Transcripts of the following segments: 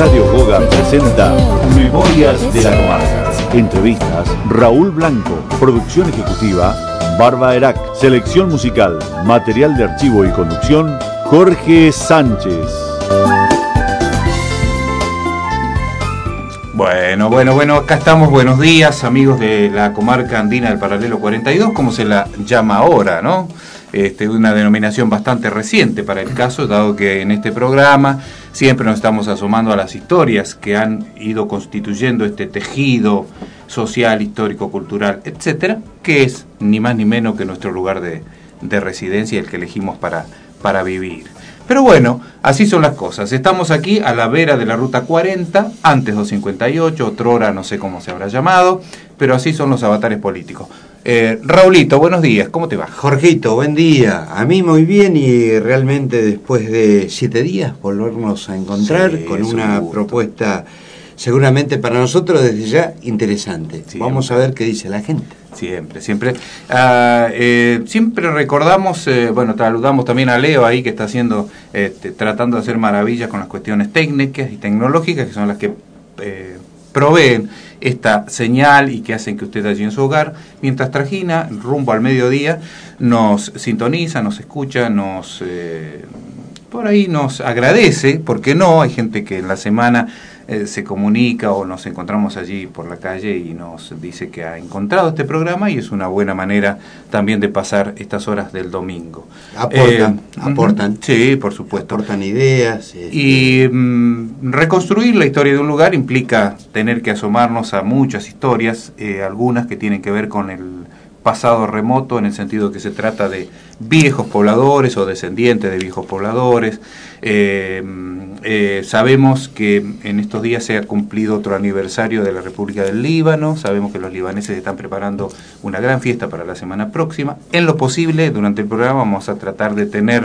Radio Goga presenta Memorias de la Comarca. Entrevistas, Raúl Blanco. Producción ejecutiva, Barba Erac. Selección musical, material de archivo y conducción, Jorge Sánchez. Bueno, acá estamos. Buenos días, amigos de la comarca andina del Paralelo 42, como se la llama ahora, ¿no? Una denominación bastante reciente para el caso, dado que en este programa siempre nos estamos asomando a las historias que han ido constituyendo este tejido social, histórico, cultural, etcétera, que es ni más ni menos que nuestro lugar de residencia, el que elegimos para vivir. Pero bueno, así son las cosas. Estamos aquí a la vera de la Ruta 40, antes 258, otrora no sé cómo se habrá llamado, pero así son los avatares políticos. Raulito, buenos días, ¿cómo te va? Jorgito, buen día. A mí muy bien, y realmente después de 7 días volvernos a encontrar con una propuesta seguramente para nosotros desde ya interesante. Sí, vamos a ver qué dice la gente. Siempre. Siempre recordamos, saludamos también a Leo ahí, que está haciendo, tratando de hacer maravillas con las cuestiones técnicas y tecnológicas, que son las que proveen esta señal y que hacen que usted allí en su hogar, mientras trajina rumbo al mediodía, nos sintoniza, nos escucha, por ahí nos agradece, porque no, hay gente que en la semana se comunica o nos encontramos allí por la calle y nos dice que ha encontrado este programa, y es una buena manera también de pasar estas horas del domingo. Aportan. Sí, por supuesto. Aportan ideas. Y reconstruir la historia de un lugar implica tener que asomarnos a muchas historias, algunas que tienen que ver con el pasado remoto, en el sentido que se trata de viejos pobladores o descendientes de viejos pobladores. Sabemos que en estos días se ha cumplido otro aniversario de la República del Líbano. Sabemos que los libaneses están preparando una gran fiesta para la semana próxima. En lo posible, durante el programa vamos a tratar de tener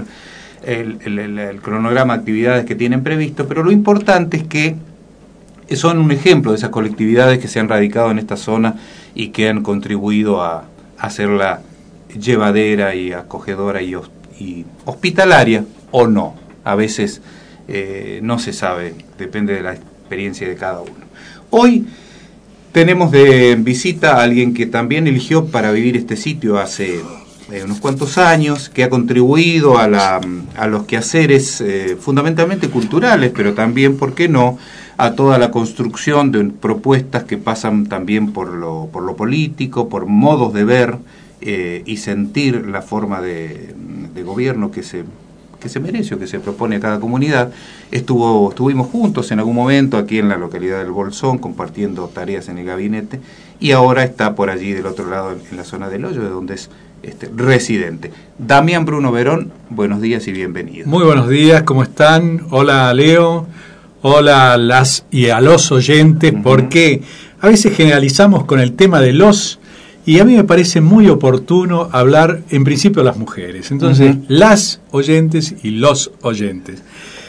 el cronograma de actividades que tienen previsto, pero lo importante es que son un ejemplo de esas colectividades que se han radicado en esta zona y que han contribuido a hacerla llevadera y acogedora y hospitalaria, o no. A veces no se sabe, depende de la experiencia de cada uno. Hoy tenemos de visita a alguien que también eligió para vivir este sitio hace unos cuantos años, que ha contribuido a los quehaceres fundamentalmente culturales, pero también, ¿por qué no?, a toda la construcción de propuestas que pasan también por lo político, por modos de ver y sentir la forma de gobierno que se merece o que se propone a cada comunidad. Estuvimos juntos en algún momento aquí en la localidad del Bolsón, compartiendo tareas en el gabinete, y ahora está por allí del otro lado, en la zona del Hoyo, de donde es residente. Damián Bruno Verón, buenos días y bienvenido. Muy buenos días, ¿cómo están? Hola, Leo. Hola a las y a los oyentes, porque a veces generalizamos con el tema de los, y a mí me parece muy oportuno hablar en principio de las mujeres. Entonces, las oyentes y los oyentes.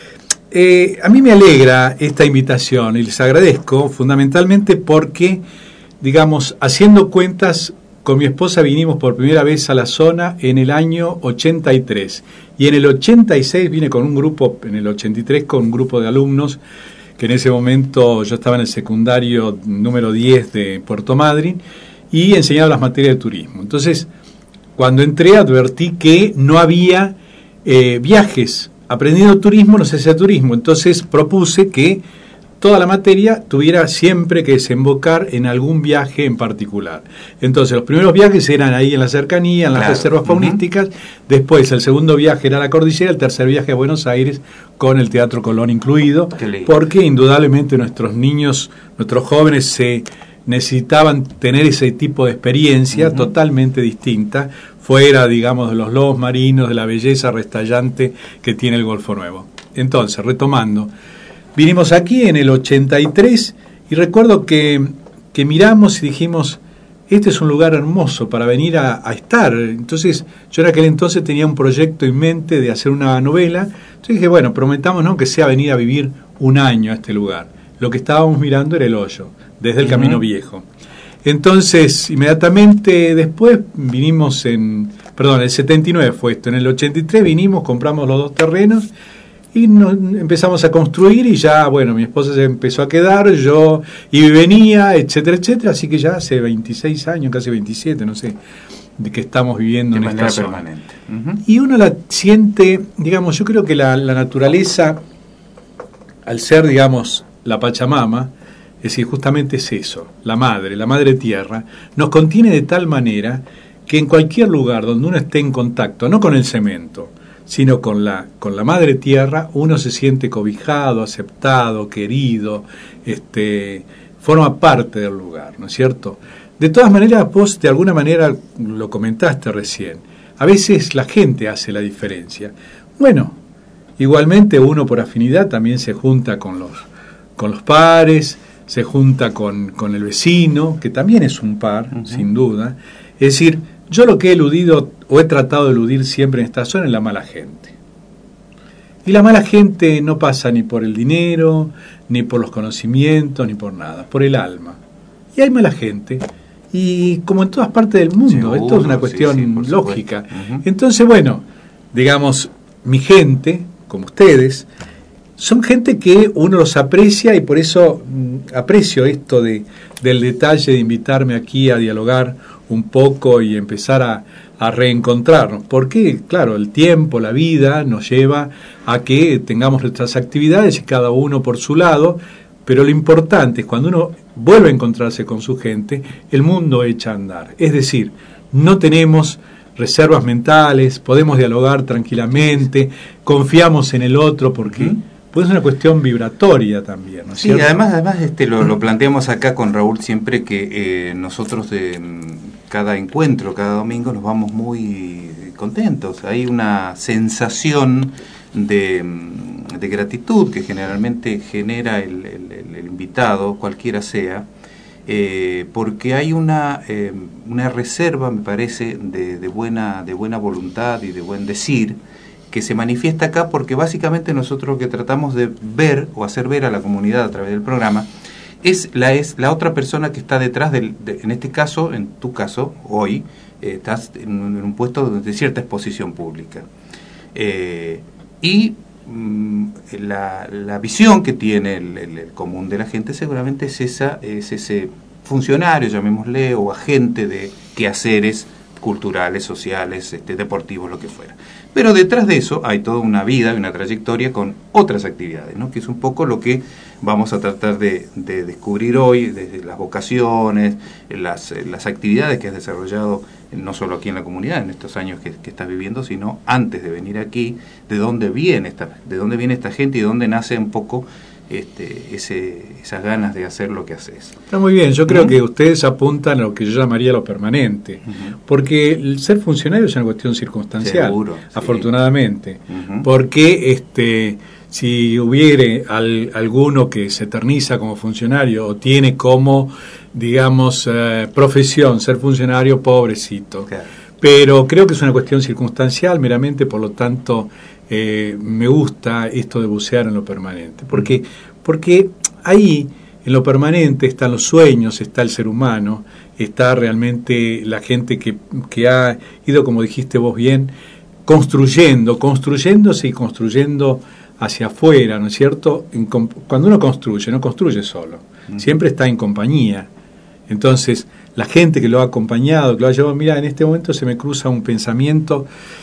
A mí me alegra esta invitación y les agradezco fundamentalmente porque, digamos, haciendo cuentas, con mi esposa vinimos por primera vez a la zona en el año 83, y en el 86 vine con un grupo, en el 83 con un grupo de alumnos, que en ese momento yo estaba en el secundario número 10 de Puerto Madryn, y enseñaba las materias de turismo. Entonces, cuando entré advertí que no había viajes. Aprendiendo turismo no se hacía turismo, entonces propuse que toda la materia tuviera siempre que desembocar en algún viaje en particular. Entonces, los primeros viajes eran ahí en la cercanía, en las reservas faunísticas. Después, el segundo viaje era a la cordillera, el tercer viaje a Buenos Aires, con el Teatro Colón incluido, porque indudablemente nuestros niños, nuestros jóvenes necesitaban tener ese tipo de experiencia totalmente distinta, fuera, digamos, de los lobos marinos, de la belleza restallante que tiene el Golfo Nuevo. Entonces, retomando, vinimos aquí en el 83 y recuerdo que miramos y dijimos, este es un lugar hermoso para venir a estar. Entonces, yo en aquel entonces tenía un proyecto en mente de hacer una novela. Entonces dije, bueno, prometamos, ¿no?, que sea venir a vivir un año a este lugar. Lo que estábamos mirando era el Hoyo, desde el Camino Viejo. Entonces, inmediatamente después vinimos el 79 fue esto. En el 83 vinimos, compramos los 2 terrenos, Y empezamos a construir y ya, bueno, mi esposa se empezó a quedar, yo iba y venía, etcétera, etcétera. Así que ya hace 26 años, casi 27, no sé, de que estamos viviendo de en esta zona. permanente. Y uno la siente, digamos, yo creo que la naturaleza, al ser, digamos, la Pachamama, es decir, justamente es eso, la madre tierra, nos contiene de tal manera que en cualquier lugar donde uno esté en contacto, no con el cemento, sino con la madre tierra, uno se siente cobijado, aceptado, querido, forma parte del lugar, ¿no es cierto? De todas maneras, vos de alguna manera lo comentaste recién, a veces la gente hace la diferencia. Bueno, igualmente uno por afinidad también se junta con los pares, se junta con el vecino, que también es un par, sin duda. Es decir, yo lo que he eludido o he tratado de eludir siempre en esta zona es la mala gente. Y la mala gente no pasa ni por el dinero, ni por los conocimientos, ni por nada, por el alma. Y hay mala gente, y como en todas partes del mundo, seguro, esto es una cuestión lógica. Entonces, bueno, digamos, mi gente, como ustedes, son gente que uno los aprecia y por eso aprecio esto del detalle de invitarme aquí a dialogar un poco y empezar a reencontrarnos. Porque, claro, el tiempo, la vida nos lleva a que tengamos nuestras actividades y cada uno por su lado, pero lo importante es cuando uno vuelve a encontrarse con su gente, el mundo echa a andar. Es decir, no tenemos reservas mentales, podemos dialogar tranquilamente, confiamos en el otro porque... Pues es una cuestión vibratoria también, ¿no es cierto? Sí, además lo planteamos acá con Raúl siempre que nosotros de cada encuentro, cada domingo nos vamos muy contentos. Hay una sensación de gratitud que generalmente genera el invitado, cualquiera sea, porque hay una reserva, me parece, de buena voluntad y de buen decir, que se manifiesta acá porque básicamente nosotros lo que tratamos de ver o hacer ver a la comunidad a través del programa es la otra persona que está detrás en este caso, en tu caso, hoy, estás en un puesto de cierta exposición pública. La visión que tiene el común de la gente seguramente es ese funcionario, llamémosle, o agente de quehaceres culturales, sociales, deportivos, lo que fuera. Pero detrás de eso hay toda una vida y una trayectoria con otras actividades, ¿no? Que es un poco lo que vamos a tratar de descubrir hoy, desde las vocaciones, las actividades que has desarrollado, no solo aquí en la comunidad, en estos años que estás viviendo, sino antes de venir aquí, de dónde viene esta gente y de dónde nace un poco esas ganas de hacer lo que haces. Está muy bien, yo creo que ustedes apuntan a lo que yo llamaría lo permanente, porque el ser funcionario es una cuestión circunstancial. Seguro, afortunadamente, porque si hubiere alguno que se eterniza como funcionario o tiene como, digamos, profesión ser funcionario, pobrecito. Claro. Pero creo que es una cuestión circunstancial meramente, por lo tanto me gusta esto de bucear en lo permanente, porque ahí en lo permanente están los sueños, está el ser humano, está realmente la gente que ha ido, como dijiste vos bien, construyéndose y construyendo hacia afuera, ¿no es cierto? Cuando uno construye, no construye solo, siempre está en compañía. Entonces, la gente que lo ha acompañado, que lo ha llevado, mira, en este momento se me cruza un pensamiento.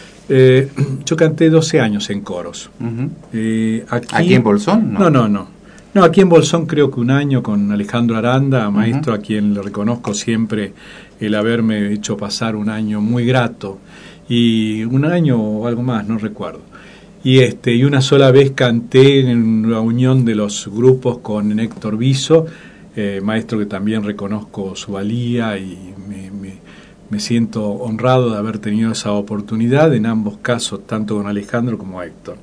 Yo canté 12 años en coros. ¿Aquí en Bolsón? No, aquí en Bolsón creo que un año con Alejandro Aranda, maestro a quien le reconozco siempre el haberme hecho pasar un año muy grato, y un año o algo más, no recuerdo. Y una sola vez canté en la unión de los grupos con Héctor Viso, maestro que también reconozco su valía y me siento honrado de haber tenido esa oportunidad en ambos casos, tanto con Alejandro como Héctor.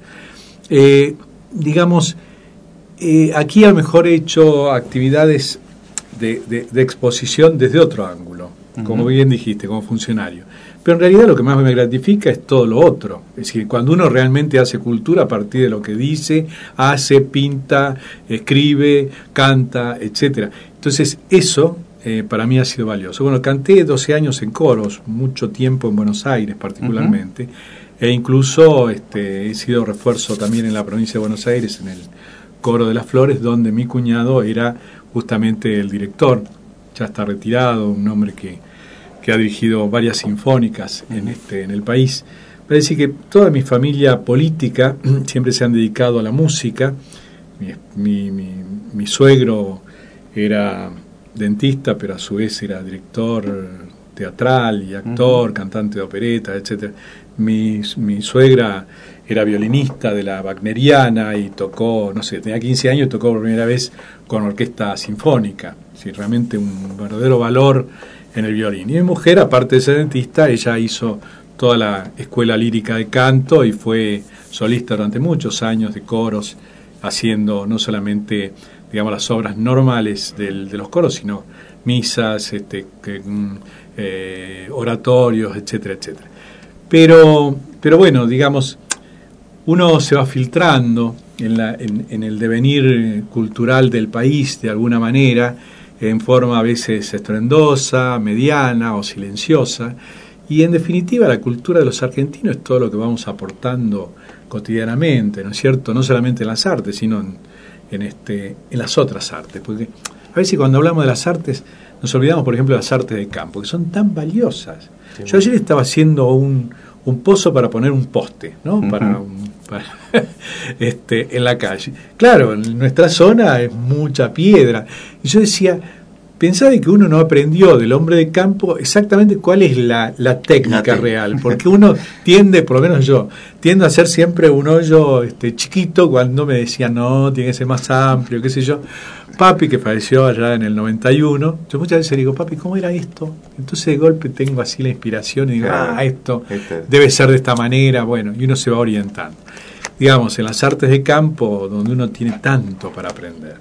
Aquí a lo mejor he hecho actividades de exposición desde otro ángulo, como bien dijiste, como funcionario. Pero en realidad lo que más me gratifica es todo lo otro. Es decir, cuando uno realmente hace cultura a partir de lo que dice, hace, pinta, escribe, canta, etcétera. Entonces eso para mí ha sido valioso. Bueno, canté 12 años en coros, mucho tiempo en Buenos Aires particularmente. e incluso he sido refuerzo también en la provincia de Buenos Aires, en el Coro de las Flores, donde mi cuñado era justamente el director. Ya está retirado, un hombre que ha dirigido varias sinfónicas en el país. Parece que toda mi familia política siempre se han dedicado a la música. Mi suegro era dentista, pero a su vez era director teatral y actor, cantante de opereta, etcétera. Mi suegra era violinista de la wagneriana y tocó, no sé, tenía 15 años y tocó por primera vez con orquesta sinfónica. Sí, realmente un verdadero valor en el violín. Y mi mujer, aparte de ser dentista, ella hizo toda la escuela lírica de canto y fue solista durante muchos años de coros, haciendo no solamente, digamos, las obras normales de los coros, sino misas, oratorios, etcétera, etcétera. Pero bueno, digamos, uno se va filtrando en el devenir cultural del país de alguna manera, en forma a veces estruendosa, mediana o silenciosa, y en definitiva la cultura de los argentinos es todo lo que vamos aportando cotidianamente, ¿no es cierto? No solamente en las artes, sino en las otras artes, porque a veces cuando hablamos de las artes nos olvidamos, por ejemplo, de las artes de campo, que son tan valiosas. Sí, yo ayer estaba haciendo un pozo para poner un poste, ¿no? Uh-huh. En la calle. Claro, en nuestra zona es mucha piedra. Y yo decía, pensaba que uno no aprendió del hombre de campo exactamente cuál es la técnica real, porque uno tiende, por lo menos yo, tiendo a hacer siempre un hoyo chiquito cuando me decían, no, tiene que ser más amplio, qué sé yo. Papi, que falleció allá en el 91, yo muchas veces digo, papi, ¿cómo era esto? Entonces de golpe tengo así la inspiración y digo, esto debe ser de esta manera, bueno, y uno se va orientando. Digamos, en las artes de campo, donde uno tiene tanto para aprender.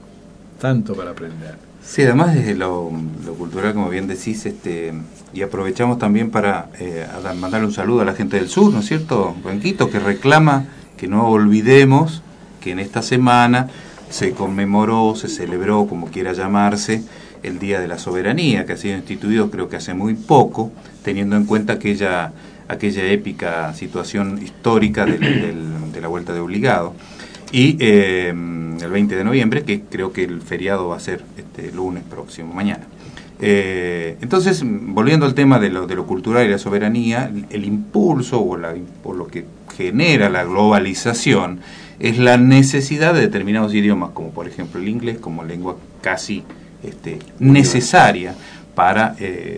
Sí, además desde lo cultural, como bien decís, y aprovechamos también para mandarle un saludo a la gente del sur, ¿no es cierto, Blanquito? Que reclama que no olvidemos que en esta semana se conmemoró, se celebró, como quiera llamarse, el Día de la Soberanía, que ha sido instituido creo que hace muy poco, teniendo en cuenta aquella épica situación histórica de la Vuelta de Obligado. Y el 20 de noviembre, que creo que el feriado va a ser lunes próximo, mañana. Entonces, volviendo al tema de lo cultural y la soberanía, el impulso o lo que genera la globalización es la necesidad de determinados idiomas, como por ejemplo el inglés, como lengua casi necesaria para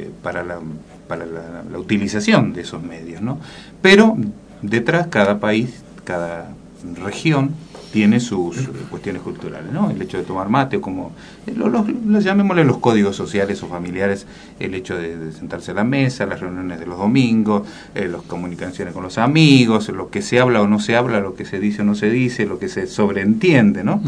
la utilización de esos medios, ¿no? Pero detrás cada país, cada región tiene sus cuestiones culturales, ¿no? El hecho de tomar mate, o como llamémosle los códigos sociales o familiares, el hecho de sentarse a la mesa, las reuniones de los domingos, las comunicaciones con los amigos, lo que se habla o no se habla, lo que se dice o no se dice, lo que se sobreentiende, ¿no?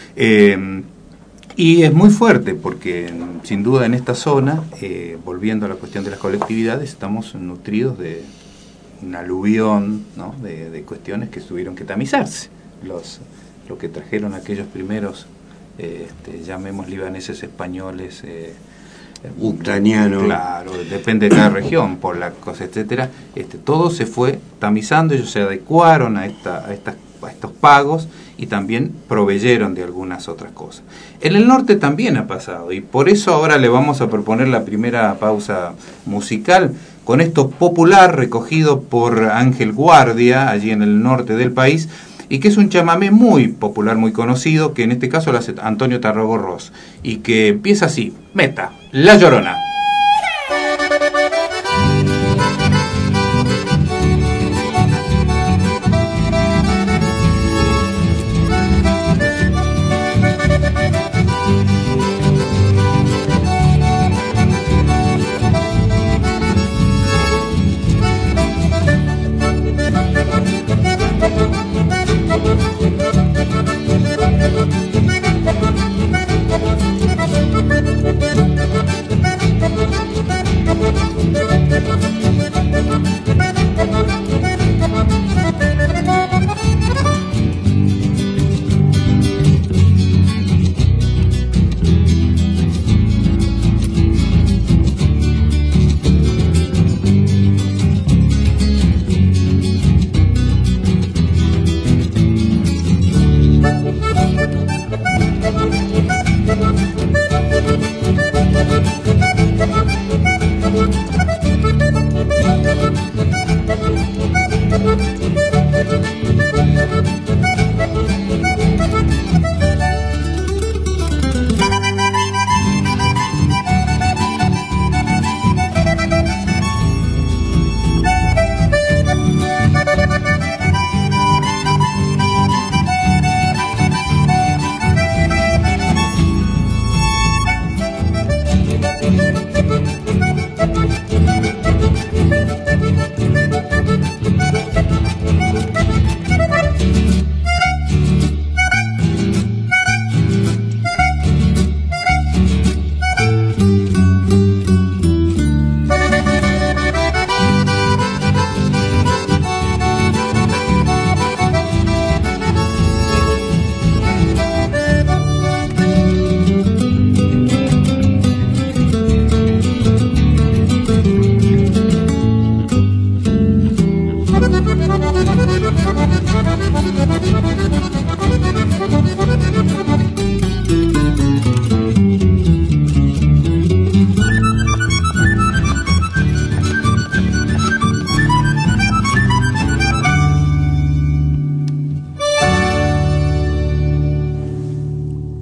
Y es muy fuerte porque sin duda en esta zona, volviendo a la cuestión de las colectividades, estamos nutridos de un aluvión, ¿no? de cuestiones que tuvieron que tamizarse. Lo que trajeron aquellos primeros, llamemos libaneses, españoles, ucranianos, claro, depende de cada región, polacos, etcétera, todo se fue tamizando, ellos se adecuaron a estos pagos y también proveyeron de algunas otras cosas. En el norte también ha pasado, y por eso ahora le vamos a proponer la primera pausa musical con esto popular recogido por Ángel Guardia, allí en el norte del país, y que es un chamamé muy popular, muy conocido, que en este caso lo hace Antonio Tarragorros, y que empieza así, Meta, La Llorona.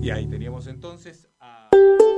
Y ahí teníamos entonces a...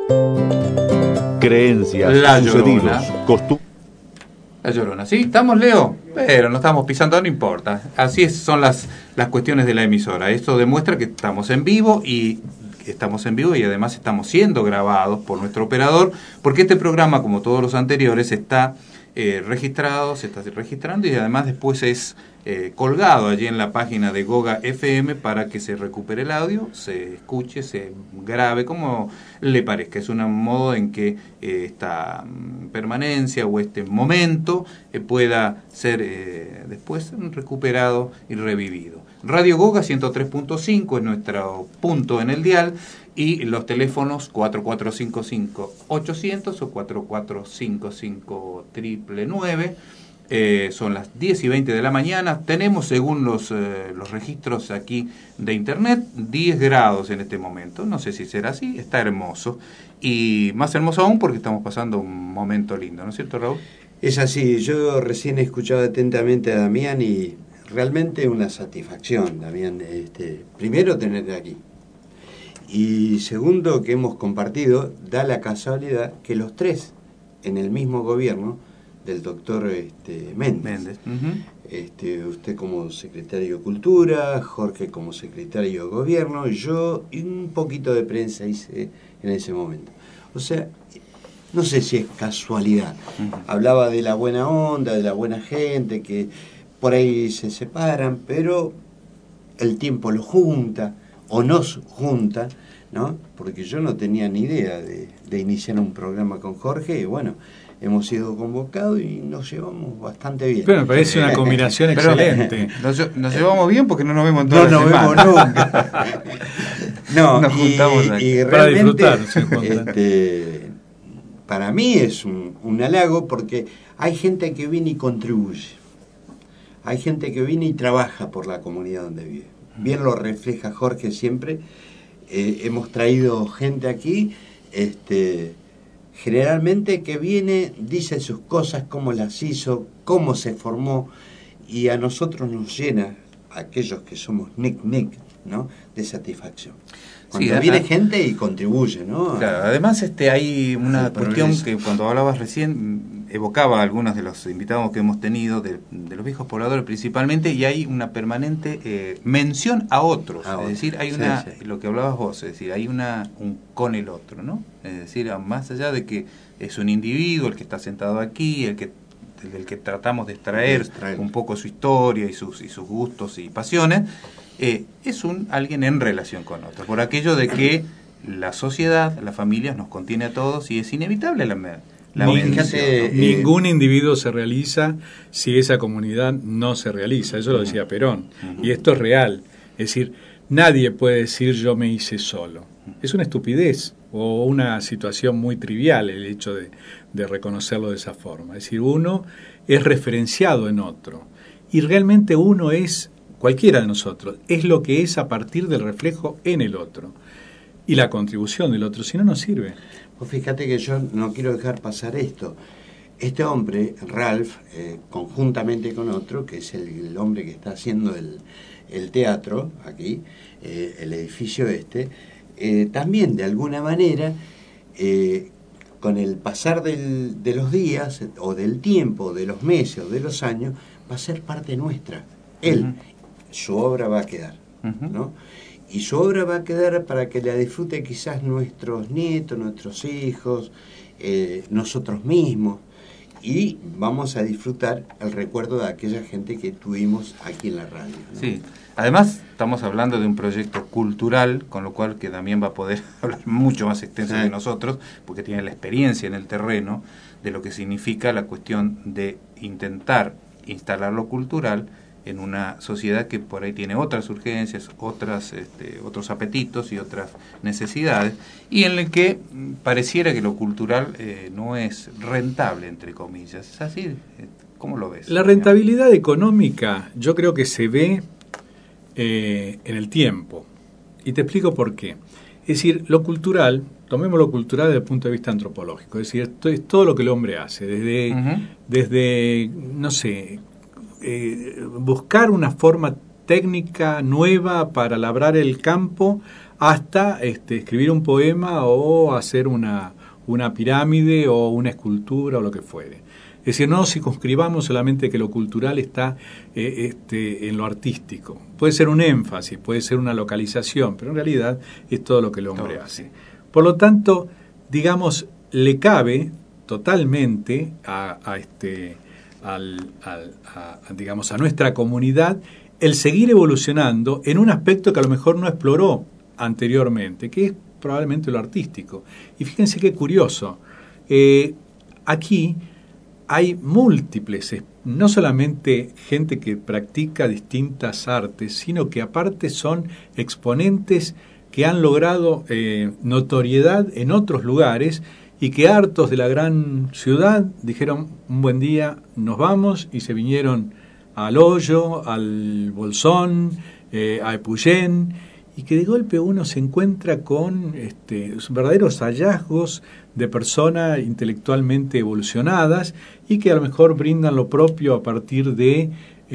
Creencias, La sucedidos, Llorona. costumbres. La Llorona, ¿sí? ¿Estamos, Leo? Pero no estamos pisando, no importa. Así son las cuestiones de la emisora. Esto demuestra que estamos en vivo y además estamos siendo grabados por nuestro operador, porque este programa, como todos los anteriores, está registrado, se está registrando y además después es colgado allí en la página de Goga FM para que se recupere el audio, se escuche, se grabe como le parezca. Es un modo en que esta permanencia o este momento pueda ser después recuperado y revivido. Radio Goga 103.5 es nuestro punto en el dial y los teléfonos 4455-800 o 4455-999. Son las 10 y 20 de la mañana. Tenemos, según los registros aquí de internet, 10 grados en este momento. No sé si será así, está hermoso. Y más hermoso aún porque estamos pasando un momento lindo, ¿no es cierto, Raúl? Es así, yo recién he escuchado atentamente a Damián y realmente una satisfacción, Damián. Primero, tenerte aquí. Y segundo, que hemos compartido, da la casualidad que los tres en el mismo gobierno del doctor Méndez. Uh-huh. Usted como secretario de Cultura, Jorge como secretario de Gobierno, yo y un poquito de prensa hice en ese momento. O sea, no sé si es casualidad. Uh-huh. Hablaba de la buena onda, de la buena gente, que por ahí se separan, pero el tiempo los junta o nos junta, ¿no? Porque yo no tenía ni idea de iniciar un programa con Jorge y bueno, hemos sido convocados y nos llevamos bastante bien. Pero me parece una combinación excelente. Nos llevamos bien porque no nos vemos toda la semana. No nos vemos nunca. No, nos juntamos aquí. Y para disfrutar. Para mí es un halago porque hay gente que viene y contribuye. Hay gente que viene y trabaja por la comunidad donde vive. Bien lo refleja Jorge siempre. Hemos traído gente aquí, generalmente que viene, dice sus cosas, cómo las hizo, cómo se formó, y a nosotros nos llena, a aquellos que somos nick, ¿no?, de satisfacción. Cuando viene gente y contribuye, ¿no? Claro, además hay una cuestión que cuando hablabas recién evocaba a algunos de los invitados que hemos tenido, de los viejos pobladores principalmente, y hay una permanente mención a otros. Es decir, hay lo que hablabas vos, es decir, hay un con el otro, ¿no? Es decir, más allá de que es un individuo el que está sentado aquí, del que tratamos de extraer un poco su historia y sus gustos y pasiones, es alguien en relación con otro, por aquello de que la sociedad, las familias nos contiene a todos y es inevitable la mención. Ningún individuo se realiza si esa comunidad no se realiza, eso lo decía Perón, y esto es real, es decir, nadie puede decir yo me hice solo, es una estupidez o una situación muy trivial el hecho de reconocerlo de esa forma, es decir, uno es referenciado en otro y realmente uno es, cualquiera de nosotros, es lo que es a partir del reflejo en el otro y la contribución del otro, si no, no sirve. Pues fíjate que yo no quiero dejar pasar esto. Este hombre, Ralph, conjuntamente con otro, que es el hombre que está haciendo el teatro aquí, el edificio también de alguna manera, con el pasar de los días, o del tiempo, de los meses, o de los años, va a ser parte nuestra. Él, su obra va a quedar, ¿no? Y su obra va a quedar para que la disfrute quizás nuestros nietos, nuestros hijos, nosotros mismos. Y vamos a disfrutar el recuerdo de aquella gente que tuvimos aquí en la radio, ¿no? Sí, además estamos hablando de un proyecto cultural, con lo cual que Damián va a poder hablar mucho más extenso que nosotros, porque tiene la experiencia en el terreno de lo que significa la cuestión de intentar instalar lo cultural en una sociedad que por ahí tiene otras urgencias, otros apetitos y otras necesidades, y en el que pareciera que lo cultural no es rentable, entre comillas. ¿Es así? ¿Cómo lo ves? La rentabilidad económica yo creo que se ve en el tiempo, y te explico por qué. Es decir, lo cultural, tomemos lo cultural desde el punto de vista antropológico, es decir, esto es todo lo que el hombre hace, desde no sé, buscar una forma técnica nueva para labrar el campo, hasta escribir un poema o hacer una pirámide o una escultura o lo que fuere. Es decir, no circunscribamos solamente que lo cultural está en lo artístico. Puede ser un énfasis, puede ser una localización, pero en realidad es todo lo que el hombre hace. Por lo tanto, digamos, le cabe totalmente digamos, a nuestra comunidad el seguir evolucionando en un aspecto que a lo mejor no exploró anteriormente, que es probablemente lo artístico. Y fíjense qué curioso, aquí hay múltiples, no solamente gente que practica distintas artes, sino que aparte son exponentes que han logrado notoriedad en otros lugares y que hartos de la gran ciudad dijeron un buen día nos vamos y se vinieron al Hoyo, al Bolsón, a Epuyén, y que de golpe uno se encuentra con verdaderos hallazgos de personas intelectualmente evolucionadas y que a lo mejor brindan lo propio a partir de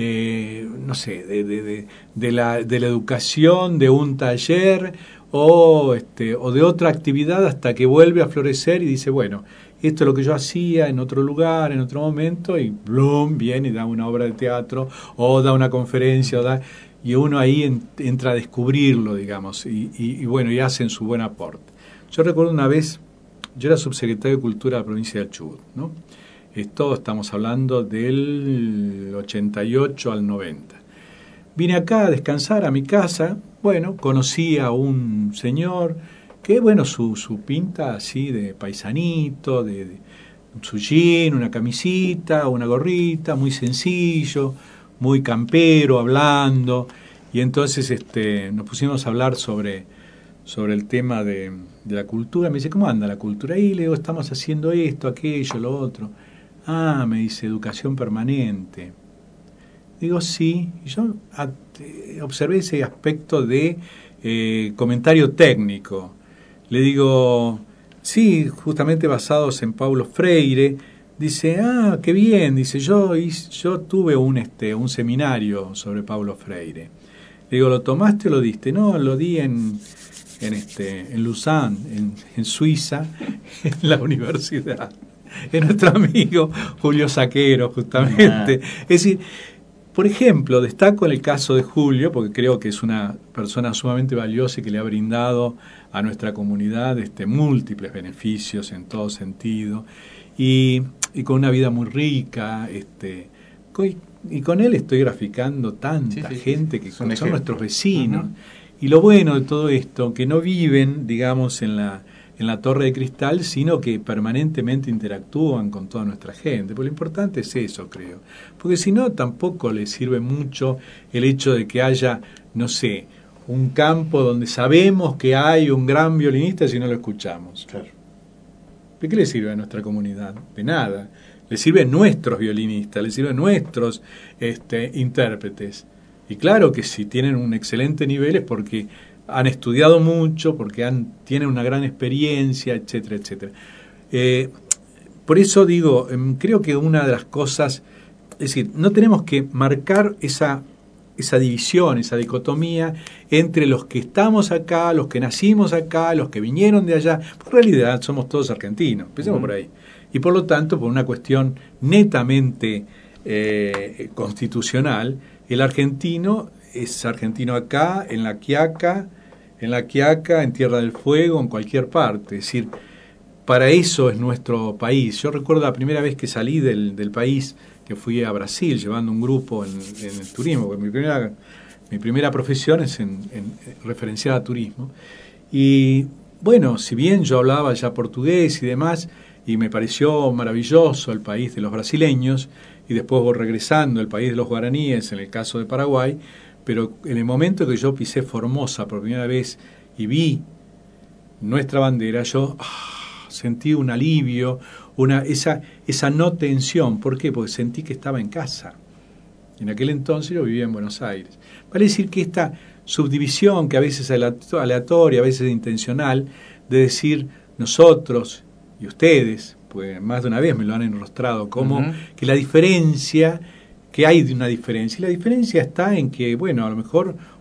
de la educación, de un taller o de otra actividad, hasta que vuelve a florecer y dice, bueno, esto es lo que yo hacía en otro lugar, en otro momento, y ¡blum! Viene y da una obra de teatro o da una conferencia y uno ahí entra a descubrirlo, digamos, y bueno, y hacen su buen aporte. Yo recuerdo una vez, yo era subsecretario de Cultura de la provincia del Chubut, ¿no? Estamos hablando del 88 al 90. Vine acá a descansar a mi casa, bueno, conocí a un señor que, bueno, su pinta así de paisanito, de su jean, una camisita, una gorrita, muy sencillo, muy campero, hablando, y entonces nos pusimos a hablar sobre el tema de la cultura. Me dice, ¿cómo anda la cultura? Y le digo, estamos haciendo esto, aquello, lo otro. Ah, me dice, educación permanente. Digo, sí. Y yo observé ese aspecto de comentario técnico. Le digo, sí, justamente basados en Paulo Freire. Dice, ah, qué bien. Dice, yo tuve un seminario sobre Paulo Freire. Le digo, ¿lo tomaste o lo diste? No, lo di en Lausanne, en Suiza, en la universidad. Es nuestro amigo Julio Saquero, justamente. Es decir, por ejemplo, destaco en el caso de Julio, porque creo que es una persona sumamente valiosa y que le ha brindado a nuestra comunidad múltiples beneficios en todo sentido, y con una vida muy rica, y con él estoy graficando tanta gente que son nuestros vecinos. Y lo bueno de todo esto, que no viven, digamos, en la torre de cristal, sino que permanentemente interactúan con toda nuestra gente. Porque lo importante es eso, creo. Porque si no, tampoco les sirve mucho el hecho de que haya, no sé, un campo donde sabemos que hay un gran violinista si no lo escuchamos. Claro. ¿De qué le sirve a nuestra comunidad? De nada. Le sirven nuestros violinistas, le sirven nuestros intérpretes. Y claro que si tienen un excelente nivel es porque han estudiado mucho, porque tienen una gran experiencia, etcétera, etcétera. Por eso digo, creo que una de las cosas, es decir, no tenemos que marcar esa división, esa dicotomía entre los que estamos acá, los que nacimos acá, los que vinieron de allá. Por realidad somos todos argentinos, empecemos por ahí. Y por lo tanto, por una cuestión netamente constitucional, el argentino es argentino acá, en La Quiaca, en Tierra del Fuego, en cualquier parte. Es decir, para eso es nuestro país. Yo recuerdo la primera vez que salí del país, que fui a Brasil llevando un grupo en el turismo, porque mi primera profesión es referenciada a turismo. Y bueno, si bien yo hablaba ya portugués y demás, y me pareció maravilloso el país de los brasileños, y después voy regresando el país de los guaraníes, en el caso de Paraguay, pero en el momento que yo pisé Formosa por primera vez y vi nuestra bandera, yo sentí un alivio, esa no tensión. ¿Por qué? Porque sentí que estaba en casa. En aquel entonces yo vivía en Buenos Aires. Vale decir que esta subdivisión, que a veces es aleatoria, a veces es intencional, de decir nosotros y ustedes, pues más de una vez me lo han enrostrado, como que la diferencia, que hay de una diferencia, y la diferencia está en que, bueno, a lo mejor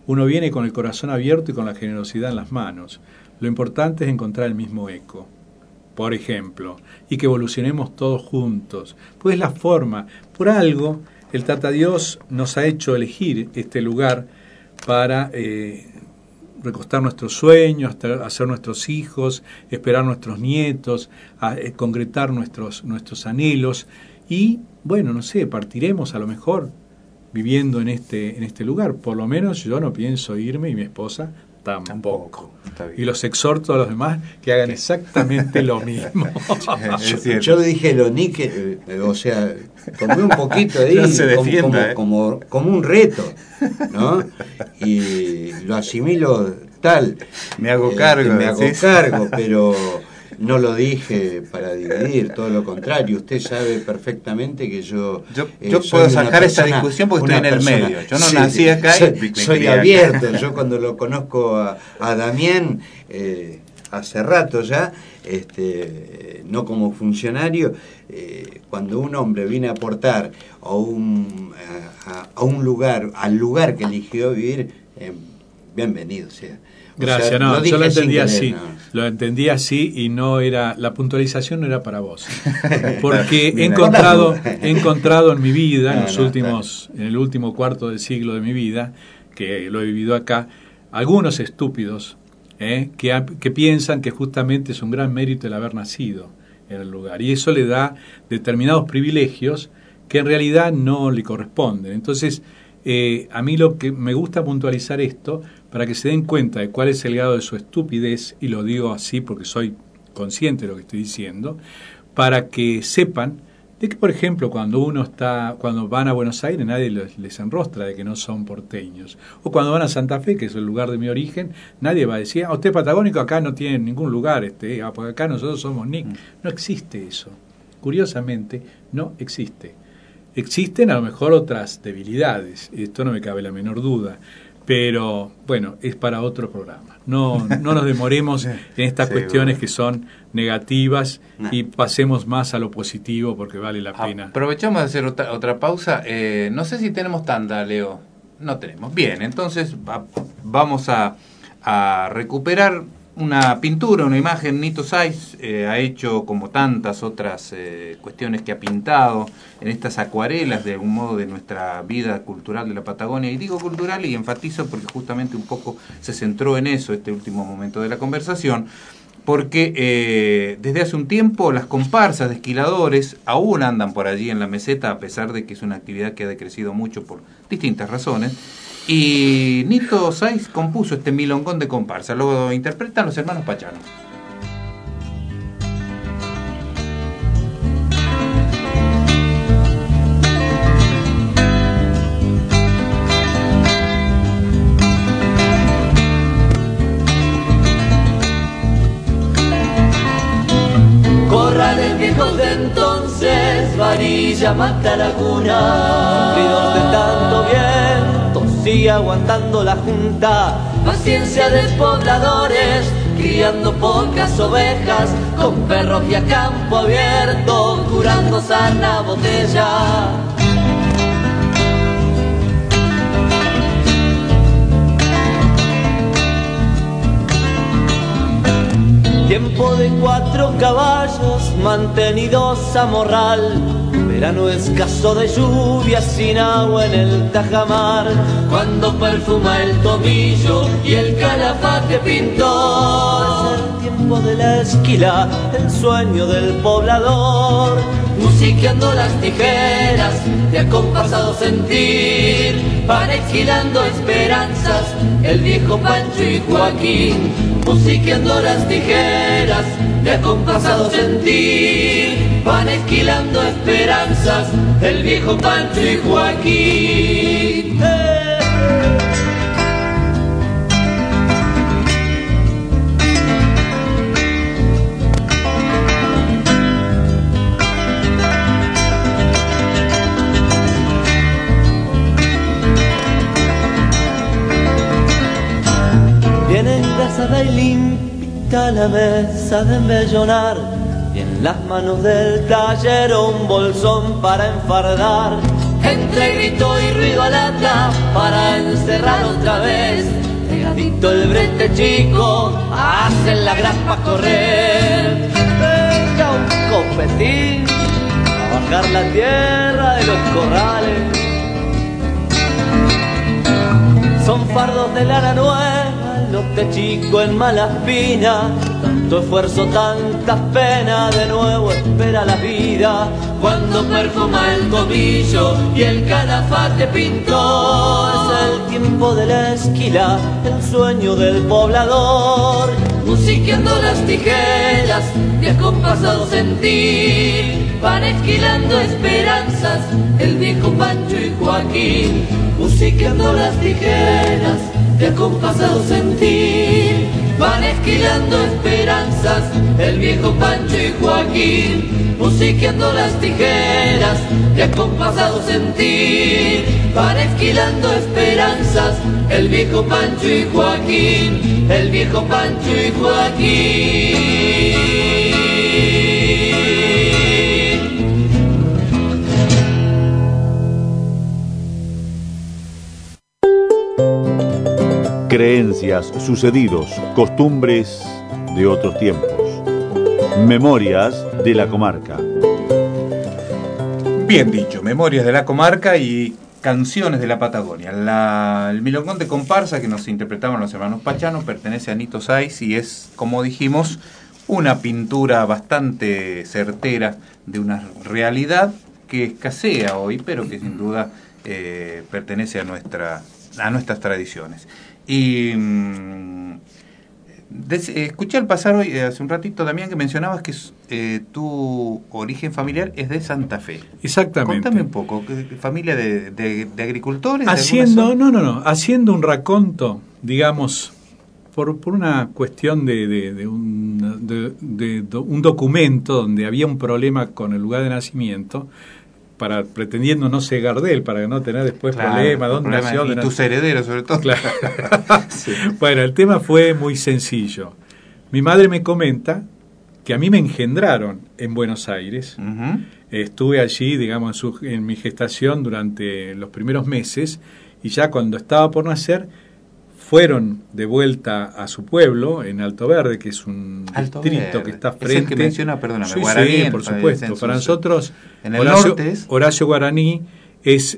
Uno viene con el corazón abierto y con la generosidad en las manos. Lo importante es encontrar el mismo eco, por ejemplo, y que evolucionemos todos juntos. Pues la forma, por algo, el Tata Dios nos ha hecho elegir este lugar para recostar nuestros sueños, hacer nuestros hijos, esperar nuestros nietos, concretar nuestros anhelos y, bueno, no sé, partiremos a lo mejor viviendo en este lugar. Por lo menos yo no pienso irme y mi esposa tampoco. Y los exhorto a los demás que hagan exactamente lo mismo. Yo le dije lo que, o sea, tomé un poquito ahí no se defienda, como un reto, ¿no? Y lo asimilo tal. Me hago cargo. Me hago cargo, pero no lo dije para dividir, todo lo contrario. Usted sabe perfectamente que yo puedo sacar esta discusión porque estoy en el medio. Yo no nací acá soy abierto. Yo cuando lo conozco a Damián, hace rato ya, no como funcionario, cuando un hombre viene a aportar a un lugar, al lugar que eligió vivir, bienvenido sea. Gracias, o sea, no, yo lo entendí así. No. Lo entendí así y no era, la puntualización no era para vos. Porque he encontrado en mi vida, en el último cuarto del siglo de mi vida, que lo he vivido acá, algunos estúpidos que piensan que justamente es un gran mérito el haber nacido en el lugar. Y eso le da determinados privilegios que en realidad no le corresponden. Entonces, a mí lo que me gusta puntualizar esto para que se den cuenta de cuál es el grado de su estupidez, y lo digo así porque soy consciente de lo que estoy diciendo, para que sepan de que, por ejemplo, cuando van a Buenos Aires nadie les enrostra de que no son porteños, o cuando van a Santa Fe, que es el lugar de mi origen, nadie va a decir, usted es patagónico, acá no tiene ningún lugar, porque acá nosotros somos NIC. No existe eso, curiosamente no existe. Existen a lo mejor otras debilidades, esto no me cabe la menor duda, pero bueno, es para otro programa. No nos demoremos en estas cuestiones que son negativas y pasemos más a lo positivo porque vale la pena. Aprovechamos de hacer otra pausa. No sé si tenemos tanda, Leo. No tenemos. Bien, entonces vamos a recuperar una pintura, una imagen. Nito Saiz ha hecho, como tantas otras cuestiones que ha pintado en estas acuarelas de algún modo de nuestra vida cultural de la Patagonia, y digo cultural y enfatizo porque justamente un poco se centró en eso este último momento de la conversación, porque desde hace un tiempo las comparsas de esquiladores aún andan por allí en la meseta, a pesar de que es una actividad que ha decrecido mucho por distintas razones. Y Nito Saiz compuso este milongón de comparsa, lo interpretan los hermanos Pachano. Corrales viejos de entonces, varilla, mata laguna, sufridos de tanto viento, sigue aguantando la junta. Paciencia de pobladores, criando pocas ovejas, con perros y a campo abierto, curando sana botella. Tiempo de 4 caballos mantenidos a morral, verano escaso de lluvia sin agua en el tajamar, cuando perfuma el tomillo y el calafate pintor. Es el tiempo de la esquila, el sueño del poblador, musiqueando las tijeras de acompasado sentir, van esquilando esperanzas el viejo Pancho y Joaquín, musiqueando las tijeras de acompasado sentir, van esquilando esperanzas el viejo Pancho y Joaquín. Viene engrasada y limpita la mesa de embellonar, y en las manos del taller un bolsón para enfardar. entre grito y ruido alata para encerrar otra vez. Pegadito el brete chico, hacen la grapa correr. Venga un copetín a bajar la tierra de los corrales. Son fardos de lana nueva, lote chico en mala espina. Tanto esfuerzo, tantas penas, de nuevo espera la vida. Cuando perfuma el tomillo y el calafate pintó, es el tiempo de la esquila, el sueño del poblador. Musiqueando las tijeras de acompasado sentir, van esquilando esperanzas el viejo Pancho y Joaquín. Musiqueando las tijeras de acompasado sentir, van esquilando esperanzas el viejo Pancho y Joaquín. Musiqueando las tijeras de acompasado sentir, van esquilando esperanzas el viejo Pancho y Joaquín, el viejo Pancho y Joaquín. Creencias, sucedidos, costumbres de otros tiempos. Memorias de la comarca. Bien dicho, Memorias de la comarca y canciones de la Patagonia. El milongón de comparsa que nos interpretaban los hermanos Pachano pertenece a Nito Saiz y es, como dijimos, una pintura bastante certera de una realidad que escasea hoy, pero que sin duda pertenece a nuestras tradiciones. Y escuché al pasar hoy, hace un ratito, Damián, que mencionabas que tu origen familiar es de Santa Fe. Exactamente. Contame un poco, ¿familia de agricultores? Haciendo un raconto, digamos, por una cuestión de un documento donde había un problema con el lugar de nacimiento, pretendiendo no ser Gardel, para no tener después problemas, dónde nació. Y tus herederos, sobre todo. Claro. Sí. Bueno, el tema fue muy sencillo. Mi madre me comenta que a mí me engendraron en Buenos Aires. Uh-huh. Estuve allí, digamos, en mi gestación durante los primeros meses, y ya cuando estaba por nacer, fueron de vuelta a su pueblo, en Alto Verde, que es un distrito que está frente... Es el que menciona, perdóname, sí, Guaraní. Sí, por supuesto. Para nosotros, en el norte Horacio Guaraní es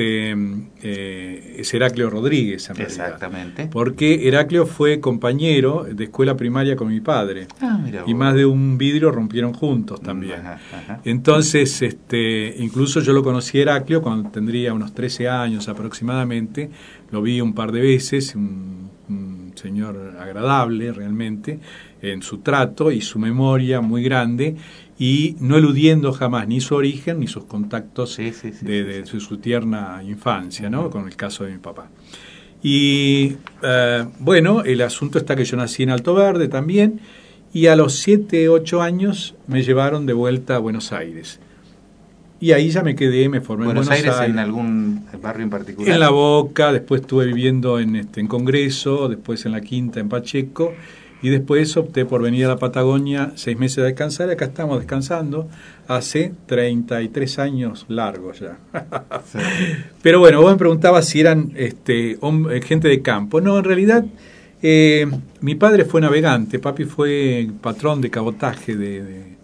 Heraclio Rodríguez, en realidad. Exactamente. Porque Heraclio fue compañero de escuela primaria con mi padre. Mira, y más de un vidrio rompieron juntos también. Ajá. Entonces, incluso yo lo conocí a Heraclio cuando tendría unos 13 años aproximadamente. Lo vi un par de veces, un señor agradable realmente en su trato y su memoria muy grande, y no eludiendo jamás ni su origen ni sus contactos de su tierna infancia, ¿no? Con el caso de mi papá. Y bueno, el asunto está que yo nací en Alto Verde también, y a los 7, 8 años me llevaron de vuelta a Buenos Aires. Y ahí ya me quedé, me formé en Buenos Aires. ¿En algún barrio en particular? En La Boca, después estuve viviendo en Congreso, después en La Quinta, en Pacheco, y después opté por venir a la Patagonia 6 meses a descansar, y acá estamos descansando hace 33 años largos ya. Sí. Pero bueno, vos me preguntabas si eran gente de campo. No, en realidad mi padre fue navegante, papi fue patrón de cabotaje de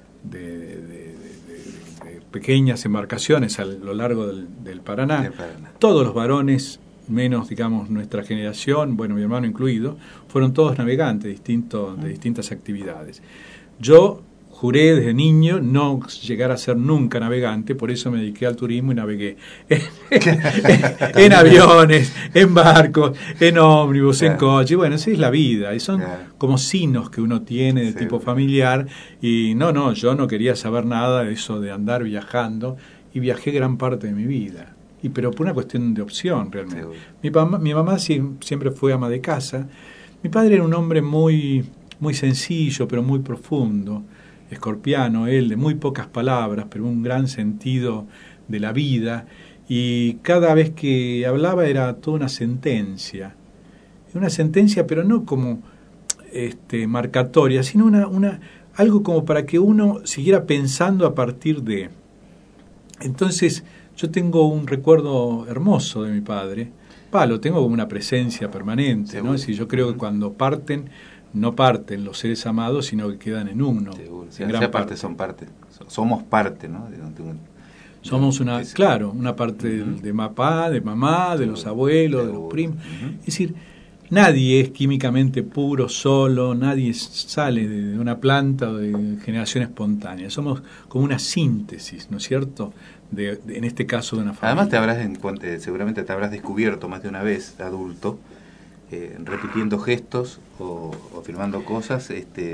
pequeñas embarcaciones a lo largo del Paraná. Todos los varones, menos, digamos, nuestra generación, bueno, mi hermano incluido, fueron todos navegantes de distintas actividades. Yo juré desde niño no llegar a ser nunca navegante, por eso me dediqué al turismo y navegué en aviones, en barcos, en ómnibus, en coche. Bueno, esa es la vida, y son como signos que uno tiene de tipo familiar, y yo no quería saber nada de eso de andar viajando, y viajé gran parte de mi vida. Pero por una cuestión de opción, realmente. Mi mamá siempre fue ama de casa. Mi padre era un hombre muy, muy sencillo, pero muy profundo. Escorpiano, él, de muy pocas palabras, pero un gran sentido de la vida. Y cada vez que hablaba era toda una sentencia. Una sentencia, pero no como marcatoria, sino algo como para que uno siguiera pensando a partir de... Entonces, yo tengo un recuerdo hermoso de mi padre. Lo tengo como una presencia permanente, ¿no? Es decir, yo creo que cuando parten, no parten los seres amados, sino que quedan en uno. Seguro. En gran parte. Somos parte, ¿no? Somos una parte de papá, de mamá, de los abuelos, de los primos. Es decir, nadie es químicamente puro, solo, nadie sale de una planta o de generación espontánea. Somos como una síntesis, ¿no es cierto?, en este caso de una familia. Además seguramente te habrás descubierto más de una vez, adulto, repitiendo gestos o afirmando cosas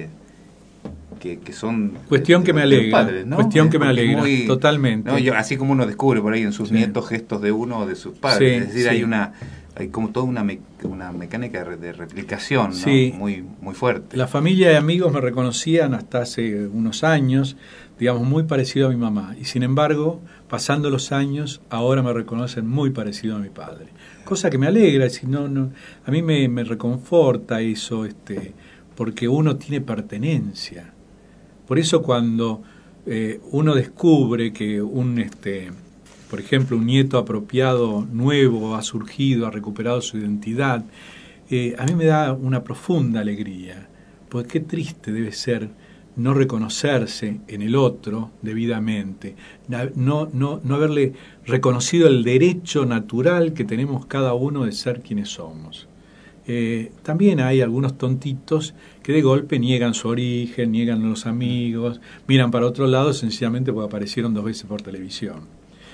que son cuestión que me alegra, padres, ¿no? Cuestión que me alegra, totalmente. ¿No? Así como uno descubre por ahí en sus nietos gestos de uno o de sus padres, es decir, hay como toda una mecánica de replicación, ¿no? Muy fuerte. La familia y amigos me reconocían hasta hace unos años, digamos, muy parecido a mi mamá, y sin embargo, pasando los años, ahora me reconocen muy parecido a mi padre. Cosa que me alegra, es decir, a mí me reconforta eso, porque uno tiene pertenencia. Por eso cuando uno descubre que por ejemplo, un nieto apropiado nuevo ha surgido, ha recuperado su identidad, a mí me da una profunda alegría, porque qué triste debe ser no reconocerse en el otro debidamente, no haberle reconocido el derecho natural que tenemos cada uno de ser quienes somos. También hay algunos tontitos que de golpe niegan su origen, niegan a los amigos, miran para otro lado sencillamente porque aparecieron 2 veces por televisión.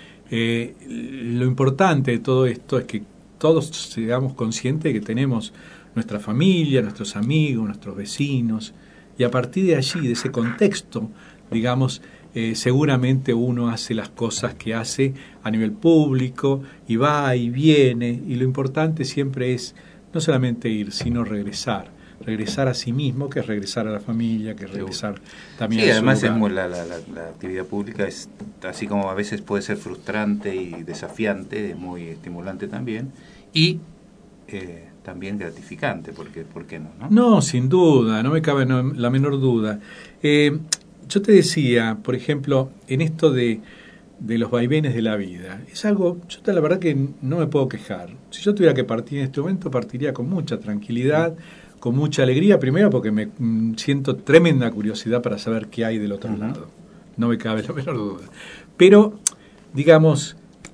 Lo importante de todo esto es que todos seamos conscientes de que tenemos nuestra familia, nuestros amigos, nuestros vecinos, y a partir de allí, de ese contexto, digamos, seguramente uno hace las cosas que hace a nivel público, y va y viene, y lo importante siempre es no solamente ir, sino regresar a sí mismo, que es regresar a la familia, que es regresar también a su además lugar. La actividad pública es, así como a veces puede ser frustrante y desafiante, es muy estimulante también, y también gratificante, porque ¿por qué no? No, sin duda, no me cabe la menor duda. Yo te decía, por ejemplo, en esto de los vaivenes de la vida, es algo, la verdad que no me puedo quejar. Si yo tuviera que partir en este momento, partiría con mucha tranquilidad, con mucha alegría, primero porque me siento tremenda curiosidad para saber qué hay del otro lado, no me cabe la menor duda. Pero, digamos,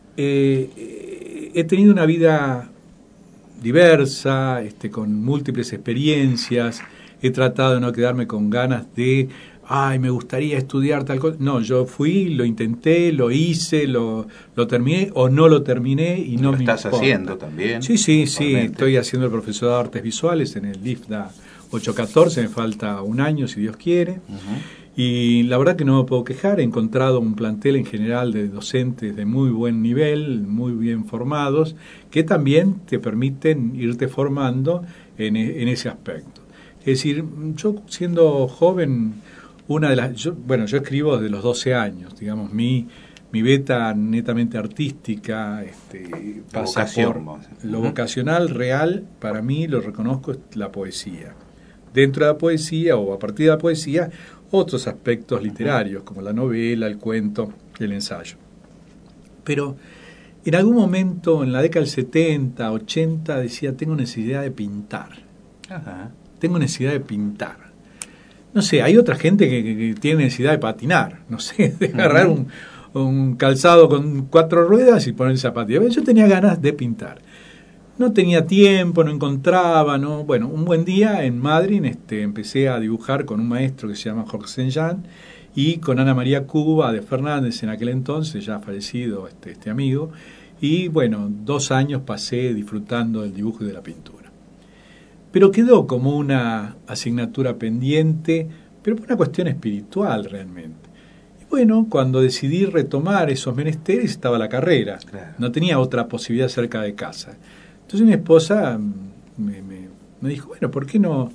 he tenido una vida diversa, con múltiples experiencias, he tratado de no quedarme con ganas de me gustaría estudiar tal cosa. No, yo fui, lo intenté, lo hice, lo terminé o no lo terminé y no me importa. ¿Lo estás haciendo también? Sí, estoy haciendo el profesorado de artes visuales en el IFDA 814, me falta un año si Dios quiere. Y la verdad que no me puedo quejar, he encontrado un plantel en general de docentes de muy buen nivel, muy bien formados, que también te permiten irte formando en ese aspecto. Es decir, yo siendo joven, yo escribo desde los 12 años, digamos, mi beta netamente artística pasa por lo vocacional real, para mí lo reconozco, es la poesía. Dentro de la poesía o a partir de la poesía, otros aspectos literarios, como la novela, el cuento, el ensayo. Pero en algún momento, en la década del 70, 80, decía, tengo necesidad de pintar. Tengo necesidad de pintar. No sé, hay otra gente que tiene necesidad de patinar, no sé, de agarrar un calzado con 4 ruedas y poner zapatillas. Yo tenía ganas de pintar. No tenía tiempo, no encontraba, ¿no? Bueno, un buen día en Madrid empecé a dibujar con un maestro que se llama Jorge Saint-Jean y con Ana María Cuba de Fernández en aquel entonces, ya fallecido este amigo, y bueno, 2 años pasé disfrutando del dibujo y de la pintura. Pero quedó como una asignatura pendiente, pero por una cuestión espiritual realmente. Y bueno, cuando decidí retomar esos menesteres estaba la carrera, no tenía otra posibilidad cerca de casa. Entonces mi esposa me dijo, bueno, ¿por qué no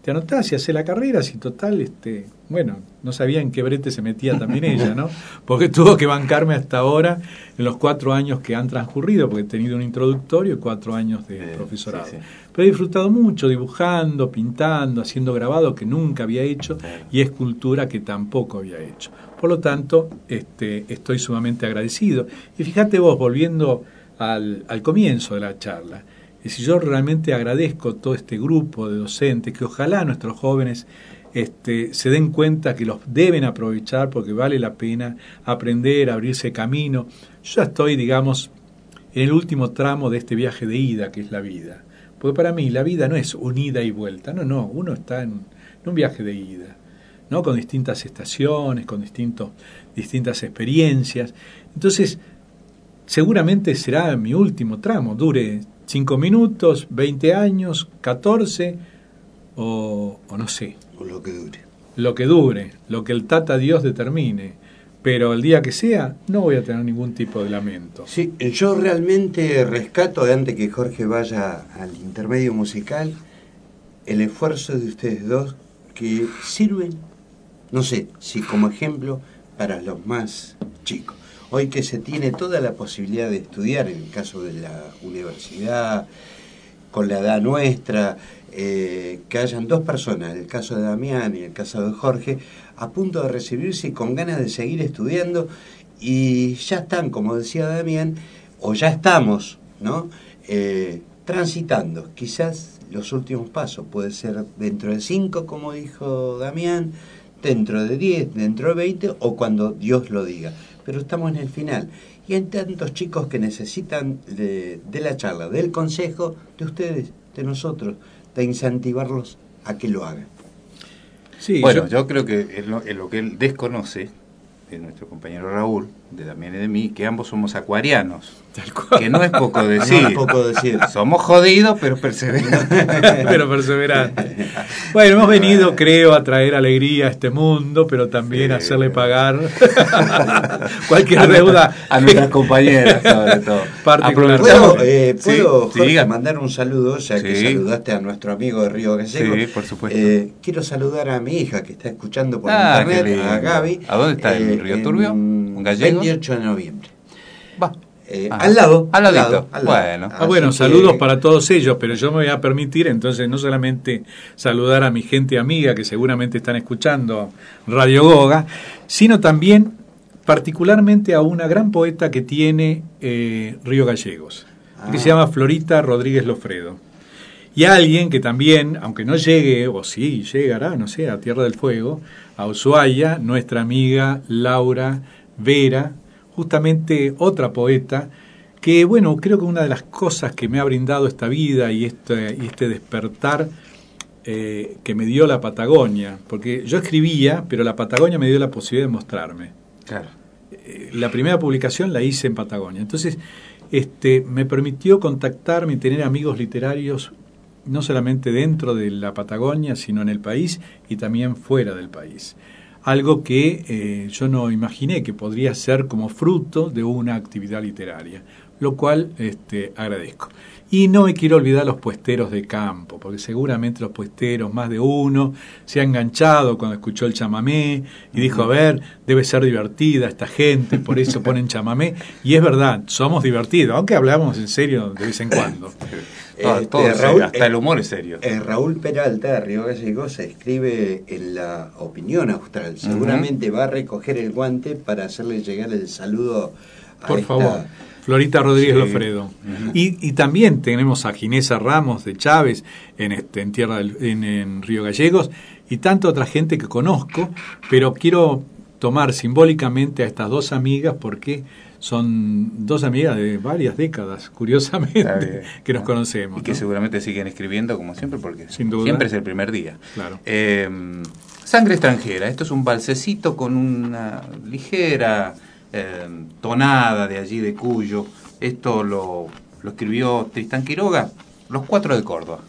te anotás y hacés la carrera, si total, bueno, no sabía en qué brete se metía también ella, ¿no? Porque tuvo que bancarme hasta ahora en los 4 años que han transcurrido, porque he tenido un introductorio y 4 años de profesorado. Sí. Pero he disfrutado mucho dibujando, pintando, haciendo grabado que nunca había hecho y escultura que tampoco había hecho. Por lo tanto, estoy sumamente agradecido. Y fíjate vos, volviendo al comienzo de la charla, es decir, yo realmente agradezco todo este grupo de docentes, que ojalá nuestros jóvenes se den cuenta que los deben aprovechar porque vale la pena aprender, abrirse camino. Yo ya estoy, digamos, en el último tramo de este viaje de ida, que es la vida. Porque para mí la vida no es un ida y vuelta, no, uno está en un viaje de ida, ¿no? Con distintas estaciones, con distintas experiencias. Entonces, seguramente será mi último tramo, dure 5 minutos, 20 años, 14 o no sé. O lo que dure. Lo que dure, lo que el Tata Dios determine. Pero el día que sea, no voy a tener ningún tipo de lamento. Sí, yo realmente rescato, antes que Jorge vaya al intermedio musical, el esfuerzo de ustedes dos que sirven, no sé, si como ejemplo para los más chicos. Hoy que se tiene toda la posibilidad de estudiar, en el caso de la universidad, con la edad nuestra, que hayan 2 personas, en el caso de Damián y en el caso de Jorge, a punto de recibirse y con ganas de seguir estudiando, y ya están, como decía Damián, o ya estamos, ¿no? Transitando, quizás los últimos pasos, puede ser dentro de 5, como dijo Damián, dentro de 10, dentro de 20, o cuando Dios lo diga. Pero estamos en el final. Y hay tantos chicos que necesitan de la charla, del consejo, de ustedes, de nosotros, de incentivarlos a que lo hagan. Sí, bueno, yo creo que en lo que él desconoce, de nuestro compañero Raúl, de Damián y de mí, que ambos somos acuarianos. Tal cual. Que no es poco decir. No es poco decir. Somos jodidos, pero perseverantes. Pero perseverantes. Bueno, hemos venido, creo, a traer alegría a este mundo, pero también a hacerle pagar cualquier deuda a nuestras compañeras, sobre todo. Particularmente. ¿Puedo sí, Jorge, mandar un saludo, ya que sí. Saludaste a nuestro amigo de Río Gallegos? Sí, por supuesto. Quiero saludar a mi hija que está escuchando por internet, a Gaby. ¿A dónde está? ¿En Río Turbio? ¿Un Gallegos? 28 de noviembre. Va. Al lado. Bueno. Bueno, saludos para todos ellos, pero yo me voy a permitir entonces no solamente saludar a mi gente amiga que seguramente están escuchando Radio Goga, sino también particularmente a una gran poeta que tiene Río Gallegos, que se llama Florita Rodríguez Lofredo. Y a alguien que también, aunque no llegue, o sí, llegará, no sé, a Tierra del Fuego, a Ushuaia, nuestra amiga Laura Vera, justamente otra poeta, que bueno, creo que una de las cosas que me ha brindado esta vida y este despertar que me dio la Patagonia, porque yo escribía, pero la Patagonia me dio la posibilidad de mostrarme. Claro. La primera publicación la hice en Patagonia, entonces me permitió contactarme y tener amigos literarios no solamente dentro de la Patagonia, sino en el país y también fuera del país. Algo que yo no imaginé que podría ser como fruto de una actividad literaria, lo cual agradezco. Y no me quiero olvidar los puesteros de campo, porque seguramente los puesteros, más de uno, se ha enganchado cuando escuchó el chamamé y dijo, a ver, debe ser divertida esta gente, por eso ponen chamamé. Y es verdad, somos divertidos, aunque hablamos en serio de vez en cuando. Raúl, hasta el humor es serio. Raúl Peralta de Río Gallegos se escribe en La Opinión Austral. Seguramente va a recoger el guante para hacerle llegar el saludo a Por favor, Florita Rodríguez Lofredo. Y también tenemos a Ginesa Ramos de Chávez en Río Gallegos y tanta otra gente que conozco, pero quiero tomar simbólicamente a estas 2 amigas porque son 2 amigas de varias décadas, curiosamente, que nos conocemos. Y que seguramente siguen escribiendo, como siempre, porque sin duda, siempre es el primer día. Claro. Sangre extranjera, esto es un valsecito con una ligera tonada de allí de Cuyo. Esto lo escribió Tristán Quiroga, Los 4 de Córdoba.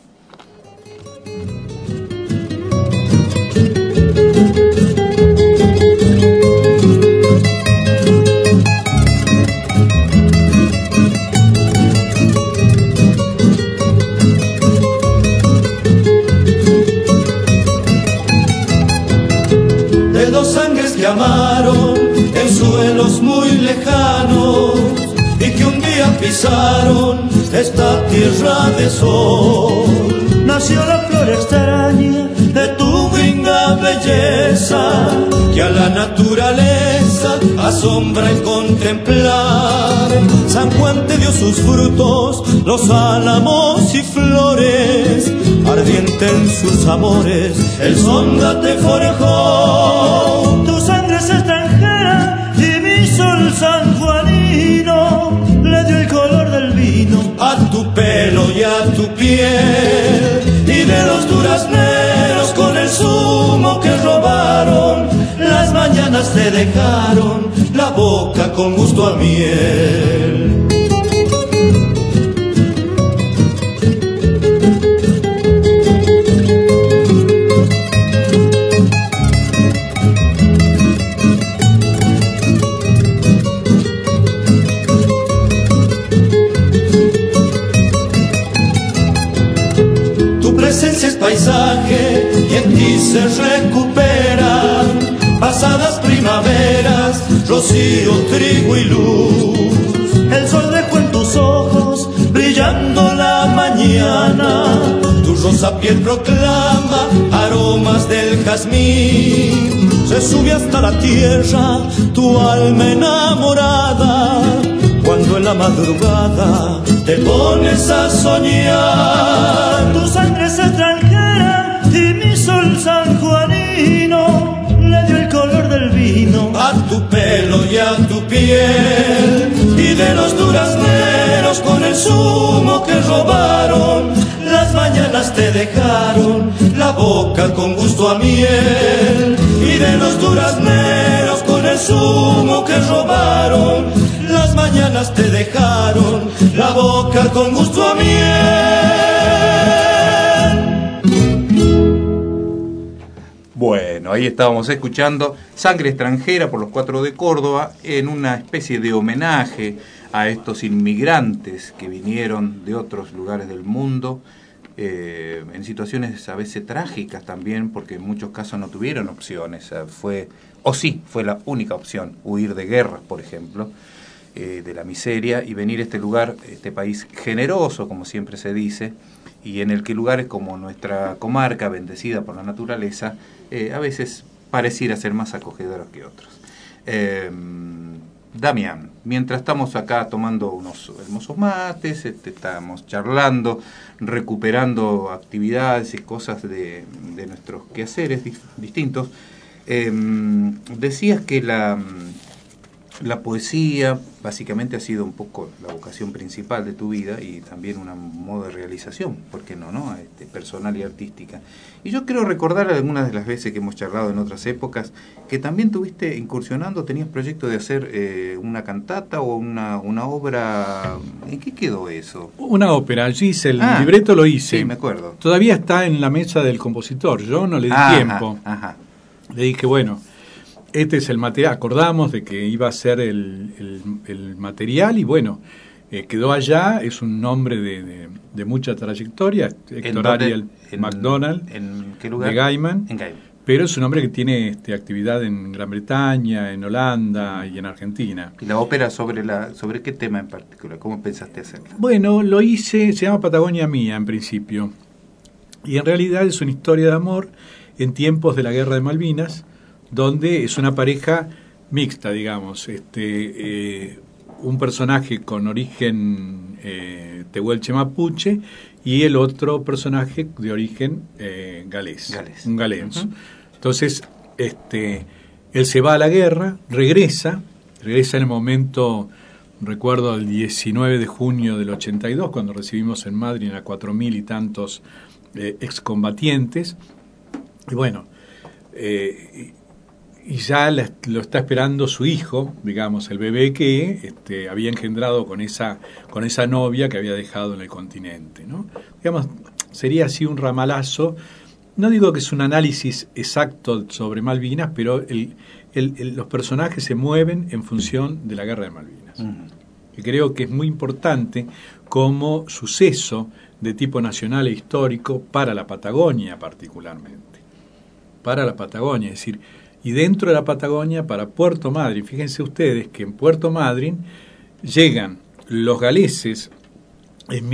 que amaron en suelos muy lejanos y que un día pisaron esta tierra de sol. Nació la flor extraña de tu gringa belleza, que a la naturaleza asombra el contemplar. San Juan te dio sus frutos, los álamos y flores, ardiente en sus amores, el sonda te forjó. Tu sangre es extranjera y mi sol sanjuanino le dio el color del vino a tu pelo y a tu piel. Y de los durazneros con el zumo que robaron, las mañanas te dejaron la boca con gusto a miel. Es paisaje y en ti se recuperan pasadas primaveras, rocío, trigo y luz. El sol dejó en tus ojos brillando la mañana, tu rosa piel proclama aromas del jazmín. Se sube hasta la tierra tu alma enamorada, cuando en la madrugada te pones a soñar. Tu sangre es extranjera y mi sol sanjuanino le dio el color del vino a tu pelo y a tu piel. Y de los durazneros con el zumo que robaron, las mañanas te dejaron la boca con gusto a miel. Y de los durazneros con el zumo que robaron, las mañanas te dejaron la boca con gusto a miel. Bueno, ahí estábamos escuchando Sangre Extranjera por los Cuatro de Córdoba, en una especie de homenaje a estos inmigrantes que vinieron de otros lugares del mundo, en situaciones a veces trágicas también, porque en muchos casos no tuvieron opciones. Fue la única opción, huir de guerras, por ejemplo, de la miseria, y venir a este lugar, este país generoso, como siempre se dice, y en el que lugares como nuestra comarca, bendecida por la naturaleza, a veces pareciera ser más acogedoras que otros. Damián, mientras estamos acá tomando unos hermosos mates, estamos charlando, recuperando actividades y cosas de nuestros quehaceres distintos, decías que la poesía básicamente ha sido un poco la vocación principal de tu vida y también un modo de realización, ¿por qué no? Personal y artística. Y yo quiero recordar algunas de las veces que hemos charlado en otras épocas que también tuviste incursionando, tenías proyecto de hacer una cantata o una obra. ¿En qué quedó eso? Una ópera, yo hice el libreto, lo hice. Sí, me acuerdo. Todavía está en la mesa del compositor, yo no le di tiempo. Ajá. Le dije, bueno, este es el material, acordamos de que iba a ser el material y bueno, quedó allá, es un nombre de mucha trayectoria, Héctor Ariel MacDonald, ¿en qué lugar? De Gaiman, En Gaiman. Pero es un hombre que tiene actividad en Gran Bretaña, en Holanda y en Argentina. ¿Y la ópera sobre qué tema en particular? ¿Cómo pensaste hacerla? Bueno, lo hice, se llama Patagonia Mía en principio, y en realidad es una historia de amor en tiempos de la Guerra de Malvinas, donde es una pareja mixta, digamos, un personaje con origen tehuelche mapuche y el otro personaje de origen galés, un galense. Uh-huh. Entonces, él se va a la guerra, regresa en el momento, recuerdo, el 19 de junio del 82, cuando recibimos en Madrid a 4.000 y tantos excombatientes, y bueno, y ya lo está esperando su hijo, digamos, el bebé que había engendrado con esa novia que había dejado en el continente, ¿no? Digamos, sería así un ramalazo. No digo que es un análisis exacto sobre Malvinas, pero los personajes se mueven en función de la Guerra de Malvinas. Y creo que es muy importante como suceso de tipo nacional e histórico para la Patagonia particularmente. Para la Patagonia, es decir, y dentro de la Patagonia para Puerto Madryn. Fíjense ustedes que en Puerto Madryn llegan los galeses en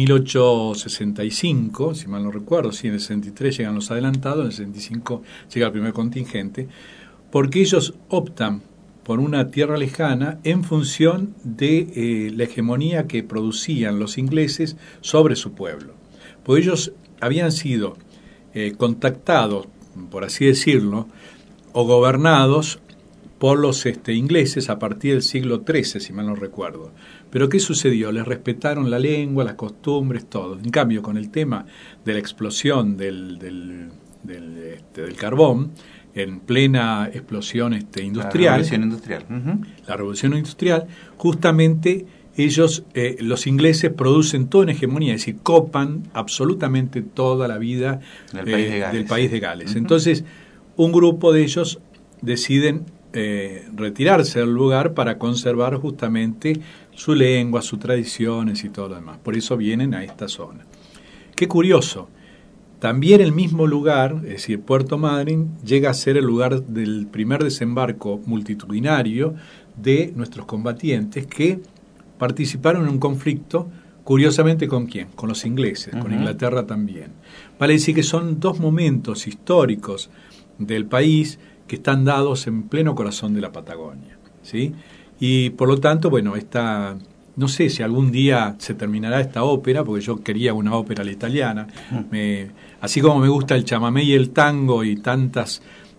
1865, si mal no recuerdo, sí, en el 63 llegan los adelantados, en el 65 llega el primer contingente, porque ellos optan por una tierra lejana en función de la hegemonía que producían los ingleses sobre su pueblo. Pues ellos habían sido contactados, por así decirlo, o gobernados por los ingleses a partir del siglo XIII, si mal no recuerdo. Pero ¿qué sucedió? Les respetaron la lengua, las costumbres, todo. En cambio, con el tema de la explosión del carbón, en plena explosión industrial, la revolución industrial, justamente ellos, los ingleses, producen toda una hegemonía, es decir, copan absolutamente toda la vida del país de Gales. Entonces, un grupo de ellos deciden retirarse del lugar para conservar justamente su lengua, sus tradiciones y todo lo demás. Por eso vienen a esta zona. Qué curioso. También el mismo lugar, es decir, Puerto Madryn, llega a ser el lugar del primer desembarco multitudinario de nuestros combatientes que participaron en un conflicto, curiosamente, ¿con quién? Con los ingleses, con Inglaterra también. Vale decir que son dos momentos históricos del país que están dados en pleno corazón de la Patagonia, ¿sí? Y por lo tanto, bueno, no sé si algún día se terminará esta ópera, porque yo quería una ópera a la italiana, así como me gusta el chamamé y el tango y tantos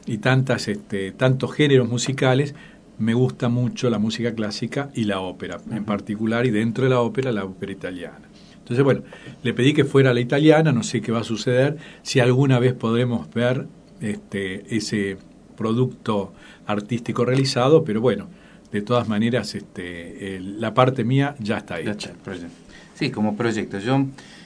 géneros musicales, me gusta mucho la música clásica y la ópera en particular, y dentro de la ópera italiana. Entonces, bueno, le pedí que fuera la italiana, no sé qué va a suceder, si alguna vez podremos ver ese producto artístico realizado, pero bueno, de todas maneras la parte mía ya está hecha. Sí, como proyecto. Yo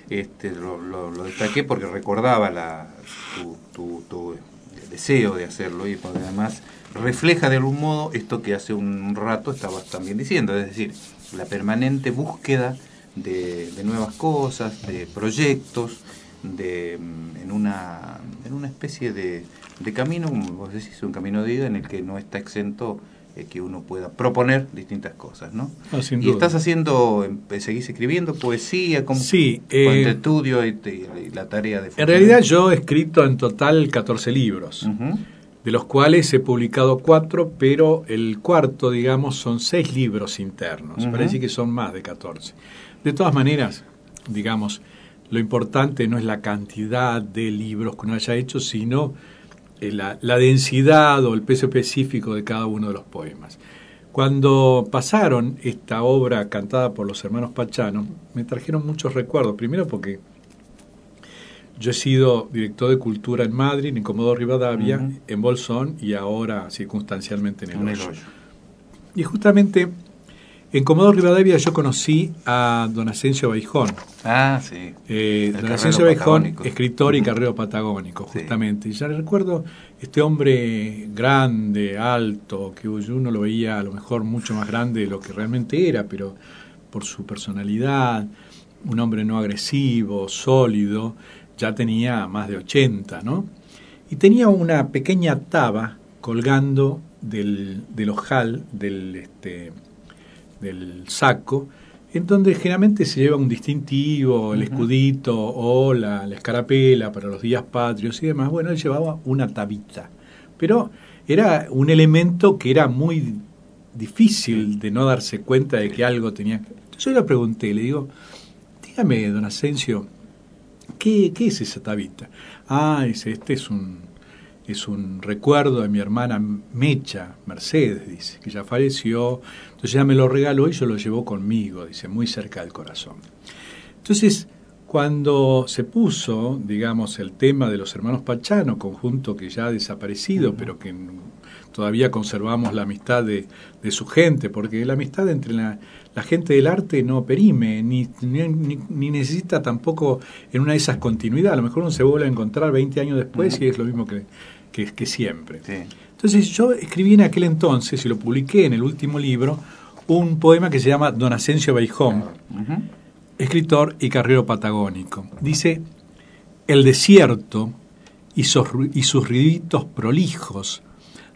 lo destaqué porque recordaba tu deseo de hacerlo, y porque además refleja de algún modo esto que hace un rato estabas también diciendo, es decir, la permanente búsqueda de nuevas cosas, de proyectos, en una especie de camino, como vos decís, un camino de vida en el que no está exento que uno pueda proponer distintas cosas, ¿no? Sin y duda. estás seguís escribiendo poesía, sí, con el estudio y la tarea de... En realidad yo he escrito en total 14 libros, de los cuales he publicado 4, pero el cuarto, digamos, son 6 libros internos. Parece que son más de 14. De todas maneras, digamos, lo importante no es la cantidad de libros que uno haya hecho, sino la densidad o el peso específico de cada uno de los poemas. Cuando pasaron esta obra cantada por los hermanos Pachano, me trajeron muchos recuerdos. Primero porque yo he sido director de cultura en Madryn, en Comodoro Rivadavia, en Bolsón y ahora circunstancialmente en El Hoyo. Y justamente en Comodoro Rivadavia yo conocí a don Asensio Baijón. Ah, sí. Don Asensio Baijón, escritor y carrero patagónico, justamente. Sí. Y ya recuerdo este hombre grande, alto, que uno lo veía a lo mejor mucho más grande de lo que realmente era, pero por su personalidad, un hombre no agresivo, sólido, ya tenía más de 80, ¿no? Y tenía una pequeña taba colgando del ojal, del saco, en donde generalmente se lleva un distintivo, el escudito o la escarapela para los días patrios y demás. Bueno, él llevaba una tabita, pero era un elemento que era muy difícil de no darse cuenta de que algo tenía. Entonces yo le pregunté, le digo, dígame, don Asensio, ¿qué es esa tabita? Es un recuerdo de mi hermana Mecha, Mercedes, dice, que ya falleció. Entonces ella me lo regaló y yo lo llevo conmigo, dice, muy cerca del corazón. Entonces, cuando se puso, digamos, el tema de los hermanos Pachano, conjunto que ya ha desaparecido, pero que todavía conservamos la amistad de su gente, porque la amistad entre la gente del arte no perime, ni necesita tampoco en una de esas continuidad. A lo mejor uno se vuelve a encontrar 20 años después y es lo mismo que siempre. Sí. Entonces yo escribí en aquel entonces, y lo publiqué en el último libro, un poema que se llama Don Asensio Baijón, escritor y carrero patagónico. Dice: el desierto y sus ruiditos prolijos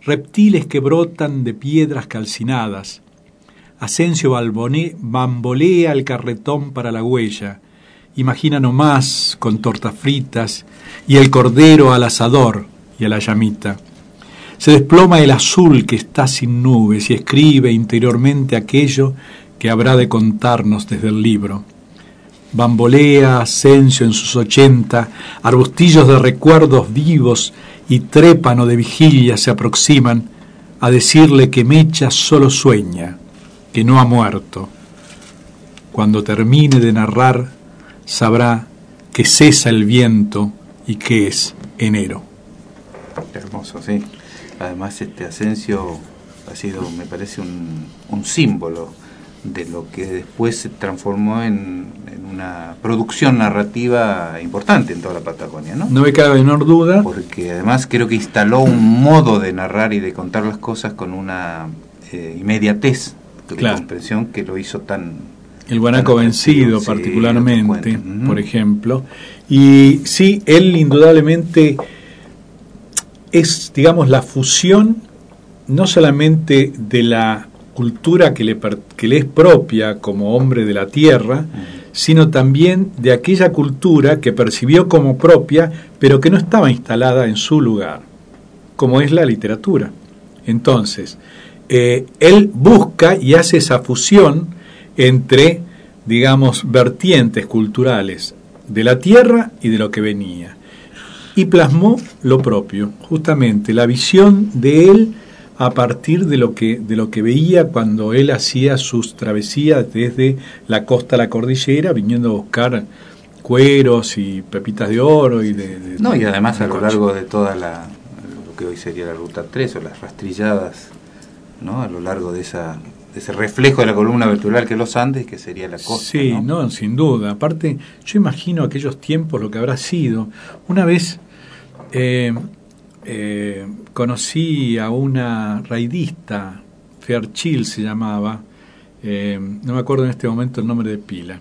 reptiles que brotan de piedras calcinadas. Asensio bambolea el carretón para la huella. Imagina nomás con tortas fritas y el cordero al asador y a la llamita. Se desploma el azul que está sin nubes y escribe interiormente aquello que habrá de contarnos desde el libro. Bambolea Asensio en sus 80, arbustillos de recuerdos vivos y trépano de vigilia se aproximan a decirle que Mecha solo sueña, que no ha muerto. Cuando termine de narrar, sabrá que cesa el viento y que es enero. Qué hermoso, sí. Además, Asensio ha sido, me parece, un símbolo de lo que después se transformó en una producción narrativa importante en toda la Patagonia, ¿no? No me cabe la menor duda. Porque además creo que instaló un modo de narrar y de contar las cosas con una inmediatez de comprensión que lo hizo tan... El guanaco vencido, sí, particularmente, por ejemplo. Y sí, él indudablemente es, digamos, la fusión no solamente de la cultura que le es propia como hombre de la tierra, sino también de aquella cultura que percibió como propia, pero que no estaba instalada en su lugar, como es la literatura. Entonces, él busca y hace esa fusión entre, digamos, vertientes culturales de la tierra y de lo que venía. Y plasmó lo propio, justamente, la visión de él a partir de lo que veía cuando él hacía sus travesías desde la costa a la cordillera, viniendo a buscar cueros y pepitas de oro y y además a lo largo de toda lo que hoy sería la Ruta 3 o las rastrilladas, ¿no? A lo largo de ese reflejo de la columna vertebral que es los Andes, que sería la costa. Sí, no, sin duda. Aparte, yo imagino aquellos tiempos lo que habrá sido. Una vez conocí a una raidista, Ferchil se llamaba, no me acuerdo en este momento el nombre de pila,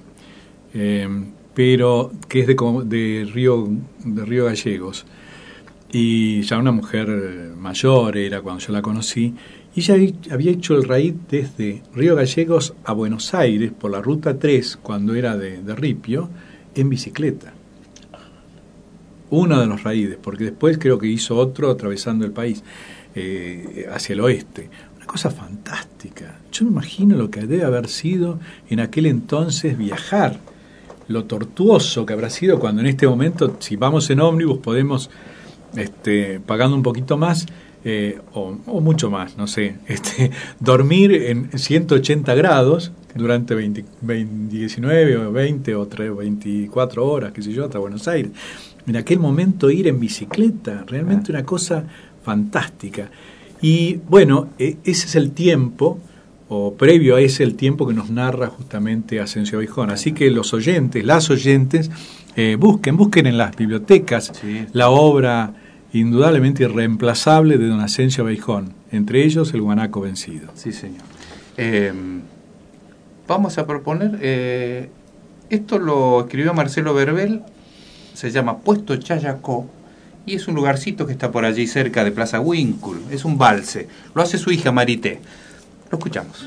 pero que es de Río Gallegos, y ya una mujer mayor era cuando yo la conocí, y ella había hecho el raid desde Río Gallegos a Buenos Aires por la Ruta 3, cuando era de Ripio, en bicicleta. Uno de los raíces, porque después creo que hizo otro atravesando el país, hacia el oeste. Una cosa fantástica. Yo me imagino lo que debe haber sido en aquel entonces viajar, lo tortuoso que habrá sido cuando en este momento, si vamos en ómnibus, podemos, pagando un poquito más, o mucho más, no sé, dormir en 180 grados durante 19 o 20 o 24 horas, qué sé yo, hasta Buenos Aires. En aquel momento ir en bicicleta, realmente una cosa fantástica. Y bueno, ese es el tiempo, o previo a ese el tiempo que nos narra justamente Asensio Abejón. Así que los oyentes, las oyentes, busquen en las bibliotecas la obra indudablemente irreemplazable de don Asensio Abejón, entre ellos El guanaco vencido. Sí, señor. Vamos a proponer, esto lo escribió Marcelo Verbel, se llama Puesto Chayacó, y es un lugarcito que está por allí cerca de Plaza Winkle, es un valse, lo hace su hija Marité. Lo escuchamos.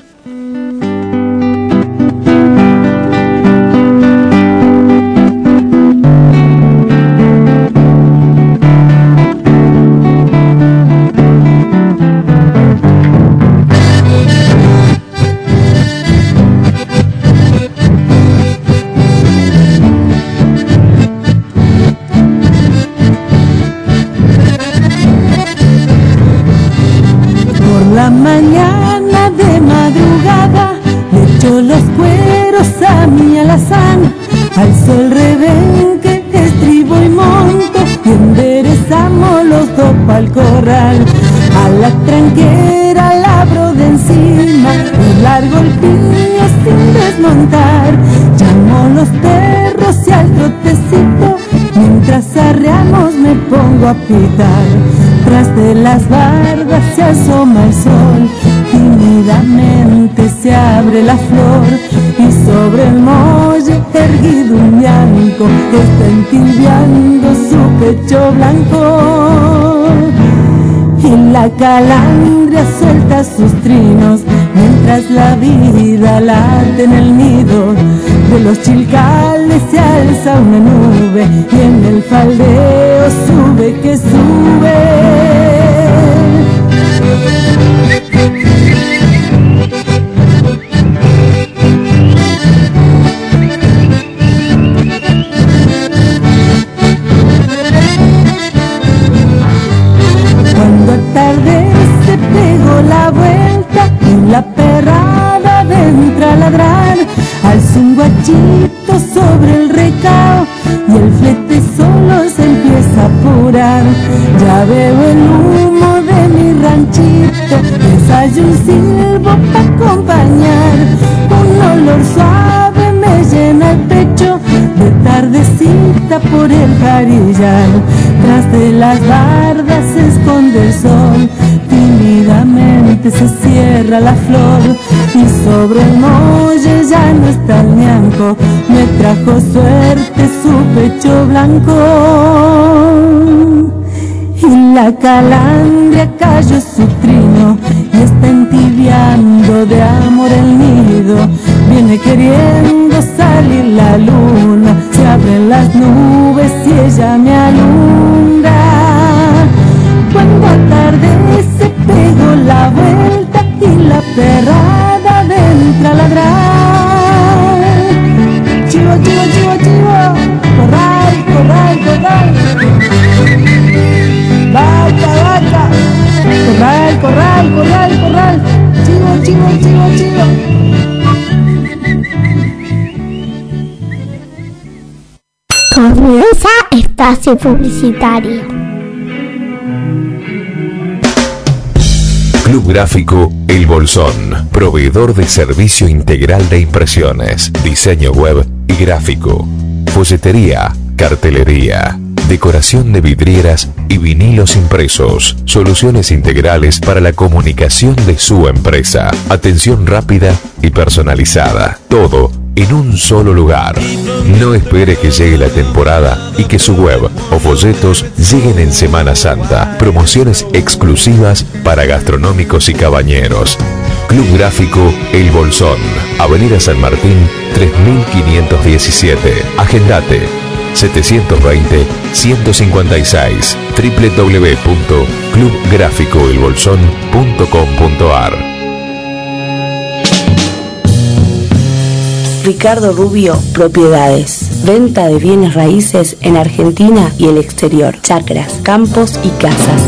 La mañana de madrugada le echo los cueros a mi alazán, alzo el rebenque, estribo y monto y enderezamos los dos pa'l corral. A la tranquera la abro de encima y largo el piño sin desmontar. Llamo los perros y al trotecito, mientras arreamos me pongo a pitar. Tras de las bardas se asoma el sol, tímidamente se abre la flor, y sobre el muelle erguido un llanco está entibiando su pecho blanco. y la calandria suelta sus trinos mientras la vida late en el nido. De los chilcales se alza una nube y en el faldeo sube que sube. Cuando atardece pego la vuelta y la perrada entra a ladrar. Alzo un guachito sobre el recao y el flete solo se empieza a apurar. Ya veo el humo de mi ranchito, ensayo un silbo para acompañar. Un olor suave me llena el pecho de tardecita por el Jarillar. Tras de las bardas se esconde el sol, tímidamente se cierra la flor y sobre el muelle ya no está el ñanco. Me trajo suerte su pecho blanco y la calandria cayó su trino y está entibiando de amor el nido. Viene queriendo salir la luna, se abren las nubes y ella me alumbra. Cuando atardece pego la vuelta y la perrada entra a ladrar. Chivo, chivo, chivo, chivo, corral, corral, corral. Vaca, vaca, corral, corral, corral, corral. Chivo, chivo, chivo, chivo. Comienza espacio publicitario. Club Gráfico El Bolsón, proveedor de servicio integral de impresiones, diseño web y gráfico, folletería, cartelería, decoración de vidrieras y vinilos impresos, soluciones integrales para la comunicación de su empresa, atención rápida y personalizada, todo en un solo lugar. No espere que llegue la temporada y que su web o folletos lleguen en Semana Santa. Promociones exclusivas para gastronómicos y cabañeros. Club Gráfico El Bolsón, Avenida San Martín 3517. Agendate 720-156 www.clubgraficoelbolsón.com.ar. Ricardo Rubio Propiedades. Venta de bienes raíces en Argentina y el exterior. Chacras, campos y casas.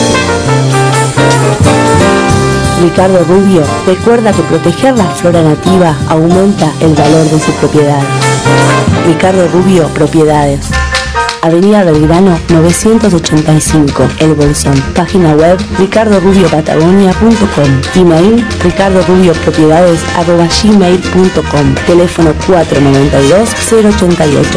Ricardo Rubio recuerda que proteger la flora nativa aumenta el valor de su propiedad. Ricardo Rubio Propiedades. Avenida Belgrano 985, El Bolsón. Página web ricardorubiopatagonia.com. Email ricardoRubioPropiedades@gmail.com. Teléfono 492-088.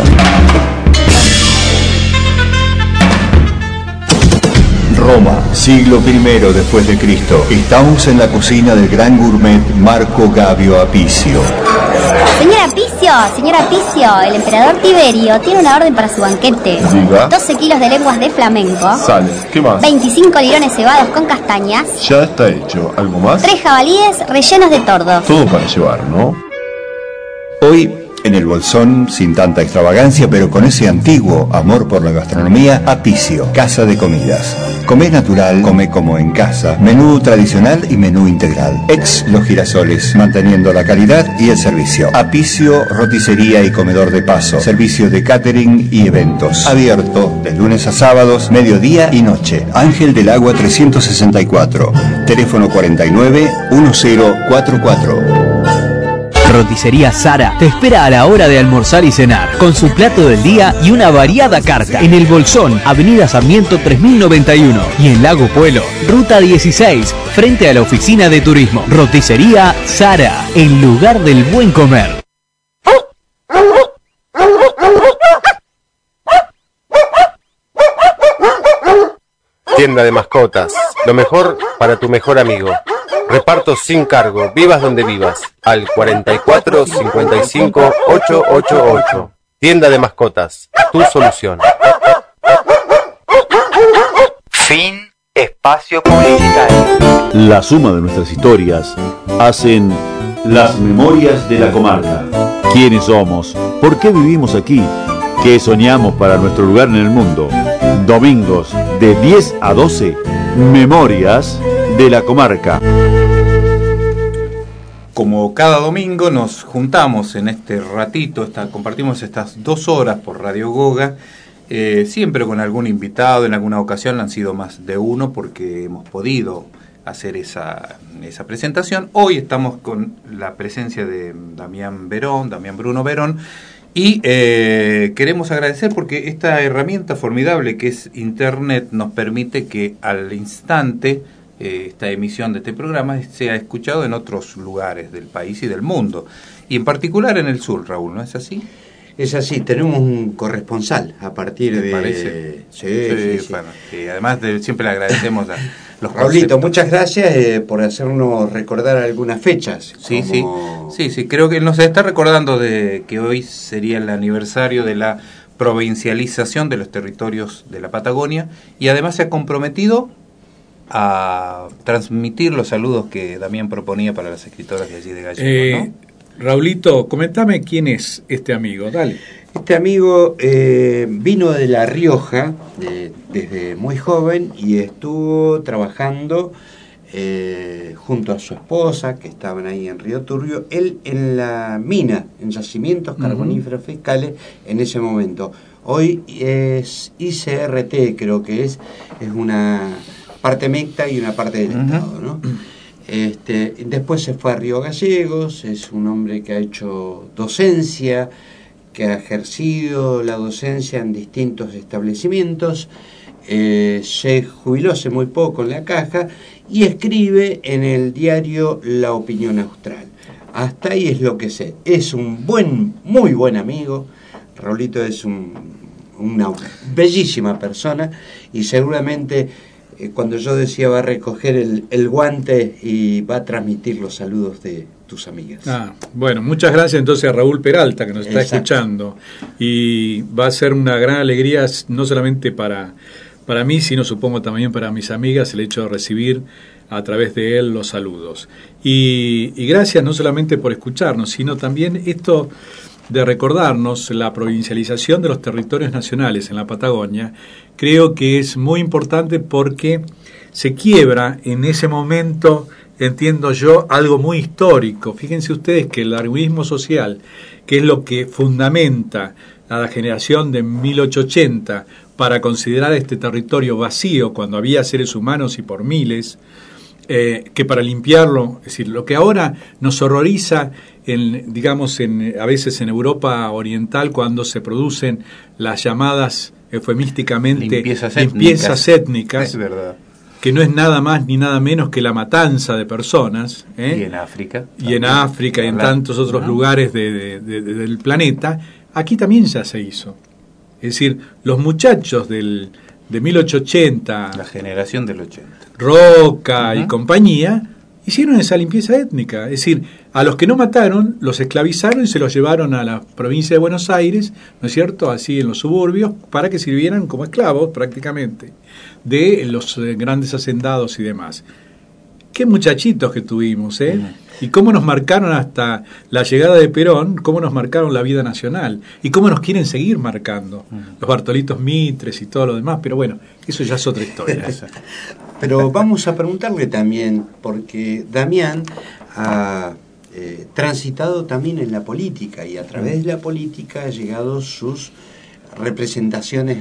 Roma, siglo I después de Cristo. Estamos en la cocina del gran gourmet Marco Gabio Apicio. Señor Apicio, el emperador Tiberio tiene una orden para su banquete. Diga. 12 kilos de lenguas de flamenco. Sale, ¿qué más? 25 lirones cebados con castañas. Ya está hecho. ¿Algo más? 3 jabalíes rellenos de tordo. Todo para llevar, ¿no? Hoy, en el Bolsón, sin tanta extravagancia, pero con ese antiguo amor por la gastronomía, Apicio, casa de comidas. Comé natural, come como en casa, menú tradicional y menú integral. Ex Los Girasoles, manteniendo la calidad y el servicio. Apicio, roticería y comedor de paso. Servicio de catering y eventos. Abierto de lunes a sábados, mediodía y noche. Ángel del Agua 364. Teléfono 49-1044. Roticería Sara te espera a la hora de almorzar y cenar, con su plato del día y una variada carta. En El Bolsón, Avenida Sarmiento 3091 y en Lago Puelo, Ruta 16, frente a la oficina de turismo. Roticería Sara, el lugar del buen comer. Tienda de mascotas, lo mejor para tu mejor amigo. Reparto sin cargo, vivas donde vivas, al 44 55 888. Tienda de mascotas, tu solución. Fin Espacio publicitario. La suma de nuestras historias hacen las memorias de la comarca. ¿Quiénes somos? ¿Por qué vivimos aquí? ¿Qué soñamos para nuestro lugar en el mundo? Domingos de 10 a 12, Memorias de la Comarca. Como cada domingo nos juntamos en este ratito, compartimos estas 2 horas por Radio Goga, siempre con algún invitado. En alguna ocasión han sido más de uno porque hemos podido hacer esa presentación. Hoy estamos con la presencia de Damián Bruno Verón, y queremos agradecer porque esta herramienta formidable que es Internet nos permite que al instante esta emisión de este programa sea escuchado en otros lugares del país y del mundo, y en particular en el sur, Raúl, ¿no es así? Es así, tenemos un corresponsal a partir de... ¿Parece? Sí. Bueno, y además siempre le agradecemos a los Raulito, muchas gracias por hacernos recordar algunas fechas. Sí, creo que nos está recordando de que hoy sería el aniversario de la provincialización de los territorios de la Patagonia, y además se ha comprometido a transmitir los saludos que Damián proponía para las escritoras de allí de Gallego, ¿no? Raulito, comentame quién es este amigo, dale. Este amigo vino de La Rioja desde muy joven y estuvo trabajando junto a su esposa, que estaban ahí en Río Turbio, él en la mina, en yacimientos carboníferos fiscales en ese momento. Hoy es ICRT, creo que es una parte mixta y una parte del Estado, ¿no? Después se fue a Río Gallegos, es un hombre que ha hecho docencia, que ha ejercido la docencia en distintos establecimientos, se jubiló hace muy poco en La Caja y escribe en el diario La Opinión Austral. Hasta ahí es lo que sé. Es un muy buen amigo. Raulito es una bellísima persona y seguramente cuando yo decía va a recoger el guante y va a transmitir los saludos de tus amigas. Bueno, muchas gracias entonces a Raúl Peralta que nos está escuchando, y va a ser una gran alegría no solamente para mí, sino supongo también para mis amigas el hecho de recibir a través de él los saludos. Y gracias no solamente por escucharnos, sino también esto de recordarnos la provincialización de los territorios nacionales en la Patagonia. Creo que es muy importante porque se quiebra en ese momento, entiendo yo, algo muy histórico. Fíjense ustedes que el darwinismo social, que es lo que fundamenta a la generación de 1880 para considerar este territorio vacío cuando había seres humanos y por miles, que para limpiarlo, es decir, lo que ahora nos horroriza a veces en Europa Oriental cuando se producen las llamadas eufemísticamente limpiezas étnicas, es verdad, que no es nada más ni nada menos que la matanza de personas, y en África y en tantos otros lugares del planeta. Aquí también ya se hizo. Es decir, los muchachos de 1880, la generación del 80, Roca y compañía, hicieron esa limpieza étnica. Es decir, a los que no mataron, los esclavizaron y se los llevaron a la provincia de Buenos Aires, ¿no es cierto?, así en los suburbios, para que sirvieran como esclavos prácticamente de los grandes hacendados y demás. Qué muchachitos que tuvimos, ¿eh? Y cómo nos marcaron hasta la llegada de Perón, cómo nos marcaron la vida nacional y cómo nos quieren seguir marcando. Los Bartolitos Mitres y todo lo demás, pero bueno, eso ya es otra historia. Pero vamos a preguntarle también, porque Damián ha transitado también en la política y a través de la política ha llegado sus representaciones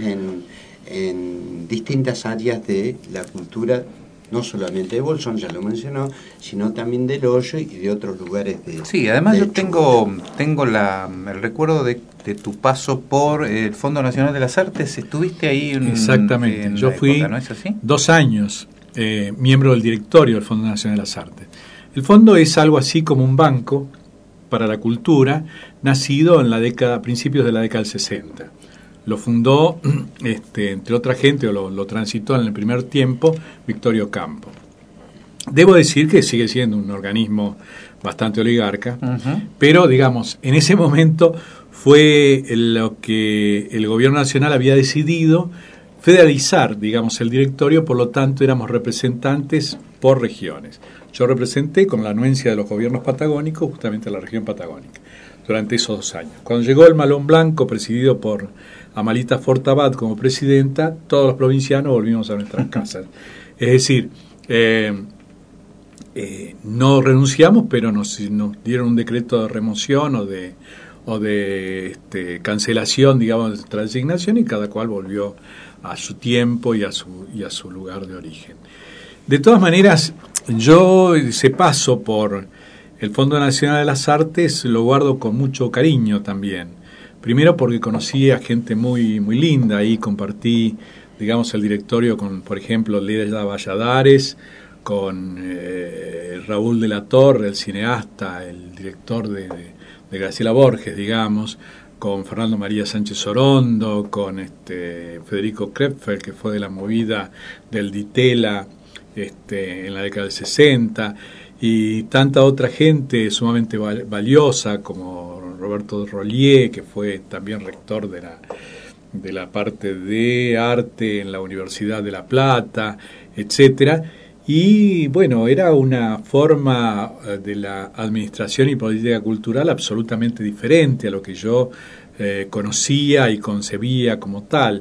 en distintas áreas de la cultura, no solamente de Bolsón, ya lo mencionó, sino también del Hoyo y de otros lugares de... Sí, además yo tengo el recuerdo de tu paso por el Fondo Nacional de las Artes. ¿Estuviste ahí? Exactamente, yo fui época, ¿no es así? 2 años miembro del directorio del Fondo Nacional de las Artes. El fondo es algo así como un banco para la cultura, nacido en principios de la década del 60. Lo fundó, entre otra gente, o lo transitó en el primer tiempo, Victorio Campo. Debo decir que sigue siendo un organismo bastante oligarca, pero, digamos, en ese momento fue lo que el gobierno nacional había decidido federalizar, digamos, el directorio, por lo tanto éramos representantes por regiones. Yo representé con la anuencia de los gobiernos patagónicos justamente la región patagónica durante esos 2 años. Cuando llegó el Malón Blanco, presidido por Amalita Fortabat como presidenta, todos los provincianos volvimos a nuestras casas. Es decir, no renunciamos, pero nos dieron un decreto de remoción o de cancelación, digamos, de nuestra designación, y cada cual volvió a su tiempo y a su lugar de origen. De todas maneras, yo ese paso por el Fondo Nacional de las Artes lo guardo con mucho cariño también. Primero porque conocí a gente muy, muy linda, ahí compartí, digamos, el directorio con, por ejemplo, Leda Valladares, con Raúl de la Torre, el cineasta, el director de Graciela Borges, digamos, con Fernando María Sánchez Orondo, con Federico Krepfel, que fue de la movida del Ditela en la década del 60, y tanta otra gente sumamente valiosa, como Roberto Rollier, que fue también rector de la parte de arte en la Universidad de La Plata, etcétera. Y bueno, era una forma de la administración y política cultural absolutamente diferente a lo que yo conocía y concebía como tal.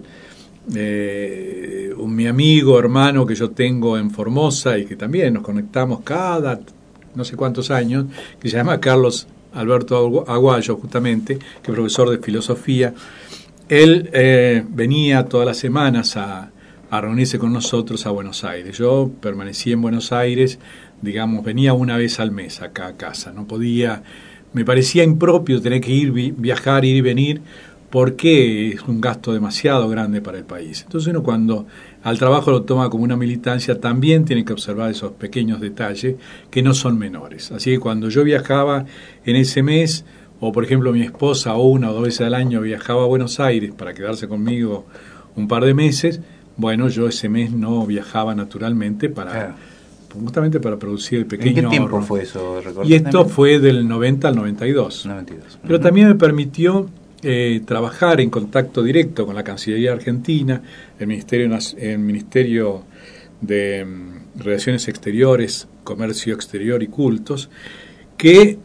Mi amigo, hermano que yo tengo en Formosa y que también nos conectamos cada no sé cuántos años, que se llama Carlos Alberto Aguayo, justamente, que es profesor de filosofía. Él venía todas las semanas a reunirse con nosotros a Buenos Aires. Yo permanecí en Buenos Aires, digamos, venía una vez al mes acá a casa. No podía, me parecía impropio tener que viajar, ir y venir, porque es un gasto demasiado grande para el país. Entonces uno, cuando al trabajo lo toma como una militancia, también tiene que observar esos pequeños detalles que no son menores. Así que cuando yo viajaba en ese mes, o por ejemplo mi esposa 1 o 2 veces al año viajaba a Buenos Aires para quedarse conmigo un par de meses, bueno, yo ese mes no viajaba naturalmente justamente para producir el pequeño ahorro. ¿En qué tiempo ahorro. fue eso? Y esto fue del 90 al 92. Pero también me permitió trabajar en contacto directo con la Cancillería Argentina, el Ministerio de Relaciones Exteriores, Comercio Exterior y Cultos, que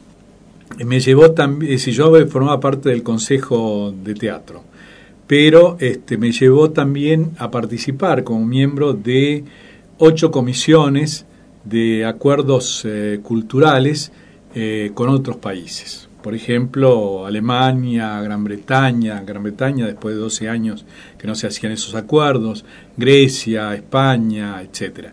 me llevó también, si yo formaba parte del Consejo de Teatro, pero me llevó también a participar como miembro de 8 comisiones de acuerdos culturales con otros países. Por ejemplo, Alemania, Gran Bretaña después de 12 años que no se hacían esos acuerdos, Grecia, España, etcétera,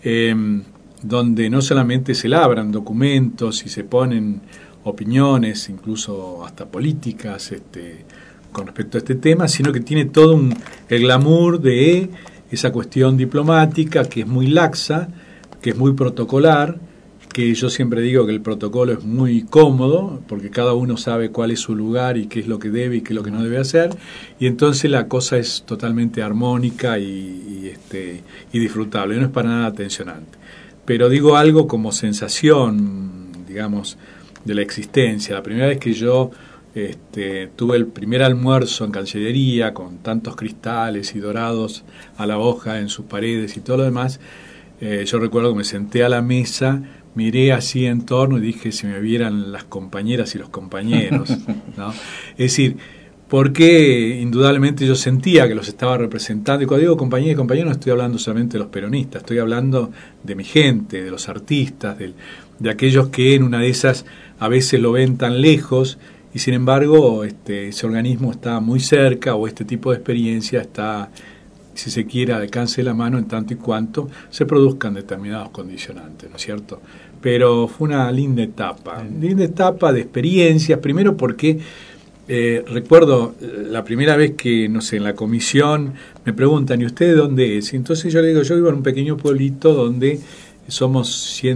donde no solamente se labran documentos y se ponen opiniones, incluso hasta políticas, con respecto a este tema, sino que tiene todo el glamour de esa cuestión diplomática que es muy laxa, que es muy protocolar, que yo siempre digo que el protocolo es muy cómodo, porque cada uno sabe cuál es su lugar y qué es lo que debe y qué es lo que no debe hacer, y entonces la cosa es totalmente armónica y disfrutable, no es para nada tensionante. Pero digo algo como sensación, digamos, de la existencia. La primera vez que yo tuve el primer almuerzo en Cancillería, con tantos cristales y dorados a la hoja en sus paredes y todo lo demás, yo recuerdo que me senté a la mesa, miré así en torno y dije si me vieran las compañeras y los compañeros, ¿no? Es decir, porque indudablemente yo sentía que los estaba representando, y cuando digo compañeras y compañeros no estoy hablando solamente de los peronistas, estoy hablando de mi gente, de los artistas, de aquellos que en una de esas a veces lo ven tan lejos y sin embargo ese organismo está muy cerca, o este tipo de experiencia está, si se quiere, al alcance de la mano en tanto y cuanto se produzcan determinados condicionantes, ¿no es cierto? Pero fue una linda etapa de experiencias, primero porque recuerdo la primera vez que, no sé, en la comisión me preguntan, ¿y usted de dónde es? Y entonces yo le digo, yo vivo en un pequeño pueblito donde somos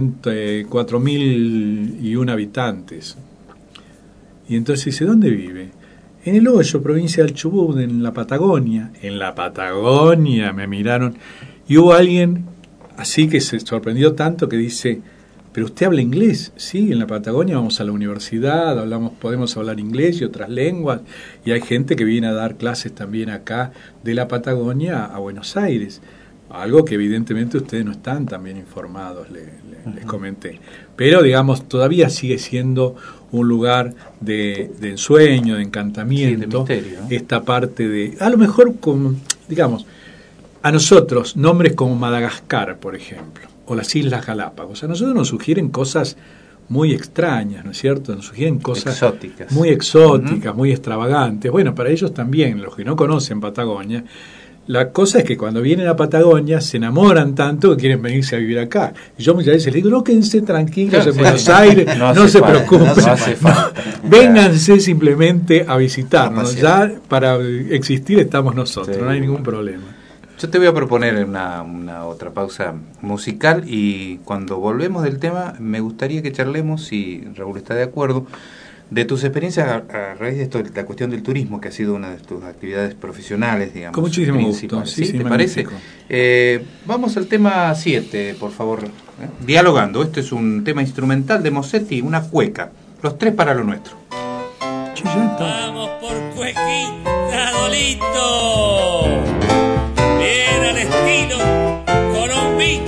104.001 habitantes. Y entonces dice, ¿dónde vive? En el Hoyo, provincia del Chubut, en la Patagonia. En la Patagonia, me miraron. Y hubo alguien así que se sorprendió tanto que dice, pero usted habla inglés. Sí, en la Patagonia vamos a la universidad, podemos hablar inglés y otras lenguas, y hay gente que viene a dar clases también acá de la Patagonia a Buenos Aires, algo que evidentemente ustedes no están tan bien informados, les comenté. Pero digamos, todavía sigue siendo un lugar de ensueño, de encantamiento, sí, de misterio, ¿no? Esta parte de, a lo mejor, digamos, a nosotros, nombres como Madagascar, por ejemplo, o las Islas Galápagos, a nosotros nos sugieren cosas muy extrañas, ¿no es cierto? Nos sugieren cosas exóticas, muy exóticas, muy extravagantes. Bueno, para ellos también, los que no conocen Patagonia, la cosa es que cuando vienen a Patagonia se enamoran tanto que quieren venirse a vivir acá. Y yo muchas veces les digo, no, quédense tranquilos en Buenos Aires, no se preocupen, vénganse simplemente a visitarnos, ya para existir estamos nosotros, no hay ningún problema. Yo te voy a proponer una otra pausa musical, y cuando volvemos del tema me gustaría que charlemos, si Raúl está de acuerdo, de tus experiencias a raíz de esto, de la cuestión del turismo, que ha sido una de tus actividades profesionales, digamos. Con muchísimo gusto. ¿Sí? ¿Te parece? Vamos al tema 7, por favor. Dialogando. Este es un tema instrumental de Mossetti, una cueca. Los tres para lo nuestro. Vamos por cuequita, Dolito. Bien al estilo, colombito.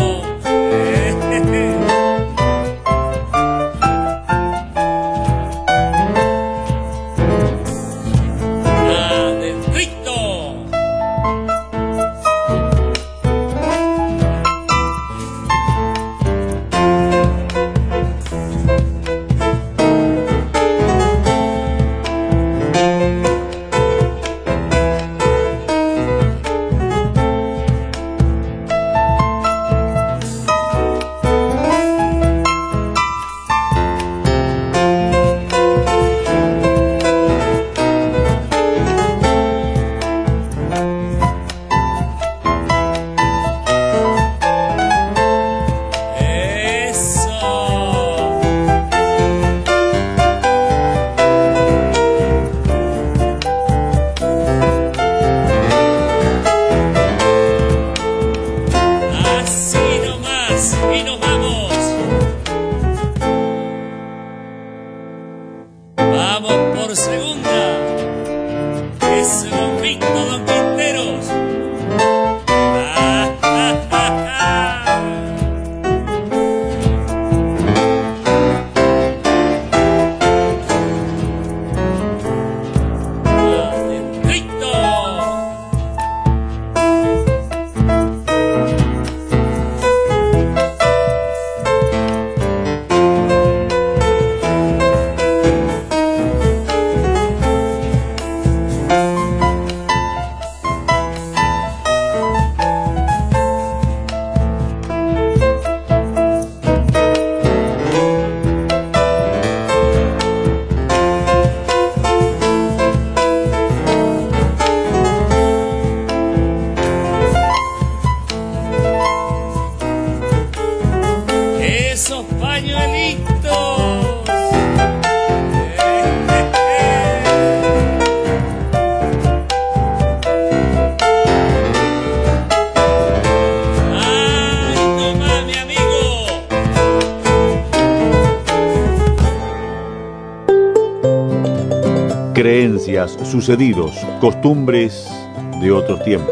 Creencias, sucedidos, costumbres de otros tiempos.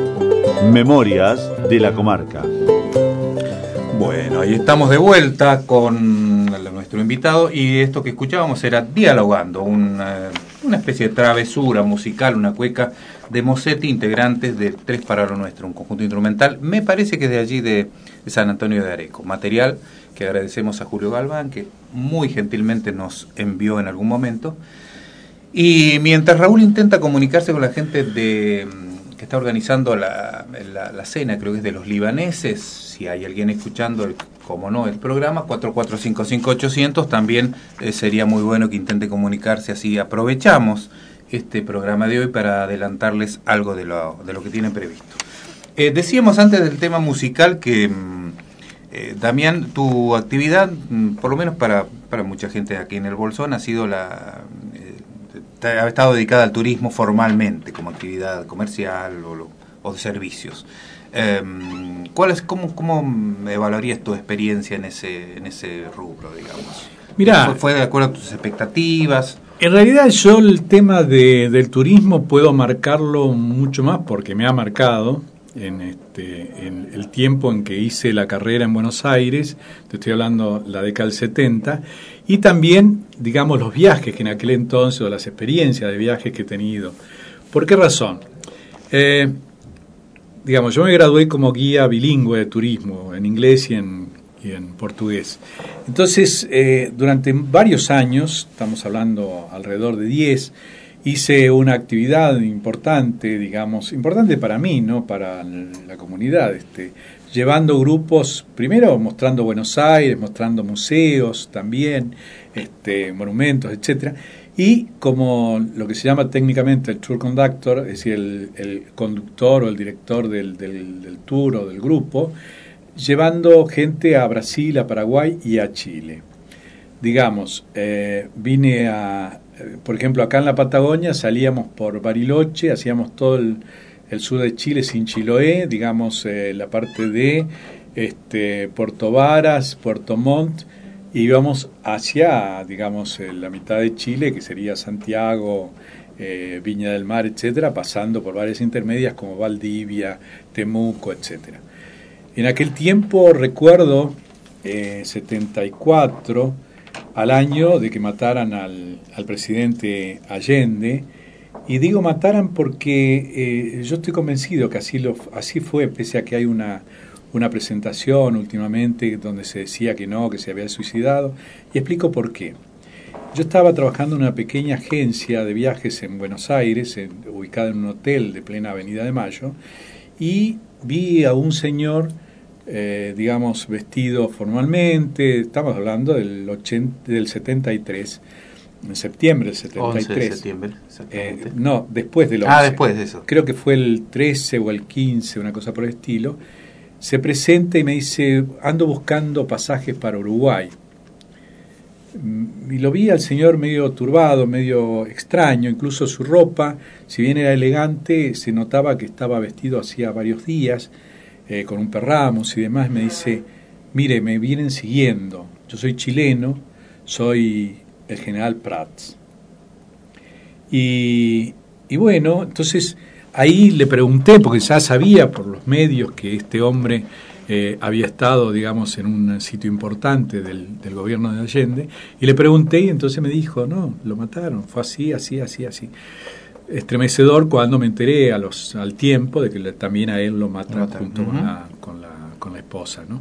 Memorias de la comarca. Bueno, ahí estamos de vuelta con nuestro invitado, y esto que escuchábamos era Dialogando, una especie de travesura musical, una cueca de Mossetti, integrantes de Tres para lo Nuestro, un conjunto instrumental, me parece que es de allí de San Antonio de Areco, material que agradecemos a Julio Galván, que muy gentilmente nos envió en algún momento. Y mientras Raúl intenta comunicarse con la gente que está organizando la cena, creo que es de los libaneses, si hay alguien escuchando, como no, el programa, 4455-800, también sería muy bueno que intente comunicarse, así aprovechamos este programa de hoy para adelantarles algo de lo que tienen previsto. Decíamos antes del tema musical que, Damián, tu actividad, por lo menos para mucha gente aquí en el Bolsón, ha sido ha estado dedicada al turismo formalmente, como actividad comercial o de servicios. ¿Cómo evaluarías tu experiencia en ese rubro, digamos? Mirá, ¿Fue de acuerdo a tus expectativas? En realidad yo el tema del turismo puedo marcarlo mucho más porque me ha marcado en el tiempo en que hice la carrera en Buenos Aires, te estoy hablando la década del 70, y también, digamos, los viajes que en aquel entonces, o las experiencias de viajes que he tenido. ¿Por qué razón? Digamos, yo me gradué como guía bilingüe de turismo, en inglés y en portugués. Entonces, durante varios años, estamos hablando alrededor de 10, hice una actividad importante, digamos, importante para mí, no para la comunidad, llevando grupos, primero mostrando Buenos Aires, mostrando museos también, monumentos, etcétera, y como lo que se llama técnicamente el tour conductor, es decir, el conductor o el director del tour o del grupo, llevando gente a Brasil, a Paraguay y a Chile. Digamos, vine por ejemplo, acá en la Patagonia salíamos por Bariloche, hacíamos todo el sur de Chile sin Chiloé, digamos, la parte de Puerto Varas, Puerto Montt, y íbamos hacia, digamos, la mitad de Chile, que sería Santiago, Viña del Mar, etcétera, pasando por varias intermedias como Valdivia, Temuco, etcétera. En aquel tiempo recuerdo 74, al año de que mataran al presidente Allende, y digo mataran porque yo estoy convencido que así fue, pese a que hay una presentación últimamente donde se decía que no, que se había suicidado, y explico por qué. Yo estaba trabajando en una pequeña agencia de viajes en Buenos Aires, ubicada en un hotel de plena Avenida de Mayo, y vi a un señor, digamos, vestido formalmente, estamos hablando del 73, en septiembre del 73. 11 de septiembre, exactamente. No, después del 11. Después de eso. Creo que fue el 13 o el 15, una cosa por el estilo. Se presenta y me dice, ando buscando pasajes para Uruguay. Y lo vi al señor medio turbado, medio extraño, incluso su ropa, si bien era elegante, se notaba que estaba vestido hacía varios días, con un perramos y demás. Me dice, mire, me vienen siguiendo, yo soy chileno, soy el general Prats. Y bueno, entonces ahí le pregunté, porque ya sabía por los medios que este hombre había estado, digamos, en un sitio importante del gobierno de Allende, y le pregunté, y entonces me dijo, no, lo mataron, fue así. Estremecedor cuando me enteré al tiempo de que también a él lo matan junto con la esposa, ¿no?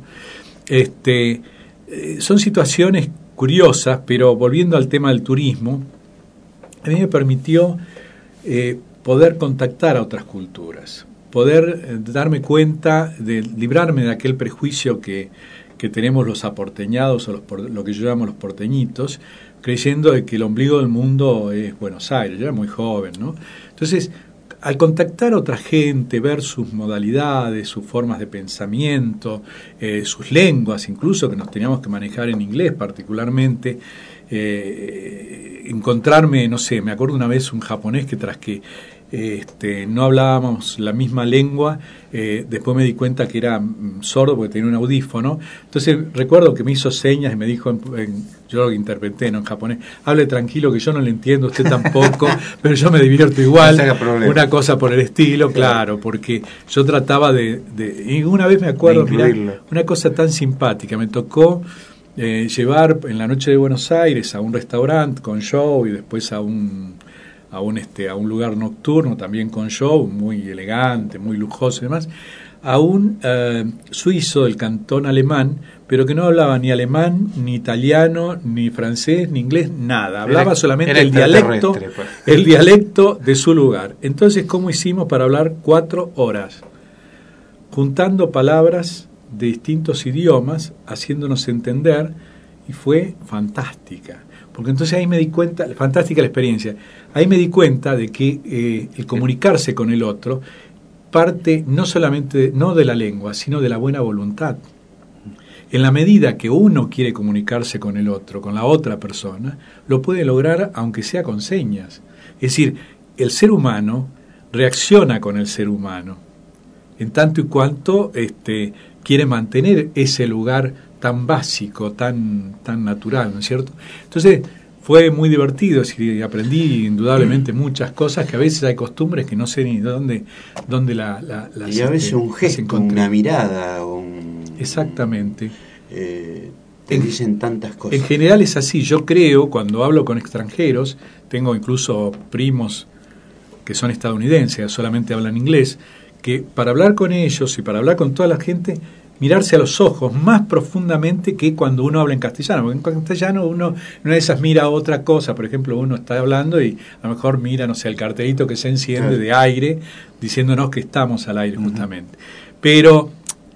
Son situaciones curiosas, pero volviendo al tema del turismo, a mí me permitió poder contactar a otras culturas, poder darme cuenta, de librarme de aquel prejuicio que tenemos los aporteñados, o lo que yo llamo los porteñitos, creyendo de que el ombligo del mundo es Buenos Aires. Yo era muy joven, ¿no? Entonces, al contactar a otra gente, ver sus modalidades, sus formas de pensamiento, sus lenguas, incluso que nos teníamos que manejar en inglés particularmente, encontrarme, no sé, me acuerdo una vez un japonés que tras que no hablábamos la misma lengua, después me di cuenta que era sordo porque tenía un audífono. Entonces recuerdo que me hizo señas y me dijo, yo lo interpreté, ¿no?, en japonés, hable tranquilo que yo no le entiendo, usted tampoco, pero yo me divierto igual, una cosa por el estilo, claro, porque yo trataba y una vez me acuerdo, mirá, una cosa tan simpática, me tocó llevar en la noche de Buenos Aires a un restaurante con show y después a un lugar nocturno también con show, muy elegante, muy lujoso y demás, a un suizo del cantón alemán, pero que no hablaba ni alemán, ni italiano, ni francés, ni inglés, nada. Hablaba solamente el dialecto de su lugar. Entonces, ¿cómo hicimos para hablar 4 horas? Juntando palabras de distintos idiomas, haciéndonos entender, y fue fantástica. Porque entonces ahí me di cuenta, fantástica la experiencia, ahí me di cuenta de que el comunicarse con el otro parte no solamente, no de la lengua, sino de la buena voluntad. En la medida que uno quiere comunicarse con el otro, con la otra persona, lo puede lograr aunque sea con señas. Es decir, el ser humano reacciona con el ser humano. en tanto y cuanto quiere mantener ese lugar tan básico, tan natural, ¿no es cierto? Entonces fue muy divertido, y aprendí indudablemente muchas cosas, que a veces hay costumbres que no sé ni dónde las y a veces un gesto, una mirada, exactamente. Te dicen tantas cosas. En general es así. Yo creo, cuando hablo con extranjeros, tengo incluso primos que son estadounidenses, solamente hablan inglés, que para hablar con ellos y para hablar con toda la gente, mirarse a los ojos más profundamente que cuando uno habla en castellano, porque en castellano uno una de esas mira otra cosa. Por ejemplo, uno está hablando y a lo mejor mira, no sé, el cartelito que se enciende de aire, diciéndonos que estamos al aire justamente. Pero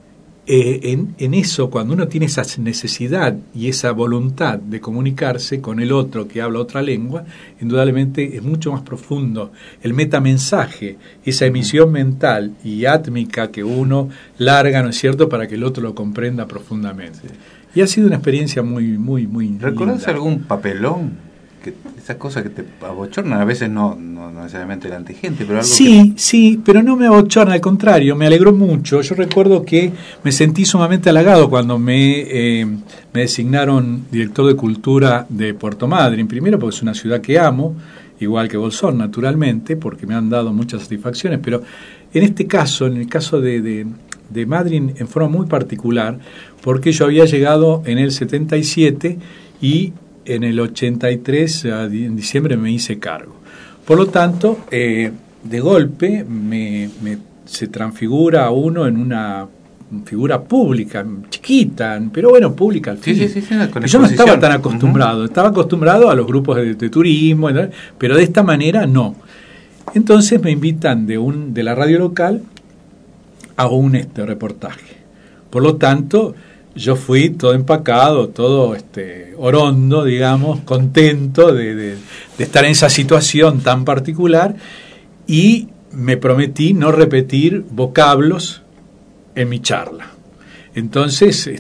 en eso, cuando uno tiene esa necesidad y esa voluntad de comunicarse con el otro que habla otra lengua, indudablemente es mucho más profundo el metamensaje, esa emisión mental y átmica que uno larga, ¿no es cierto?, para que el otro lo comprenda profundamente. Y ha sido una experiencia muy, muy, muy ¿Recordás linda. algún papelón? Esas cosas que te abochornan, a veces no necesariamente la gente, pero algo Sí, pero no me abochorna, al contrario, me alegró mucho. Yo recuerdo que me sentí sumamente halagado cuando me designaron director de cultura de Puerto Madryn, primero porque es una ciudad que amo, igual que Bolsón, naturalmente, porque me han dado muchas satisfacciones, pero en este caso, en el caso de Madryn, en forma muy particular, porque yo había llegado en el 77 y en el 83, en diciembre, me hice cargo. Por lo tanto, de golpe se transfigura a uno en una figura pública, chiquita, pero bueno, pública al fin. Sí, con yo no estaba tan acostumbrado, estaba acostumbrado a los grupos de turismo, ¿no? Pero de esta manera no. Entonces me invitan de la radio local a un reportaje. Por lo tanto, yo fui todo empacado, todo orondo, digamos, contento de estar en esa situación tan particular, y me prometí no repetir vocablos en mi charla. Entonces,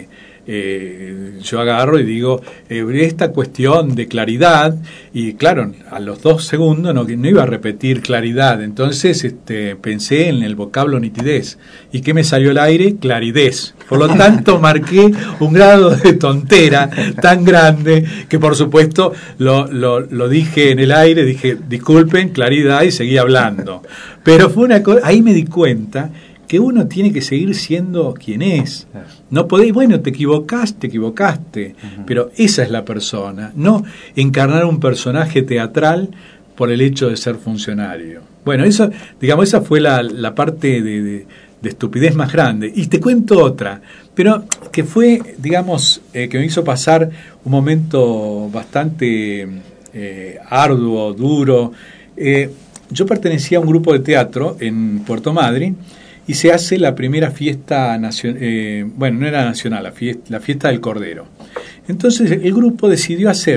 yo agarro y digo, esta cuestión de claridad, y claro, a los 2 segundos no iba a repetir claridad, entonces pensé en el vocablo nitidez. ¿Y qué me salió al aire? Claridez. Por lo tanto, marqué un grado de tontera tan grande que, por supuesto, lo dije en el aire, dije, disculpen, claridad, y seguí hablando. Pero fue una cosa, ahí me di cuenta que uno tiene que seguir siendo quien es. No podéis, bueno, te equivocaste, pero esa es la persona, no encarnar un personaje teatral por el hecho de ser funcionario. Bueno, eso, digamos, esa fue la parte de estupidez más grande. Y te cuento otra, pero que fue, digamos, que me hizo pasar un momento bastante arduo, duro. Yo pertenecía a un grupo de teatro en Puerto Madryn, y se hace la primera fiesta nacional, bueno, no era nacional, la fiesta del Cordero. Entonces el grupo decidió hacer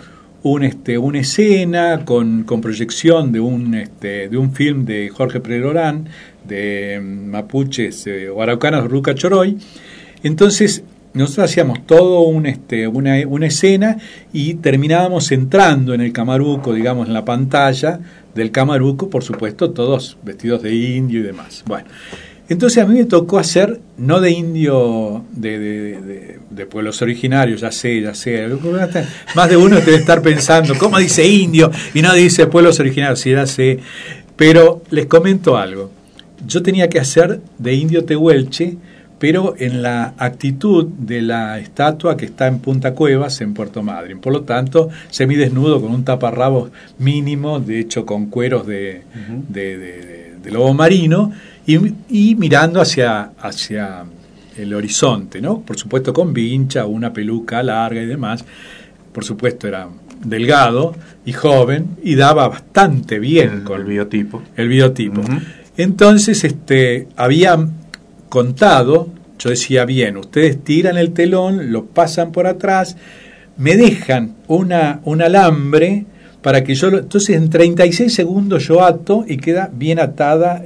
una escena con proyección de un film de Jorge Prelorán, de mapuches o araucanos Ruca Choroy. Entonces nosotros hacíamos todo una escena y terminábamos entrando en el Camaruco, digamos, en la pantalla del Camaruco, por supuesto, todos vestidos de indio y demás. Bueno, entonces a mí me tocó hacer, no de indio de pueblos originarios, ya sé, más de uno debe estar pensando, ¿cómo dice indio y no dice pueblos originarios? Sí, ya sé, pero les comento algo. Yo tenía que hacer de indio tehuelche, pero en la actitud de la estatua que está en Punta Cuevas, en Puerto Madryn. Por lo tanto, semidesnudo, con un taparrabos mínimo, de hecho con cueros de lobo marino, y mirando hacia el horizonte, ¿no? Por supuesto con vincha, una peluca larga y demás. Por supuesto era delgado y joven, y daba bastante bien con el biotipo. Entonces, había contado, yo decía, bien, ustedes tiran el telón, lo pasan por atrás, me dejan un alambre para que yo entonces en 36 segundos yo ato y queda bien atada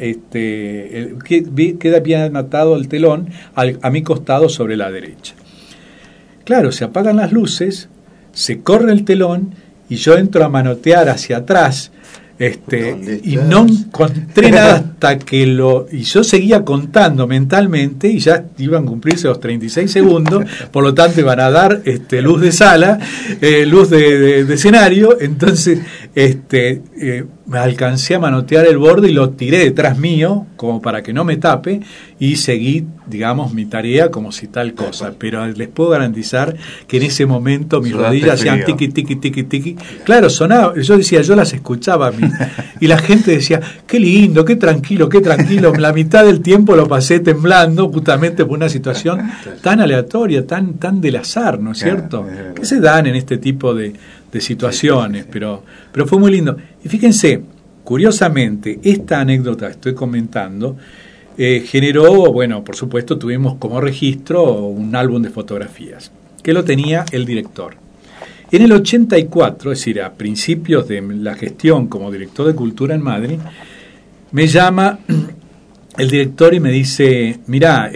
queda bien atado el telón a mi costado sobre la derecha. Claro, se apagan las luces, se corre el telón y yo entro a manotear hacia atrás y no encontré nada hasta que y yo seguía contando mentalmente y ya iban a cumplirse los 36 segundos, por lo tanto iban a dar luz de sala, luz de escenario, entonces me alcancé a manotear el borde y lo tiré detrás mío como para que no me tape y seguí, digamos, mi tarea como si tal cosa, pero les puedo garantizar que en ese momento mis rodillas hacían tiqui, tiqui, tiqui, tiqui. Claro, sonaba, yo decía, yo las escuchaba a mí, y la gente decía, qué lindo, qué tranquilo, la mitad del tiempo lo pasé temblando justamente por una situación tan aleatoria, tan del azar, ¿no es cierto? Que se dan en este tipo de situaciones, pero fue muy lindo. Y fíjense, curiosamente, esta anécdota que estoy comentando generó, bueno, por supuesto, tuvimos como registro un álbum de fotografías, que lo tenía el director. En el 84, es decir, a principios de la gestión como director de Cultura en Madrid, me llama el director y me dice, mirá,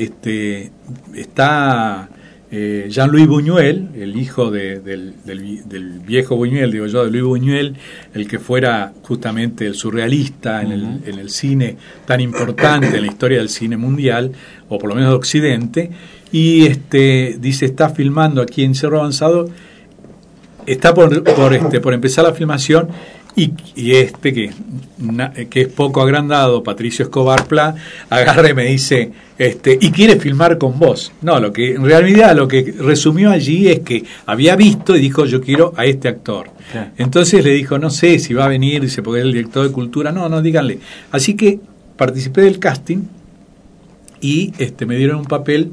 está Jean-Louis Buñuel, el hijo del viejo Buñuel, digo yo, de Luis Buñuel, el que fuera justamente el surrealista en el cine tan importante en la historia del cine mundial, o por lo menos de Occidente, y dice, está filmando aquí en Cerro Avanzado, está por empezar la filmación, y que es poco agrandado, Patricio Escobar Pla, agarra y me dice, y quiere filmar con vos. No, en realidad lo que resumió allí es que había visto y dijo, yo quiero a este actor. Claro. Entonces le dijo, no sé si va a venir, dice, porque es el director de Cultura. No, díganle. Así que participé del casting y me dieron un papel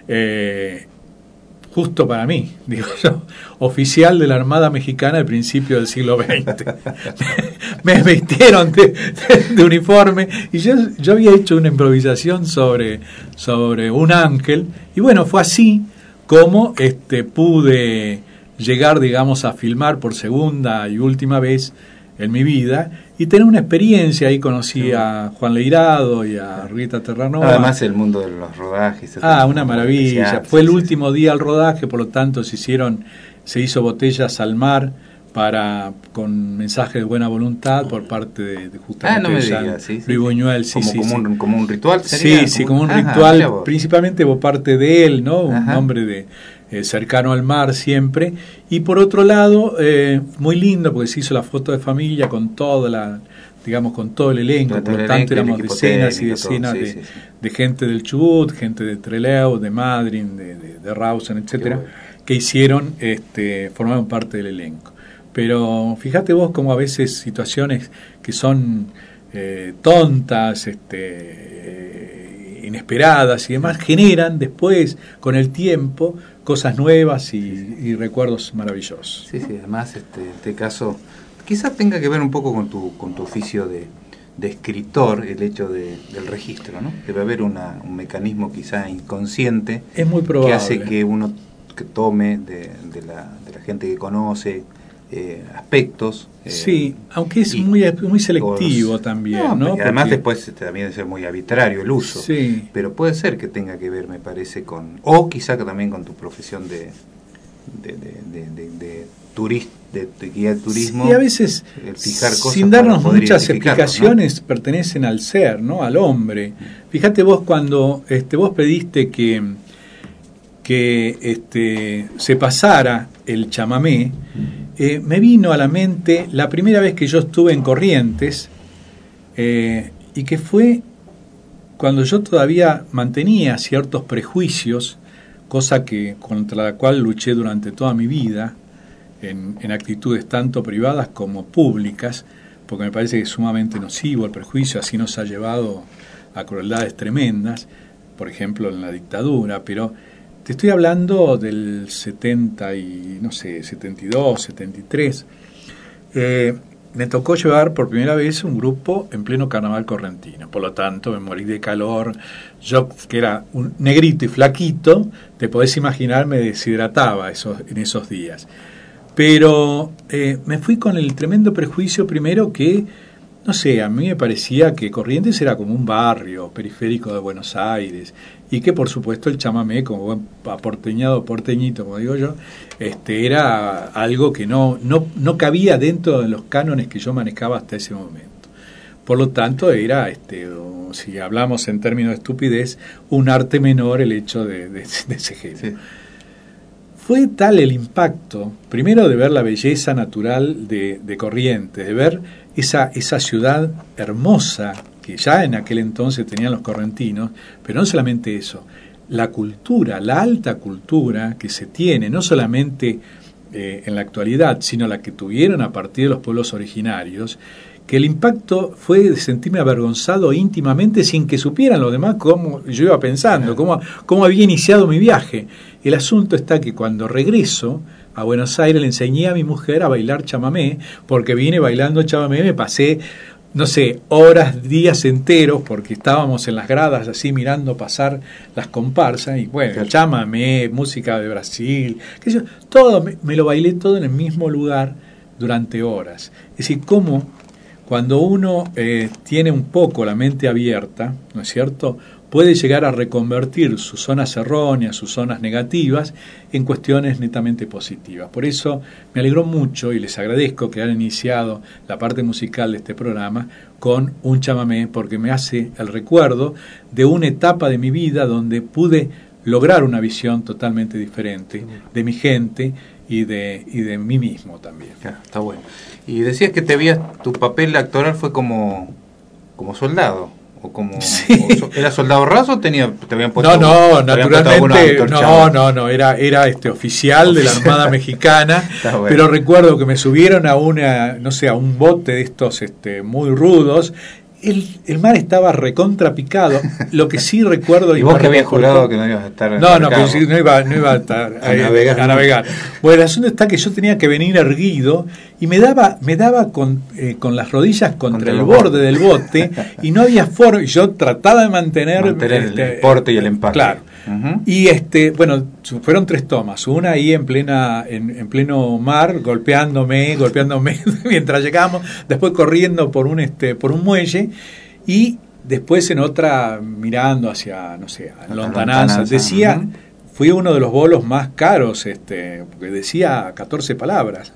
justo para mí, digo yo, oficial de la Armada Mexicana al principio del siglo XX. Me vistieron de uniforme y yo había hecho una improvisación sobre un ángel, y bueno, fue así como pude llegar, digamos, a filmar por segunda y última vez en mi vida y tener una experiencia. Ahí conocí a Juan Leirado y a Rita Terranova. Además el mundo de los rodajes. Una maravilla. Fue el último día del rodaje, por lo tanto se hizo botellas al mar con mensaje de buena voluntad por parte de justamente no me digas, Luis Buñuel. Como un ritual. ¿Sería? Sí, como un ritual, principalmente por parte de él, ¿no? Un hombre cercano al mar siempre. Y por otro lado, muy lindo, porque se hizo la foto de familia con toda con todo el elenco, por lo tanto éramos decenas y decenas de gente del Chubut, gente de Trelew, de Madryn, de Rawson, etcétera, que hicieron, formaron parte del elenco. Pero fíjate vos cómo a veces situaciones que son tontas, inesperadas y demás, generan después, con el tiempo, cosas nuevas y recuerdos maravillosos. Sí, además este caso quizás tenga que ver un poco con tu oficio de escritor, el hecho del registro, ¿no? Debe haber un mecanismo quizá inconsciente, es muy probable, que hace que uno tome de la gente que conoce aspectos. Sí, aunque es muy selectivo también, ¿no? Además porque después también debe ser muy arbitrario el uso. Sí. Pero puede ser que tenga que ver, me parece, o quizá que también con tu profesión de guía de turismo. Y a veces, fijar cosas sin darnos muchas explicaciones, ¿no? Pertenecen al ser, ¿no? Al hombre. Fíjate vos cuando vos pediste que se pasara el chamamé, me vino a la mente la primera vez que yo estuve en Corrientes, y que fue cuando yo todavía mantenía ciertos prejuicios, cosa contra la cual luché durante toda mi vida, en actitudes tanto privadas como públicas, porque me parece que es sumamente nocivo el prejuicio, así nos ha llevado a crueldades tremendas, por ejemplo en la dictadura, pero te estoy hablando del 72, 73. Me tocó llevar por primera vez un grupo en pleno carnaval correntino, por lo tanto me morí de calor. Yo, que era un negrito y flaquito, te podés imaginar, me deshidrataba en esos días. Pero me fui con el tremendo prejuicio primero que, no sé, a mí me parecía que Corrientes era como un barrio periférico de Buenos Aires, y que por supuesto el chamamé, como buen porteñito, como digo yo, era algo que no cabía dentro de los cánones que yo manejaba hasta ese momento. Por lo tanto, era, si hablamos en términos de estupidez, un arte menor el hecho de ese género. Sí. Fue tal el impacto, primero de ver la belleza natural de Corrientes, de ver esa ciudad hermosa que ya en aquel entonces tenían los correntinos, pero no solamente eso, la cultura, la alta cultura que se tiene, no solamente en la actualidad, sino la que tuvieron a partir de los pueblos originarios, que el impacto fue de sentirme avergonzado íntimamente sin que supieran los demás cómo yo iba pensando, cómo había iniciado mi viaje. El asunto está que cuando regreso a Buenos Aires le enseñé a mi mujer a bailar chamamé, porque vine bailando chamamé, me pasé, no sé, horas, días enteros, porque estábamos en las gradas así mirando pasar las comparsas, y bueno, chamamé, música de Brasil, qué sé yo, todo, me lo bailé todo en el mismo lugar durante horas. Es decir, cómo cuando uno tiene un poco la mente abierta, ¿no es cierto?, puede llegar a reconvertir sus zonas erróneas, sus zonas negativas, en cuestiones netamente positivas. Por eso me alegró mucho y les agradezco que hayan iniciado la parte musical de este programa con un chamamé, porque me hace el recuerdo de una etapa de mi vida donde pude lograr una visión totalmente diferente de mi gente y de mí mismo también. Ya, está bueno. Y decías que tu papel actoral fue como soldado. ¿O como sí. ¿Era soldado raso o te habían puesto? No, naturalmente no, era oficial de la Armada Mexicana, bueno. Pero recuerdo que me subieron a un bote de estos muy rudos. El mar estaba recontrapicado. Lo que sí recuerdo... ¿Y vos que habías jurado que no ibas a estar no iba a estar a navegar. Bueno, el asunto está que yo tenía que venir erguido y me daba con las rodillas contra el borde del bote y no había forma. Yo trataba de mantener el porte y el empaque. Claro. Uh-huh. Y bueno, fueron 3 tomas, una ahí en pleno mar, golpeándome mientras llegamos, después corriendo por un muelle y después en otra mirando hacia, no sé, lontananza. Decía, uh-huh. Fui uno de los bolos más caros, porque decía 14 palabras.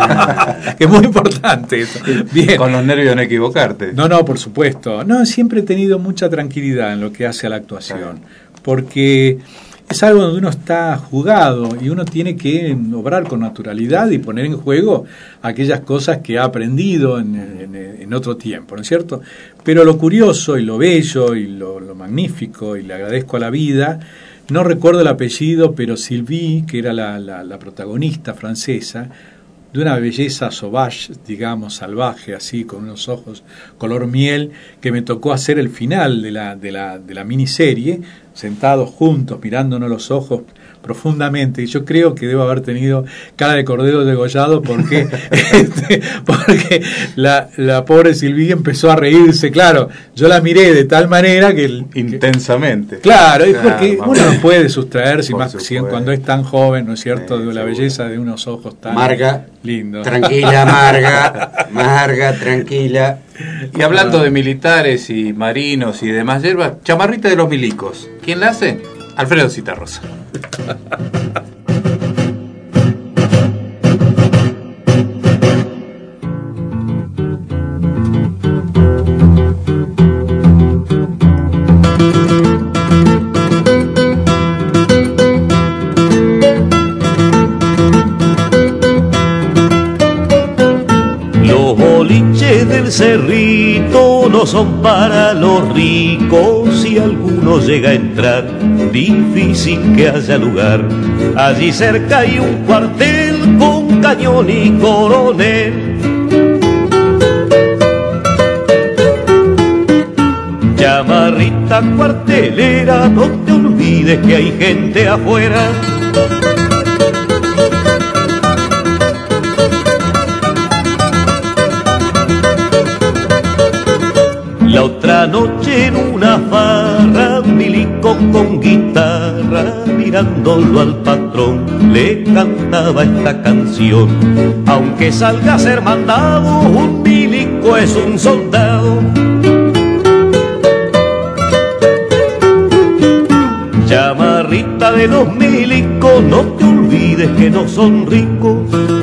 Que es muy importante eso. Bien. Con los nervios de no equivocarte. No, por supuesto. No, siempre he tenido mucha tranquilidad en lo que hace a la actuación. Claro. Porque es algo donde uno está jugado y uno tiene que obrar con naturalidad y poner en juego aquellas cosas que ha aprendido en otro tiempo, ¿no es cierto? Pero lo curioso y lo bello y lo magnífico, y le agradezco a la vida, no recuerdo el apellido, pero Sylvie, que era la protagonista francesa, de una belleza sauvage, digamos, salvaje, así, con unos ojos color miel, que me tocó hacer el final de la miniserie, sentados juntos, mirándonos los ojos profundamente, y yo creo que debo haber tenido cara de cordero degollado porque porque la pobre Silvia empezó a reírse. Claro, yo la miré de tal manera que intensamente. Claro, es porque uno no puede sustraerse, más cuando es tan joven, ¿no es cierto?, de la belleza de unos ojos tan lindos. Tranquila, Marga, tranquila. Y hablando de militares y marinos y demás hierbas, Chamarrita de los Milicos, ¿quién la hace? Alfredo Citarrosa. Los boliches del Cerrito no son para los ricos, si alguno llega a entrar, difícil que haya lugar. Allí cerca hay un cuartel con cañón y coronel. Chamarrita cuartelera, no te olvides que hay gente afuera. La otra noche en una farra, Milico con guitarra, mirándolo al patrón, le cantaba esta canción. Aunque salga a ser mandado, un milico es un soldado. de los milicos, no te olvides que no son ricos.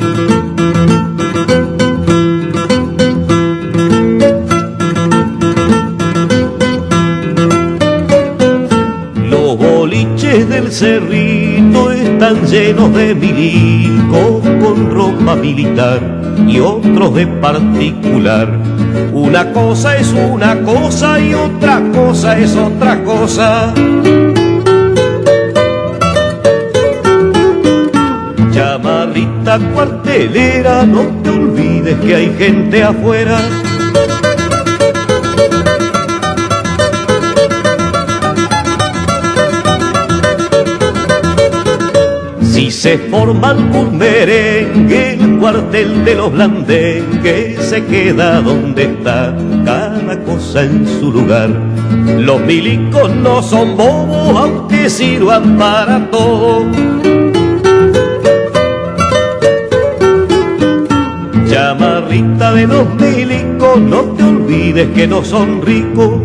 Los boliches del Cerrito están llenos de milicos con ropa militar y otros de particular. Una cosa es una cosa y otra cosa es otra cosa. Chamarrita cuartelera, no te olvides que hay gente afuera. Si se forma algún merengue, el cuartel de los blandengues se queda donde está, cada cosa en su lugar. Los milicos no son bobos, aunque sirvan para todo. Chamarrita de los milicos, no te olvides que no son ricos.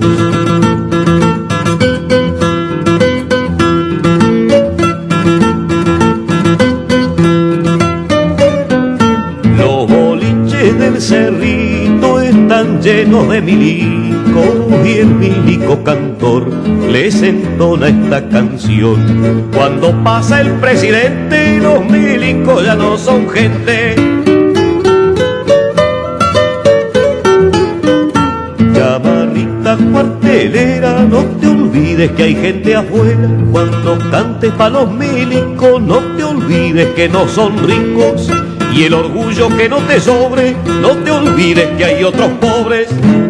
Del Cerrito están llenos de milicos y el milico cantor les entona esta canción. Cuando pasa el presidente, los milicos ya no son gente. Chamarrita cuartelera, no te olvides que hay gente afuera. Cuando cantes pa' los milicos, no te olvides que no son ricos. Y el orgullo que no te sobre, no te olvides que hay otros pobres.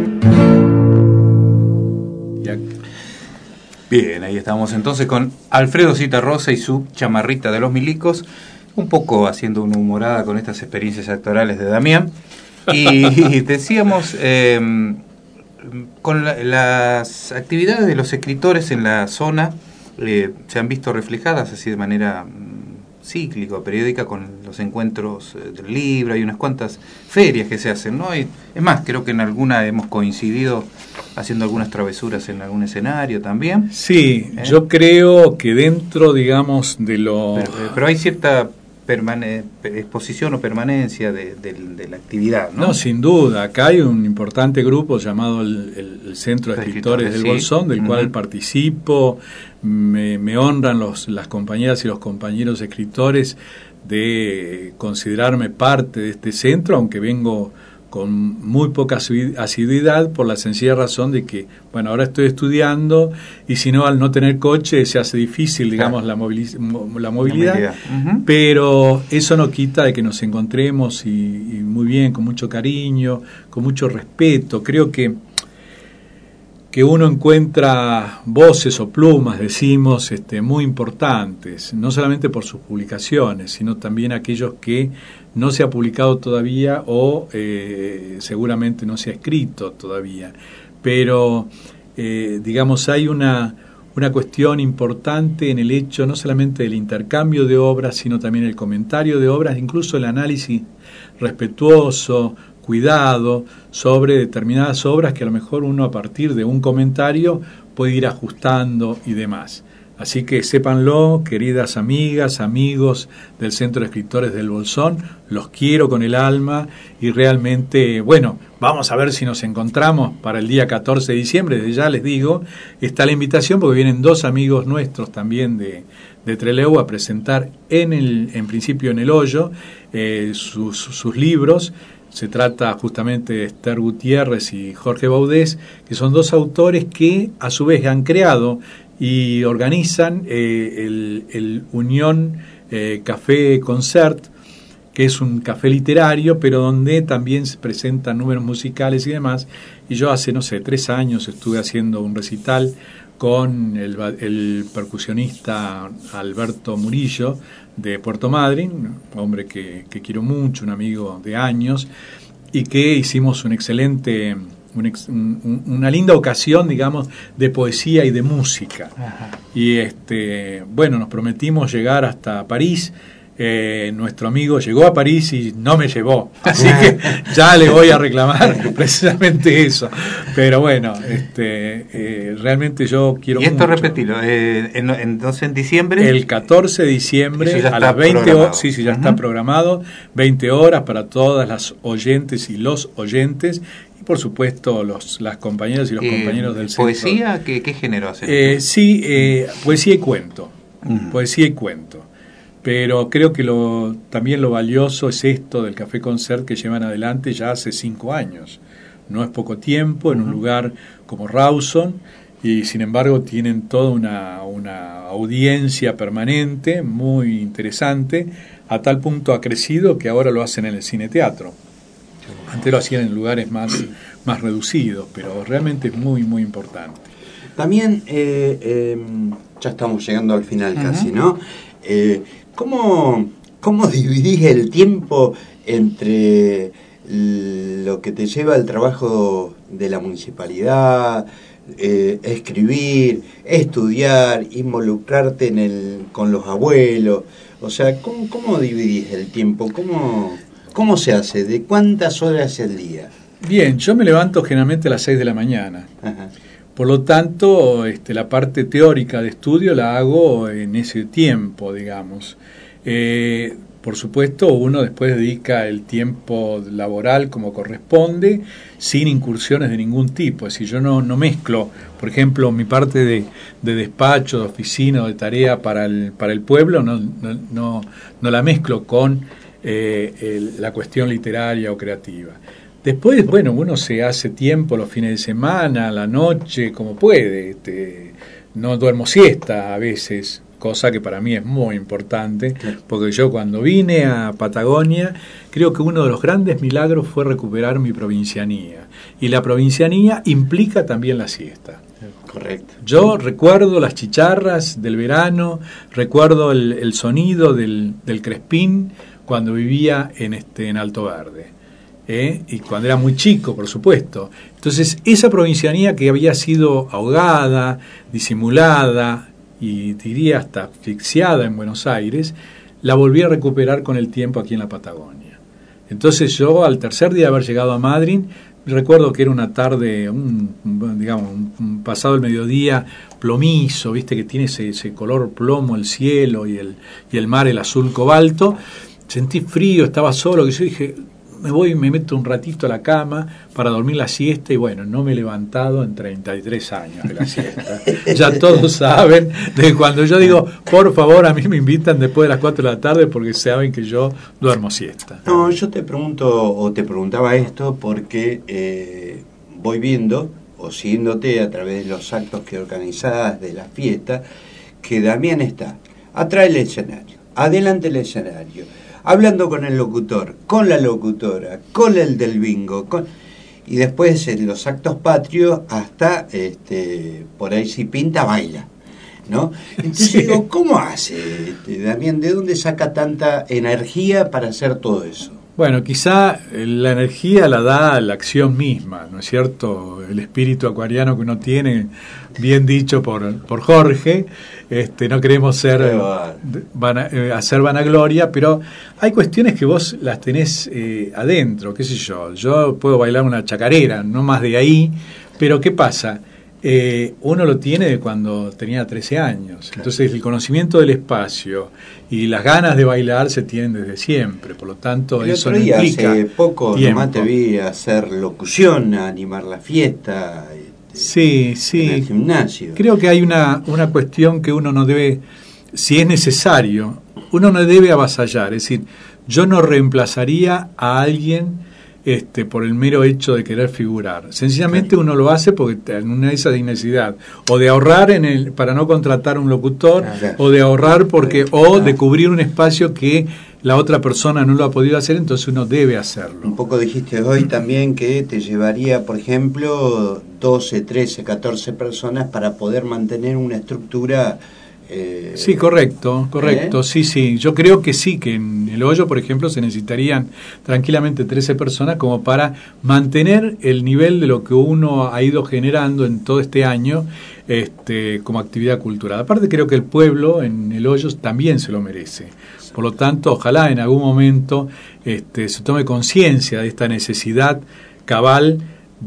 Bien, ahí estamos entonces con Alfredo Citarrosa y su Chamarrita de los milicos, un poco haciendo una humorada con estas experiencias actorales de Damián. Y decíamos, con las actividades de los escritores en la zona se han visto reflejadas así de manera cíclica o periódica con los encuentros del libro. Hay unas cuantas ferias que se hacen, ¿no? Y, es más, creo que en alguna hemos coincidido haciendo algunas travesuras en algún escenario también. Sí, yo creo que dentro, digamos, de lo... Pero hay cierta exposición o permanencia de la actividad, ¿no? No, sin duda. Acá hay un importante grupo llamado el Centro de Escritores del Bolsón, del cual participo. Me honran las compañeras y los compañeros escritores de considerarme parte de este centro, aunque vengo con muy poca asiduidad por la sencilla razón de que, bueno, ahora estoy estudiando y si no, al no tener coche se hace difícil, digamos, la movilidad. Pero eso no quita de que nos encontremos y muy bien, con mucho cariño, con mucho respeto. Creo que uno encuentra voces o plumas, decimos, muy importantes, no solamente por sus publicaciones, sino también aquellos que no se ha publicado todavía o seguramente no se ha escrito todavía. Pero, digamos, hay una cuestión importante en el hecho no solamente del intercambio de obras, sino también el comentario de obras, incluso el análisis respetuoso, cuidado sobre determinadas obras que a lo mejor uno a partir de un comentario puede ir ajustando y demás. Así que sépanlo, queridas amigas, amigos del Centro de Escritores del Bolsón, los quiero con el alma y realmente, bueno, vamos a ver si nos encontramos para el día 14 de diciembre, desde ya les digo, está la invitación porque vienen dos amigos nuestros también de Trelew a presentar en principio en El Hoyo sus libros. Se trata justamente de Esther Gutiérrez y Jorge Baudés, que son dos autores que a su vez han creado y organizan el Unión Café Concert, que es un café literario, pero donde también se presentan números musicales y demás. Y yo hace, 3 años estuve haciendo un recital con el percusionista Alberto Murillo de Puerto Madryn, un hombre que quiero mucho, un amigo de años, y que hicimos una linda ocasión, digamos, de poesía y de música. Ajá. Y bueno, nos prometimos llegar hasta París nuestro amigo llegó a París y no me llevó, así que ya le voy a reclamar precisamente eso. Pero bueno, realmente yo quiero. Y esto mucho. Repetilo, entonces en diciembre. El 14 de diciembre a las 20 horas, sí, ya está programado, 20 horas para todas las oyentes y los oyentes. Y por supuesto las compañeras y los compañeros del centro. ¿Poesía? ¿Qué género hace? Sí, poesía y cuento. Poesía y cuento. Pero creo que también lo valioso es esto del Café Concert que llevan adelante ya hace 5 años. No es poco tiempo, en un lugar como Rawson, y sin embargo tienen toda una audiencia permanente, muy interesante, a tal punto ha crecido que ahora lo hacen en el cine-teatro. Antes lo hacían en lugares más reducidos, pero realmente es muy, muy importante. También, ya estamos llegando al final casi, ¿no? ¿Cómo dividís el tiempo entre lo que te lleva el trabajo de la municipalidad, escribir, estudiar, involucrarte con los abuelos? O sea, ¿cómo dividís el tiempo? ¿Cómo se hace? ¿De cuántas horas al día? Bien, yo me levanto generalmente a las 6 de la mañana. Ajá. Por lo tanto, la parte teórica de estudio la hago en ese tiempo, digamos. Por supuesto, uno después dedica el tiempo laboral como corresponde, sin incursiones de ningún tipo. Es decir, yo no mezclo, por ejemplo, mi parte de despacho, de oficina o de tarea para el pueblo, no la mezclo con la cuestión literaria o creativa. Después, bueno, uno se hace tiempo los fines de semana, la noche, como puede. No duermo siesta a veces, cosa que para mí es muy importante, porque yo cuando vine a Patagonia, creo que uno de los grandes milagros fue recuperar mi provincianía. Y la provincianía implica también la siesta. Correcto. Yo recuerdo las chicharras del verano, recuerdo el sonido del crespín cuando vivía en Alto Verde. Y cuando era muy chico, por supuesto. Entonces, esa provincianía que había sido ahogada, disimulada y diría hasta asfixiada en Buenos Aires, la volví a recuperar con el tiempo aquí en la Patagonia. Entonces yo, al tercer día de haber llegado a Madryn, recuerdo que era una tarde, un pasado el mediodía plomizo, viste que tiene ese color plomo el cielo y el mar, el azul cobalto. Sentí frío, estaba solo, que yo dije, me meto un ratito a la cama para dormir la siesta, y bueno, no me he levantado en 33 años de la siesta. Ya todos saben, de cuando yo digo, por favor, a mí me invitan después de las 4 de la tarde porque saben que yo duermo siesta. No, yo te preguntaba esto porque voy viendo o siguiéndote a través de los actos que organizás, de las fiestas, que Damián está atrás del escenario, adelante del escenario, hablando con el locutor, con la locutora, con el del bingo, y después en los actos patrios hasta, por ahí si pinta, baila, ¿no? Entonces digo, ¿cómo hace Damián? ¿De dónde saca tanta energía para hacer todo eso? Bueno, quizá la energía la da la acción misma, ¿no es cierto? El espíritu acuariano que uno tiene, bien dicho por Jorge, no queremos hacer vanagloria, pero hay cuestiones que vos las tenés adentro, qué sé yo puedo bailar una chacarera, no más de ahí, pero ¿qué pasa? Uno lo tiene de cuando tenía 13 años. Entonces el conocimiento del espacio y las ganas de bailar se tienen desde siempre. Por lo tanto, el eso otro no día, implica hace poco tiempo. Nomás te vi hacer locución, a animar la fiesta. Sí. En el gimnasio. Creo que hay una cuestión que uno no debe, si es necesario, uno no debe avasallar. Es decir, yo no reemplazaría a alguien por el mero hecho de querer figurar. Sencillamente uno lo hace porque en una de esas de necesidad, o de ahorrar para no contratar un locutor, o de ahorrar de cubrir un espacio que la otra persona no lo ha podido hacer, entonces uno debe hacerlo. Un poco dijiste hoy también que te llevaría, por ejemplo, 12, 13, 14 personas para poder mantener una estructura. Sí, correcto. Sí. Yo creo que sí, que en el hoyo, por ejemplo, se necesitarían tranquilamente 13 personas como para mantener el nivel de lo que uno ha ido generando en todo este año como actividad cultural. Aparte, creo que el pueblo en el hoyo también se lo merece, Por lo tanto, ojalá en algún momento se tome conciencia de esta necesidad cabal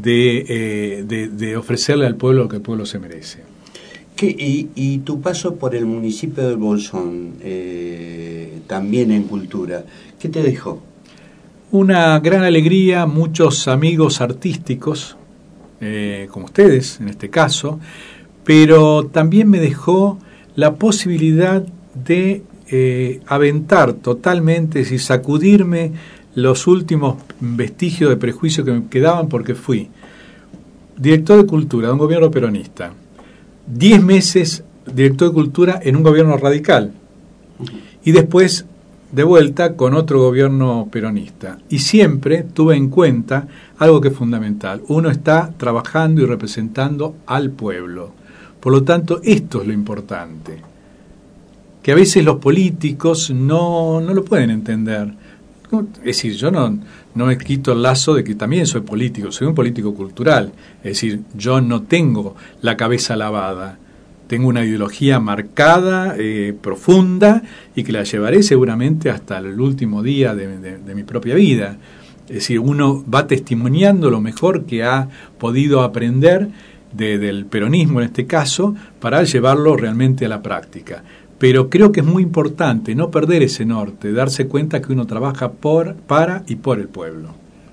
de ofrecerle al pueblo lo que el pueblo se merece. Y tu paso por el municipio del Bolsón, también en cultura, ¿qué te dejó? Una gran alegría, muchos amigos artísticos, como ustedes en este caso, pero también me dejó la posibilidad de aventar totalmente, es decir, sacudirme los últimos vestigios de prejuicio que me quedaban, porque fui director de cultura de un gobierno peronista, 10 meses director de cultura en un gobierno radical, y después de vuelta con otro gobierno peronista. Y siempre tuve en cuenta algo que es fundamental: uno está trabajando y representando al pueblo. Por lo tanto, esto es lo importante, que a veces los políticos no lo pueden entender. Es decir, yo no me quito el lazo de que también soy político, soy un político cultural. Es decir, yo no tengo la cabeza lavada, tengo una ideología marcada, profunda, y que la llevaré seguramente hasta el último día de mi propia vida. Es decir, uno va testimoniando lo mejor que ha podido aprender del peronismo en este caso, para llevarlo realmente a la práctica. Pero creo que es muy importante no perder ese norte, darse cuenta que uno trabaja para y por el pueblo.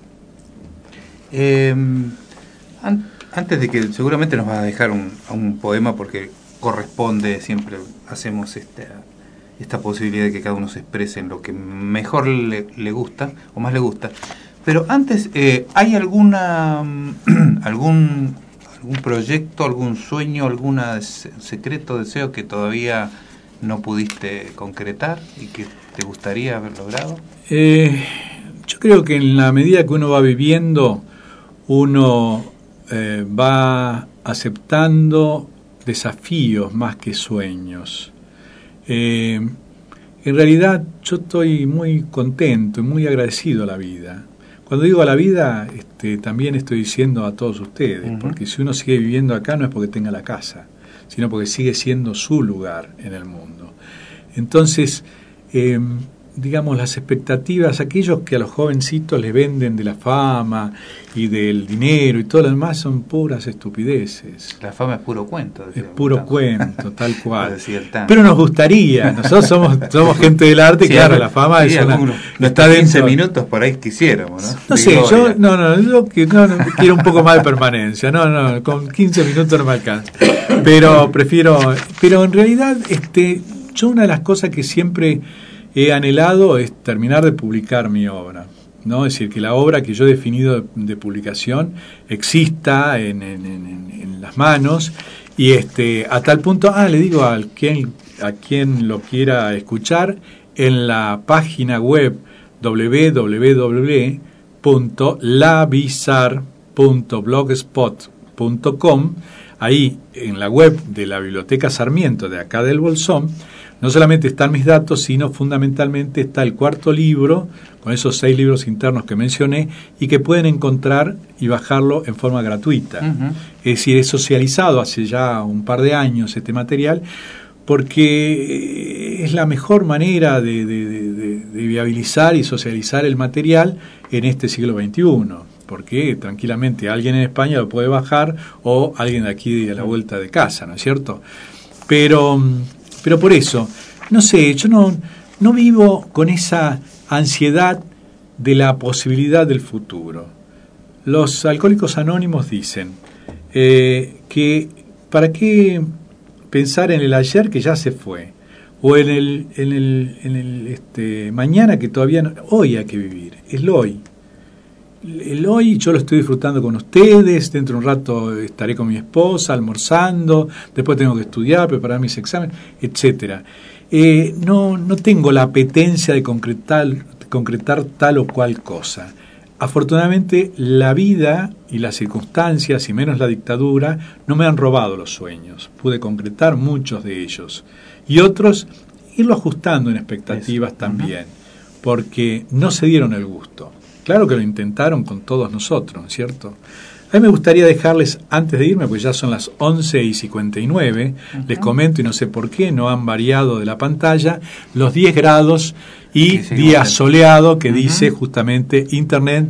Antes de que seguramente nos vas a dejar un poema, porque corresponde, siempre hacemos esta posibilidad de que cada uno se exprese en lo que mejor le gusta o más le gusta. Pero antes, ¿hay algún proyecto, algún sueño, algún secreto, deseo que todavía no pudiste concretar y que te gustaría haber logrado? Yo creo que en la medida que uno va viviendo, uno va aceptando desafíos más que sueños. En realidad yo estoy muy contento y muy agradecido a la vida. Cuando digo a la vida, también estoy diciendo a todos ustedes, porque si uno sigue viviendo acá no es porque tenga la casa, sino porque sigue siendo su lugar en el mundo. Entonces, digamos, las expectativas, aquellos que a los jovencitos les venden de la fama y del dinero y todo lo demás, son puras estupideces. La fama es puro cuento. Es puro cuento, tal cual. Pero nos gustaría, nosotros somos gente del arte, sí, claro, la fama es una... No está 15 minutos por ahí quisiéramos, ¿no? No sé, yo no quiero un poco más de permanencia, con 15 minutos no me alcanza. Pero en realidad, yo una de las cosas que siempre he anhelado es terminar de publicar mi obra, ¿no? Es decir, que la obra que yo he definido de publicación exista en las manos, y a tal punto, le digo a quien lo quiera escuchar, en la página web www.labizar.blogspot.com, ahí en la web de la Biblioteca Sarmiento de acá del Bolsón, no solamente están mis datos, sino fundamentalmente está el cuarto libro, con esos 6 libros internos que mencioné, y que pueden encontrar y bajarlo en forma gratuita. Es decir, he socializado hace ya un par de años este material, porque es la mejor manera de viabilizar y socializar el material en este siglo XXI. Porque tranquilamente alguien en España lo puede bajar, o alguien de aquí a la vuelta de casa, ¿no es cierto? Pero por eso, no sé, yo no vivo con esa ansiedad de la posibilidad del futuro. Los alcohólicos anónimos dicen que ¿para qué pensar en el ayer que ya se fue? O en el mañana que todavía no... Hoy hay que vivir, el hoy. El hoy yo lo estoy disfrutando con ustedes, dentro de un rato estaré con mi esposa almorzando, después tengo que estudiar, preparar mis exámenes, etcétera. No tengo la apetencia de concretar tal o cual cosa. Afortunadamente la vida y las circunstancias, y menos la dictadura, no me han robado los sueños. Pude concretar muchos de ellos, y otros irlo ajustando en expectativas también, porque no se dieron el gusto. Claro que lo intentaron con todos nosotros, ¿cierto? A mí me gustaría dejarles, antes de irme, pues ya son las 11:59, les comento, y no sé por qué, no han variado de la pantalla, los 10 grados y día soleado que dice justamente Internet.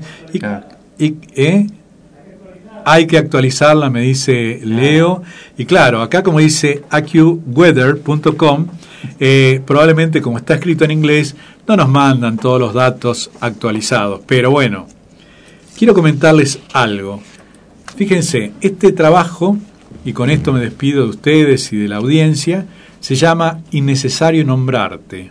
Hay que actualizarla, me dice Leo. Y claro, acá como dice AccuWeather.com, probablemente como está escrito en inglés, no nos mandan todos los datos actualizados. Pero bueno, quiero comentarles algo. Fíjense, este trabajo, y con esto me despido de ustedes y de la audiencia, se llama Innecesario nombrarte.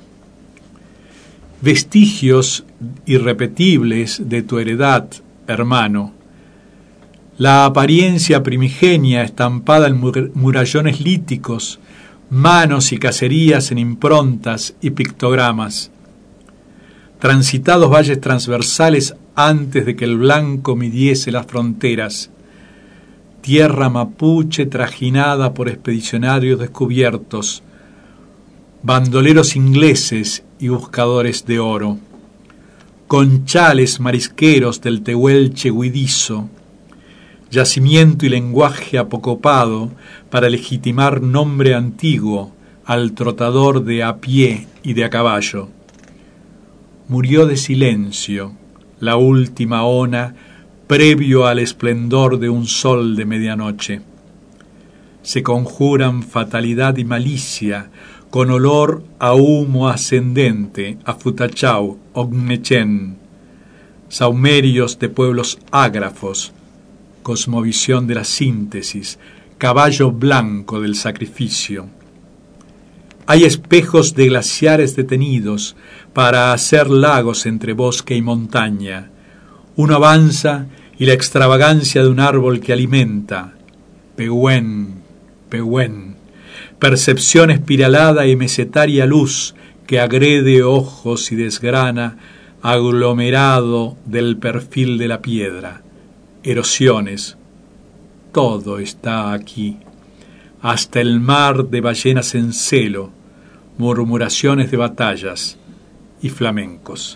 Vestigios irrepetibles de tu heredad, hermano. La apariencia primigenia estampada en murallones líticos, manos y cacerías en improntas y pictogramas. Transitados valles transversales antes de que el blanco midiese las fronteras. Tierra mapuche trajinada por expedicionarios descubiertos, bandoleros ingleses y buscadores de oro, conchales marisqueros del Tehuelche huidizo, yacimiento y lenguaje apocopado para legitimar nombre antiguo al trotador de a pie y de a caballo. Murió de silencio la última ona previo al esplendor de un sol de medianoche. Se conjuran fatalidad y malicia con olor a humo ascendente, a Futachau, Ognechen, saumerios de pueblos ágrafos, cosmovisión de la síntesis, caballo blanco del sacrificio. Hay espejos de glaciares detenidos para hacer lagos entre bosque y montaña. Uno avanza y la extravagancia de un árbol que alimenta. Pehuen, Pehuen, percepción espiralada y mesetaria luz que agrede ojos y desgrana aglomerado del perfil de la piedra. Erosiones, todo está aquí, hasta el mar de ballenas en celo, murmuraciones de batallas y flamencos.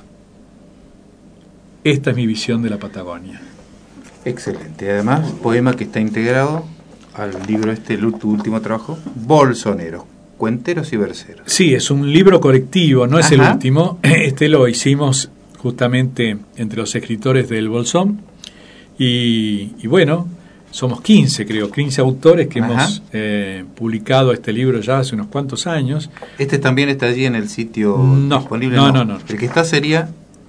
Esta es mi visión de la Patagonia. Excelente. Además, poema que está integrado al libro tu último trabajo, Bolsonero, cuenteros y verseros. Sí, es un libro colectivo, no es el último. Este lo hicimos justamente entre los escritores del Bolsón. Y bueno, somos 15, creo, 15 autores que hemos publicado este libro ya hace unos cuantos años. ¿Este también está allí en el sitio disponible? No. El que está sería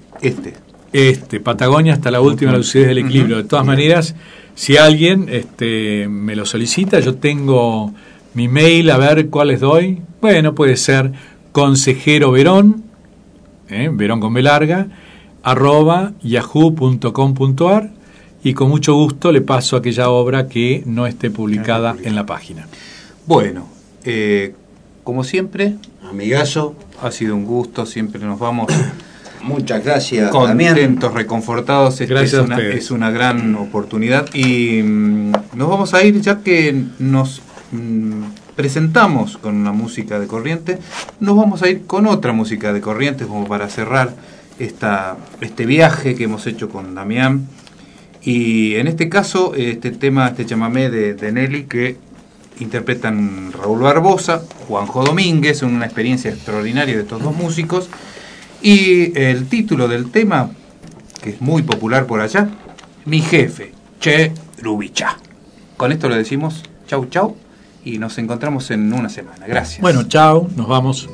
Patagonia hasta la última lucidez del equilibrio. De todas maneras, si alguien me lo solicita, yo tengo mi mail, a ver cuál les doy. Bueno, puede ser consejero Verón, Verón con B larga, @yahoo.com.ar, y con mucho gusto le paso aquella obra que no esté publicada en la página. Bueno, como siempre, amigazo, ha sido un gusto, siempre nos vamos. Muchas gracias, contentos, reconfortados. Es una gran oportunidad y nos vamos a ir, ya que nos presentamos con una música de Corrientes, nos vamos a ir con otra música de Corrientes como para cerrar este viaje que hemos hecho con Damián. Y en este caso, este chamamé de Nelly, que interpretan Raúl Barbosa, Juanjo Domínguez, una experiencia extraordinaria de estos dos músicos. Y el título del tema, que es muy popular por allá, Mi jefe, Che Rubicha. Con esto le decimos chau chau y nos encontramos en una semana. Gracias. Bueno, chau, nos vamos.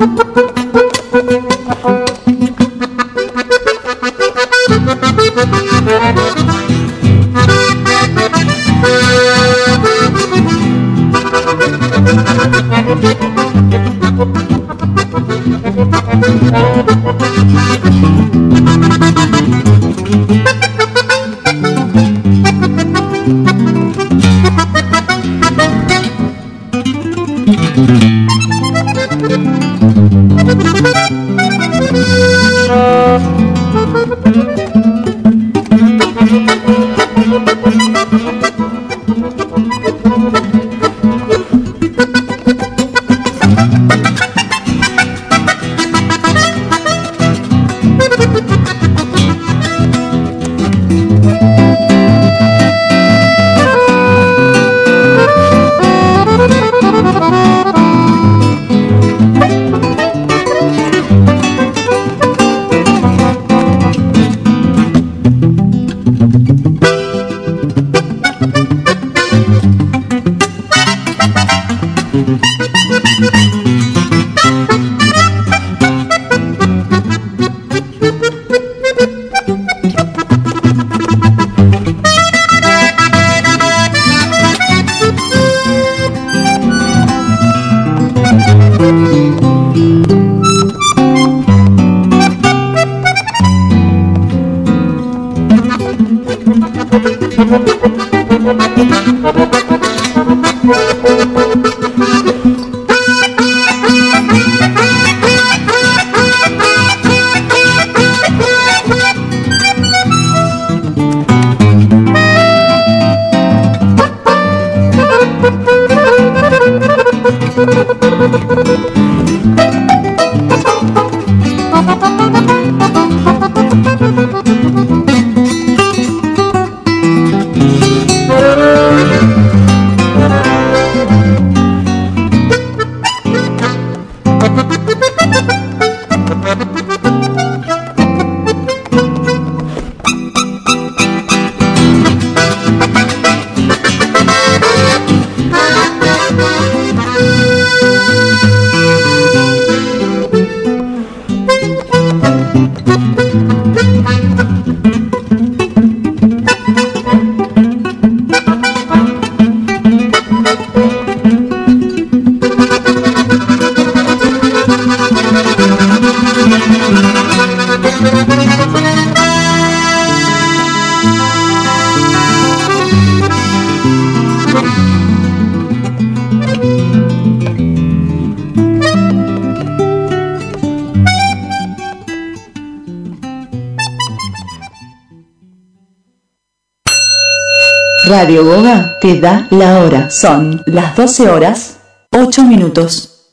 Radio Goga te da la hora. Son las 12 horas, 8 minutos.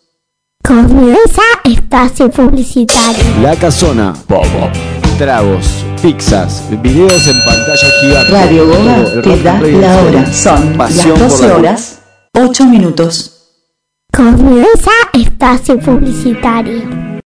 Comienza espacio publicitario. La Casona. Bobo. Tragos, pizzas, videos en pantalla gigante. Radio Goga te da la hora. Son las 12 horas, 8 minutos. Comienza espacio publicitario.